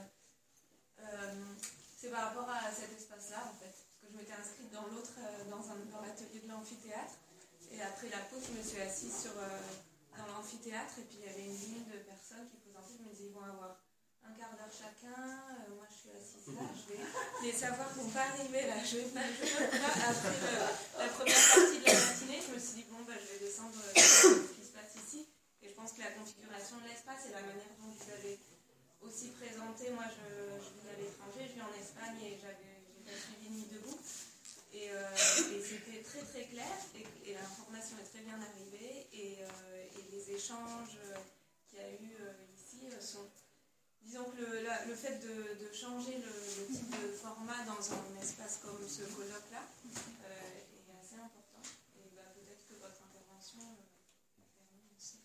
Speaker 17: euh, c'est par rapport à cet espace-là, en fait. Parce que je m'étais inscrite dans l'autre, euh, dans, un, dans l'atelier de l'amphithéâtre. Et après la pause, je me suis assise sur, euh, dans l'amphithéâtre, et puis il y avait une ligne de personnes qui présentaient. Je me disais, ils vont avoir un quart d'heure chacun. Euh, moi, je suis assise là. Je vais les savoir vont pas arriver là. Je vais pas. Je vais pas. Après le, la première partie de la matinée, je me suis dit, bon, bah, je vais descendre euh, ce qui se passe ici. Et je pense que la configuration de l'espace et la manière dont vous avez aussi présenté, moi, je, je vis à l'étranger, je vis en Espagne et j'avais, j'ai pas suivi Nuit debout. Et, euh, et c'était très très clair, et, et l'information est très bien arrivée, et, euh, et les échanges qu'il y a eu euh, ici euh, sont... Disons que le, la, le fait de, de changer le, le type de format dans un espace comme ce colloque-là euh, est assez important, et bah, peut-être que votre intervention euh, permet aussi.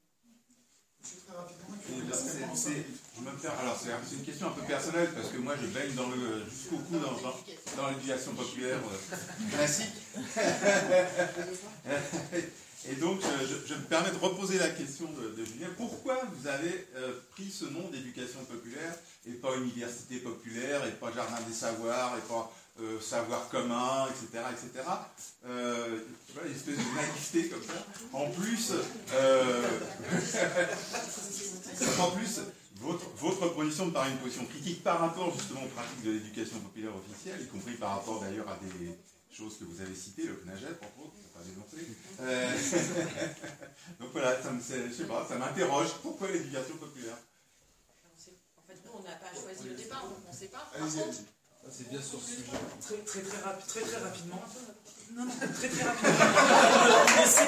Speaker 4: Monsieur, très rapidement,
Speaker 8: Et là, c'est, c'est, je me perds, alors c'est, c'est une question un peu personnelle parce que moi je baigne dans le, jusqu'au cou dans, dans, dans l'éducation populaire euh, classique. Et donc je, je, je me permets de reposer la question de, de Julien. Pourquoi vous avez euh, pris ce nom d'éducation populaire et pas université populaire et pas jardin des savoirs et pas euh, savoir commun, et cetera, et cetera. Euh, tu vois, une espèce de naïveté comme ça. En plus, euh, en plus, votre, votre position me paraît une position critique par rapport justement aux pratiques de l'éducation populaire officielle, y compris par rapport d'ailleurs à des choses que vous avez citées, le C N A G E P, entre autres, pas dénoncer. Euh, donc voilà, ça, me, je sais pas, ça m'interroge. Pourquoi l'éducation populaire ?
Speaker 3: En fait, nous, on n'a pas choisi le départ, donc on ne sait pas. Par
Speaker 4: Allez-y,
Speaker 3: contre,
Speaker 4: allez-y.
Speaker 12: Ah, c'est bien sur ce sujet.
Speaker 2: Très très très, rapi- très, très rapidement. Non, non, très très rapidement. Mais c'est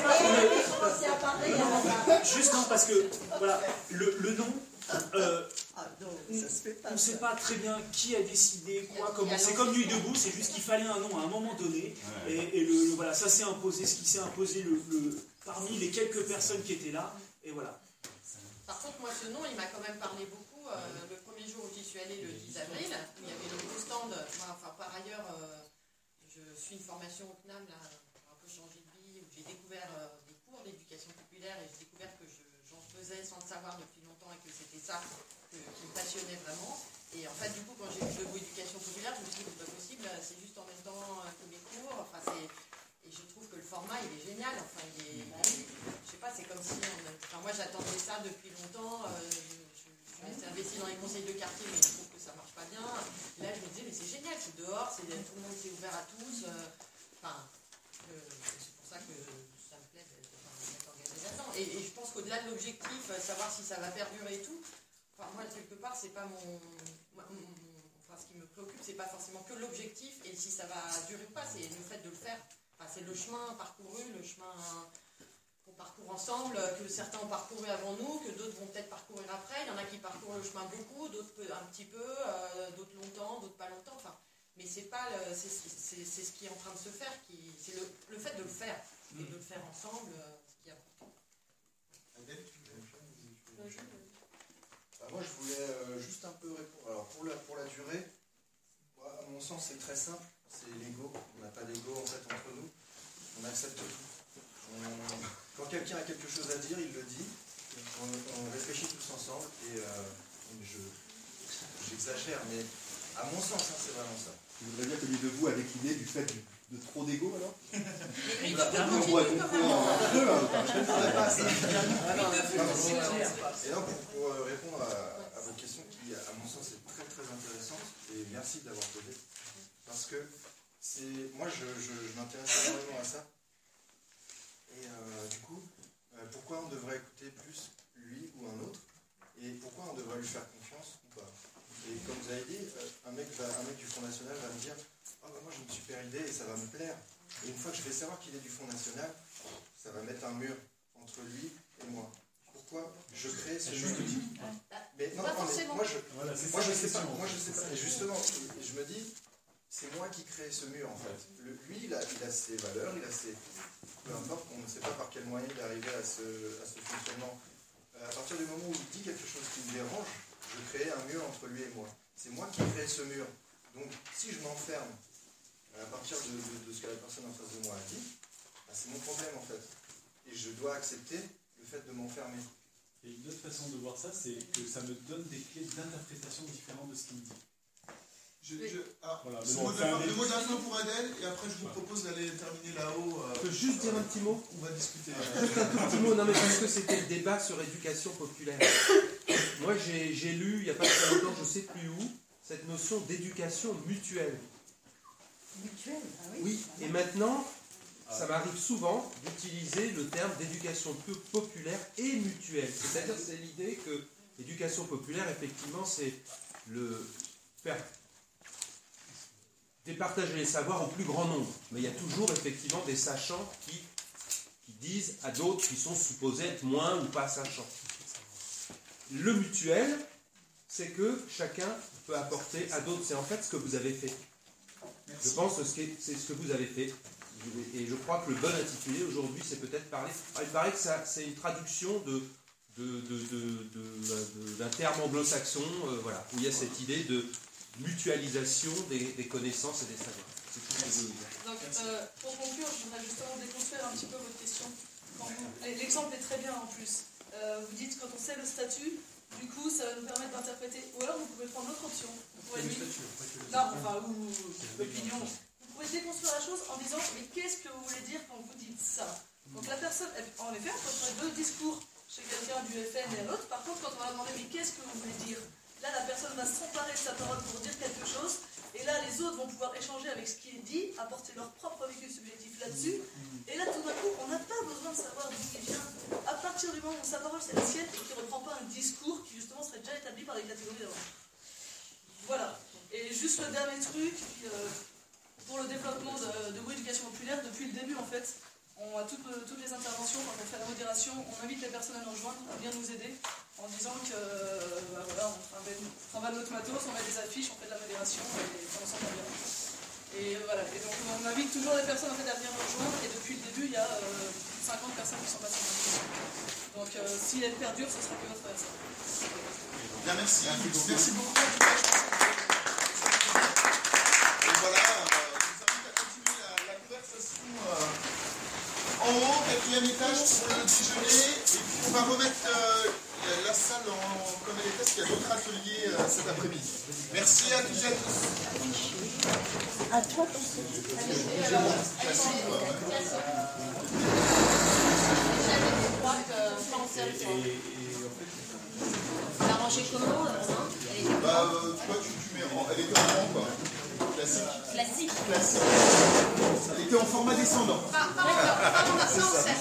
Speaker 2: pas. Juste non, parce que voilà, le, le nom. Euh, on ne sait pas très bien qui a décidé quoi, comment. C'est comme Nuit debout, c'est juste qu'il fallait un nom à un moment donné. Et, et le, le- voilà, ça s'est imposé, ce qui s'est imposé le, le- parmi les quelques personnes qui étaient là. Et voilà.
Speaker 3: Par contre, moi, ce nom, il m'a quand même parlé beaucoup. Euh, le premier jour où j'y suis allée, le dix avril, où il y avait le gros stand. Moi, enfin, par ailleurs, euh, je suis une formation au C N A M, là, pour un peu changer de vie, où j'ai découvert euh, des cours d'éducation populaire, et j'ai découvert que je, j'en faisais sans le savoir depuis longtemps, et que c'était ça que, qui me passionnait vraiment. Et en fait, du coup, quand j'ai vu le mot éducation populaire, je me suis dit, c'est pas possible, c'est juste en même temps que mes cours. Enfin, c'est... Et je trouve que le format, il est génial. Enfin, il est... Je sais pas, c'est comme si... On... Enfin, moi, j'attendais ça depuis longtemps. Euh, je, je, je m'étais investie dans les conseils de quartier, mais je trouve que ça marche pas bien. Là, je me disais, mais c'est génial, c'est dehors, c'est... tout le monde s'est ouvert à tous. Euh... Enfin, euh, c'est pour ça que ça me plaît d'être, d'être engagé là-dedans. Et, et je pense qu'au-delà de l'objectif, savoir si ça va perdurer et tout, enfin, moi, quelque part, c'est pas mon... mon, mon enfin, ce qui me préoccupe, c'est pas forcément que l'objectif et si ça va durer ou pas, c'est le fait de le faire. Enfin, c'est le chemin parcouru, le chemin qu'on parcourt ensemble, que certains ont parcouru avant nous, que d'autres vont peut-être parcourir après. Il y en a qui parcourent le chemin beaucoup, d'autres un petit peu, euh, d'autres longtemps, d'autres pas longtemps. Enfin, mais c'est pas le, c'est, c'est, c'est ce qui est en train de se faire, qui, c'est le, le fait de le faire, et de le faire ensemble, euh, ce qui est important.
Speaker 1: Bah, moi, je voulais euh, juste un peu répondre. Alors, pour la, pour la durée, moi, à mon sens, c'est très simple. C'est l'ego. On n'a pas d'ego, en fait, entre nous. On accepte tout. On, quand quelqu'un a quelque chose à dire, il le dit. On, on réfléchit tous ensemble. Et euh, je, j'exagère, mais à mon sens, hein, c'est vraiment ça.
Speaker 15: Vous voudrais dire que lui de vous a décliné du fait du, de trop d'ego, alors
Speaker 3: Mais
Speaker 15: on pourrait comprendre un peu, hein.
Speaker 1: Et donc, pour, pour répondre à, à votre question, qui, à mon sens, est très très intéressante, et merci de l'avoir posée, parce que c'est, moi, je, je, je m'intéresse énormément à ça. Et euh, du coup, euh, pourquoi on devrait écouter plus lui ou un autre, et pourquoi on devrait lui faire confiance ou pas. Et comme vous avez dit, un mec, va, un mec du Front National va me dire « Ah bah moi j'ai une super idée et ça va me plaire ». Et une fois que je vais savoir qu'il est du Front National, ça va mettre un mur entre lui et moi. Pourquoi je crée ce mur? Mais non, non mais moi je voilà, moi, je sais pas. Moi je sais pas. Et justement, je me dis, c'est moi qui crée ce mur en fait. Le, lui, il a, il a ses valeurs, il a ses... Peu importe, on ne sait pas par quel moyen il est arrivé à ce, à ce fonctionnement. À partir du moment où il dit quelque chose qui me dérange, je crée un mur entre lui et moi. C'est moi qui crée ce mur. Donc, si je m'enferme à partir de, de, de ce que la personne en face de moi a dit, bah, c'est mon problème en fait. Et je dois accepter le fait de m'enfermer.
Speaker 16: Et une autre façon de voir ça, c'est que ça me donne des clés d'interprétation différentes de ce qu'il me dit.
Speaker 4: Je, je, alors,
Speaker 16: voilà,
Speaker 4: le, mot de, le mot de la fin pour Adèle, et après je vous propose d'aller terminer là-haut. Euh,
Speaker 18: je peux juste dire un petit mot.
Speaker 4: On va discuter.
Speaker 18: Juste un tout petit mot, non mais parce que c'était le débat sur l'éducation populaire. Moi j'ai, j'ai lu, il n'y a pas très longtemps, je ne sais plus où, cette notion d'éducation mutuelle.
Speaker 9: Mutuelle, ah oui.
Speaker 18: Oui, et maintenant, ça m'arrive souvent d'utiliser le terme d'éducation populaire et mutuelle. C'est-à-dire c'est l'idée que l'éducation populaire, effectivement, c'est le faire départager les savoirs au plus grand nombre. Mais il y a toujours effectivement des sachants qui, qui disent à d'autres qui sont supposés être moins ou pas sachants. Le mutuel, c'est que chacun peut apporter à d'autres. C'est en fait ce que vous avez fait. Merci. Je pense que c'est ce que vous avez fait. Et je crois que le bon intitulé aujourd'hui, c'est peut-être parler... Il paraît que ça, c'est une traduction de, de, de, de, de, de, d'un terme anglo-saxon, euh, voilà, où il y a cette idée de mutualisation des, des connaissances et des savoirs. C'est tout ce que je veux dire.
Speaker 6: Donc, euh, pour conclure, je voudrais justement déconstruire un petit peu votre question. Quand vous, l'exemple est très bien en plus. Euh, vous dites quand on sait le statut, du coup, ça va nous permettre d'interpréter. Ou alors, vous pouvez prendre l'autre option. Vous pouvez dire, non, enfin, ou l'opinion. Vous pouvez déconstruire la chose en disant, mais qu'est-ce que vous voulez dire quand vous dites ça? Donc la personne, en effet, on peut trouver deux discours chez quelqu'un du F N et à l'autre. Par contre, quand on va demander, mais qu'est-ce que vous voulez dire? Là, la personne va s'emparer de sa parole pour dire quelque chose, et là, les autres vont pouvoir échanger avec ce qui est dit, apporter leur propre vécu subjectif là-dessus, et là, tout d'un coup, on n'a pas besoin de savoir d'où il vient. À partir du moment où sa parole, c'est la sienne, et qu'il ne reprend pas un discours qui, justement, serait déjà établi par les catégories d'avant. Voilà. Et juste le dernier truc, euh, pour le développement de, de l'éducation populaire, depuis le début, en fait, on, à toutes, toutes les interventions, quand on fait la modération, on invite les personnes à nous rejoindre, à bien nous aider, en disant que euh, bah voilà, on travaille notre matos, on met des affiches, on fait de la modération et on s'entend bien. Et voilà, et donc on invite toujours les personnes en fait, à venir nous rejoindre, et depuis le début, il y a euh, cinquante personnes qui sont passées dans le modération. Donc euh, si elles perdurent, ce sera que notre frère.
Speaker 4: Bien, merci. Merci beaucoup. Et voilà, euh, je vous invite à continuer la, la conversation euh, en haut, quatrième étage pour le déjeuner, et puis on va remettre euh, la salle en, comme elle était, parce qu'il y a d'autres ateliers euh, cet après-midi. Merci à tous et à tous.
Speaker 9: À toi, ton
Speaker 10: T'as rangé comment hein?
Speaker 4: Bah, euh, toi, tu, tu mets en, elle était en rang, quoi. Classique.
Speaker 10: Classique.
Speaker 4: Classique. Elle était en format descendant.
Speaker 10: Pas, pas encore, pas en ascenseur.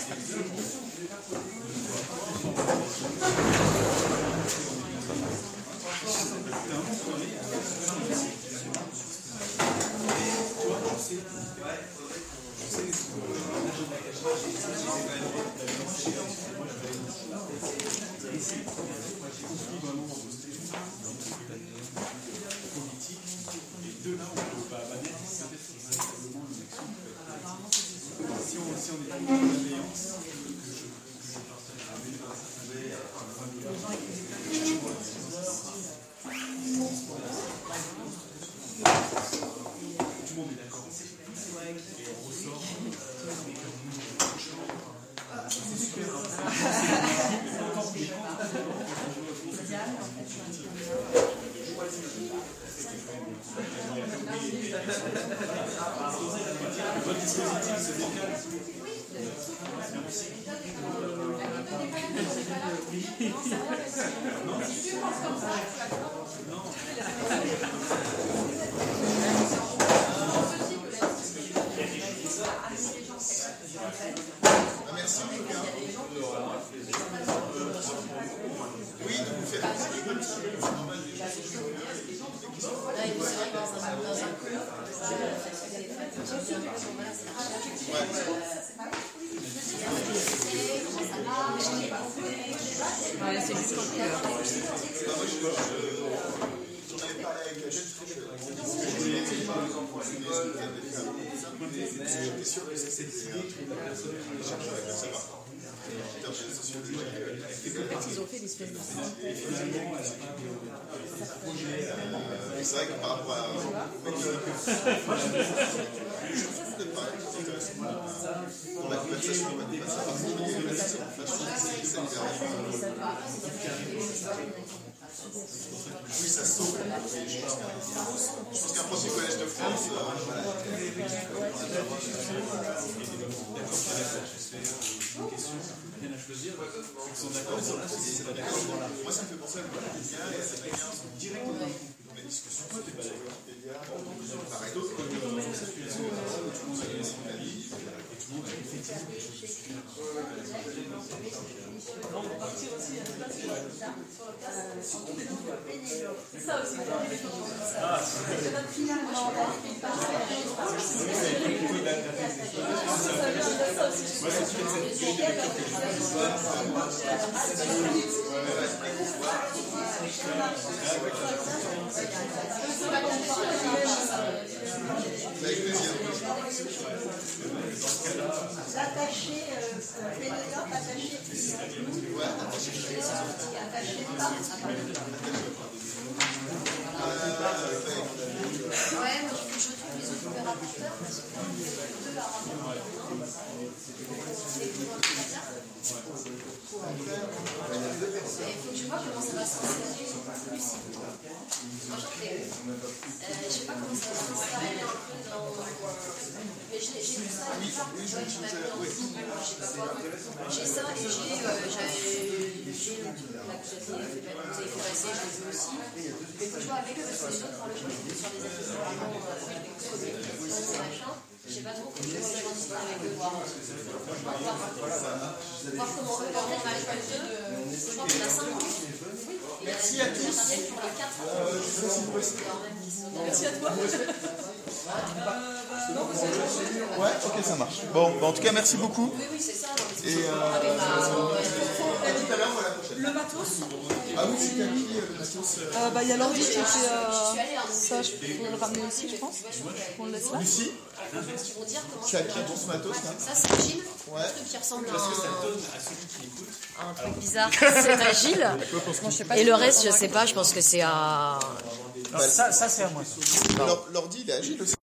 Speaker 12: Je sais que
Speaker 16: politique. Et de là, on ne peut pas amener peut-être véritablement une action. Si on, si on est dans une bienveillance, que je, que je partage avec un certain tout le monde est d'accord. Et on ressort. C'est super. Votre dispositif se décale.
Speaker 4: Merci en tout cas. Oui, donc vous faites partie des groupes. C'est normal déjà.
Speaker 10: Là, il c'est vrai que dans un, dans un colloque, ça, c'est les fêtes, voilà, c'est la recherche.
Speaker 3: Ouais, c'est juste en couleur.
Speaker 4: J'en avais parlé avec la jeune fille. J'étais sûr que c'était les chercheurs avec le savoir.
Speaker 3: Ils ont fait des espèces de synthèse.
Speaker 4: C'est vrai que par rapport à. Pour la conversation, on va dépasser par oui, ça se sauve. Je pense qu'un prof du Collège de France. Voilà.
Speaker 16: Une question bien à choisir, ils sont d'accord sur la société.
Speaker 4: Moi, ça me fait penser à voilà, les liens, les liens sont directement dans la discussion. Toi, tu n'es pas d'accord. Par exemple, quand on est dans une situation où tout le monde a donné son avis, et tout le monde a effectivement des choses super.
Speaker 6: On va partir aussi à la place sur la place. C'est ça aussi.
Speaker 9: Ah, finalement, là, il parle l'attaché, Pénélope attaché.
Speaker 4: Ouais, attaché.
Speaker 9: Attaché pas.
Speaker 10: Ouais, moi je, je trouve les autres super rapporteurs parce que quand on fait deux à rapporteur, c'est pour très bien. Il faut que je vois comment ça va s'insérer plus. Enchantée. Euh, je sais pas comment ça va s'insérer un peu dans. Mais j'ai vu ça une fois, tu vois, tu m'as mis en double, je sais pas quoi. J'ai ça et j'ai j'ai le truc là que vous avez fait passer, je l'ai vu aussi. Mais faut que je vois avec eux parce que les autres, pour le jeu, ils étaient sur des ateliers vraiment communication, machin. Je sais pas trop, faut que je vois en discuter avec eux, voir voir comment eux leur match avec eux. Je crois qu'on a cinq groupes.
Speaker 4: Merci à tous.
Speaker 10: Pour les quatre.
Speaker 6: Merci à toi.
Speaker 4: Ouais, ok, ça marche. Bon, bah, en tout cas, merci beaucoup.
Speaker 10: Oui, oui, c'est ça.
Speaker 4: Et euh,
Speaker 6: le matos.
Speaker 4: Ah oui, c'est qui le matos
Speaker 6: euh, bah, il y a l'ordi qui était. Euh, ça, je peux le ramener aussi, je pense. On le laisse là.
Speaker 4: Lucie, c'est à qui ton ce matos là?
Speaker 10: Ça, c'est Gilles.
Speaker 4: Ouais.
Speaker 10: Un truc qui ressemble
Speaker 16: Parce que ça
Speaker 10: à
Speaker 16: donne à celui qui écoute.
Speaker 10: un truc bizarre. C'est à Gilles. Et le reste, je sais pas, je pense que c'est à.
Speaker 14: Ça, ça c'est à moi.
Speaker 4: L'ordi, il est agile aussi.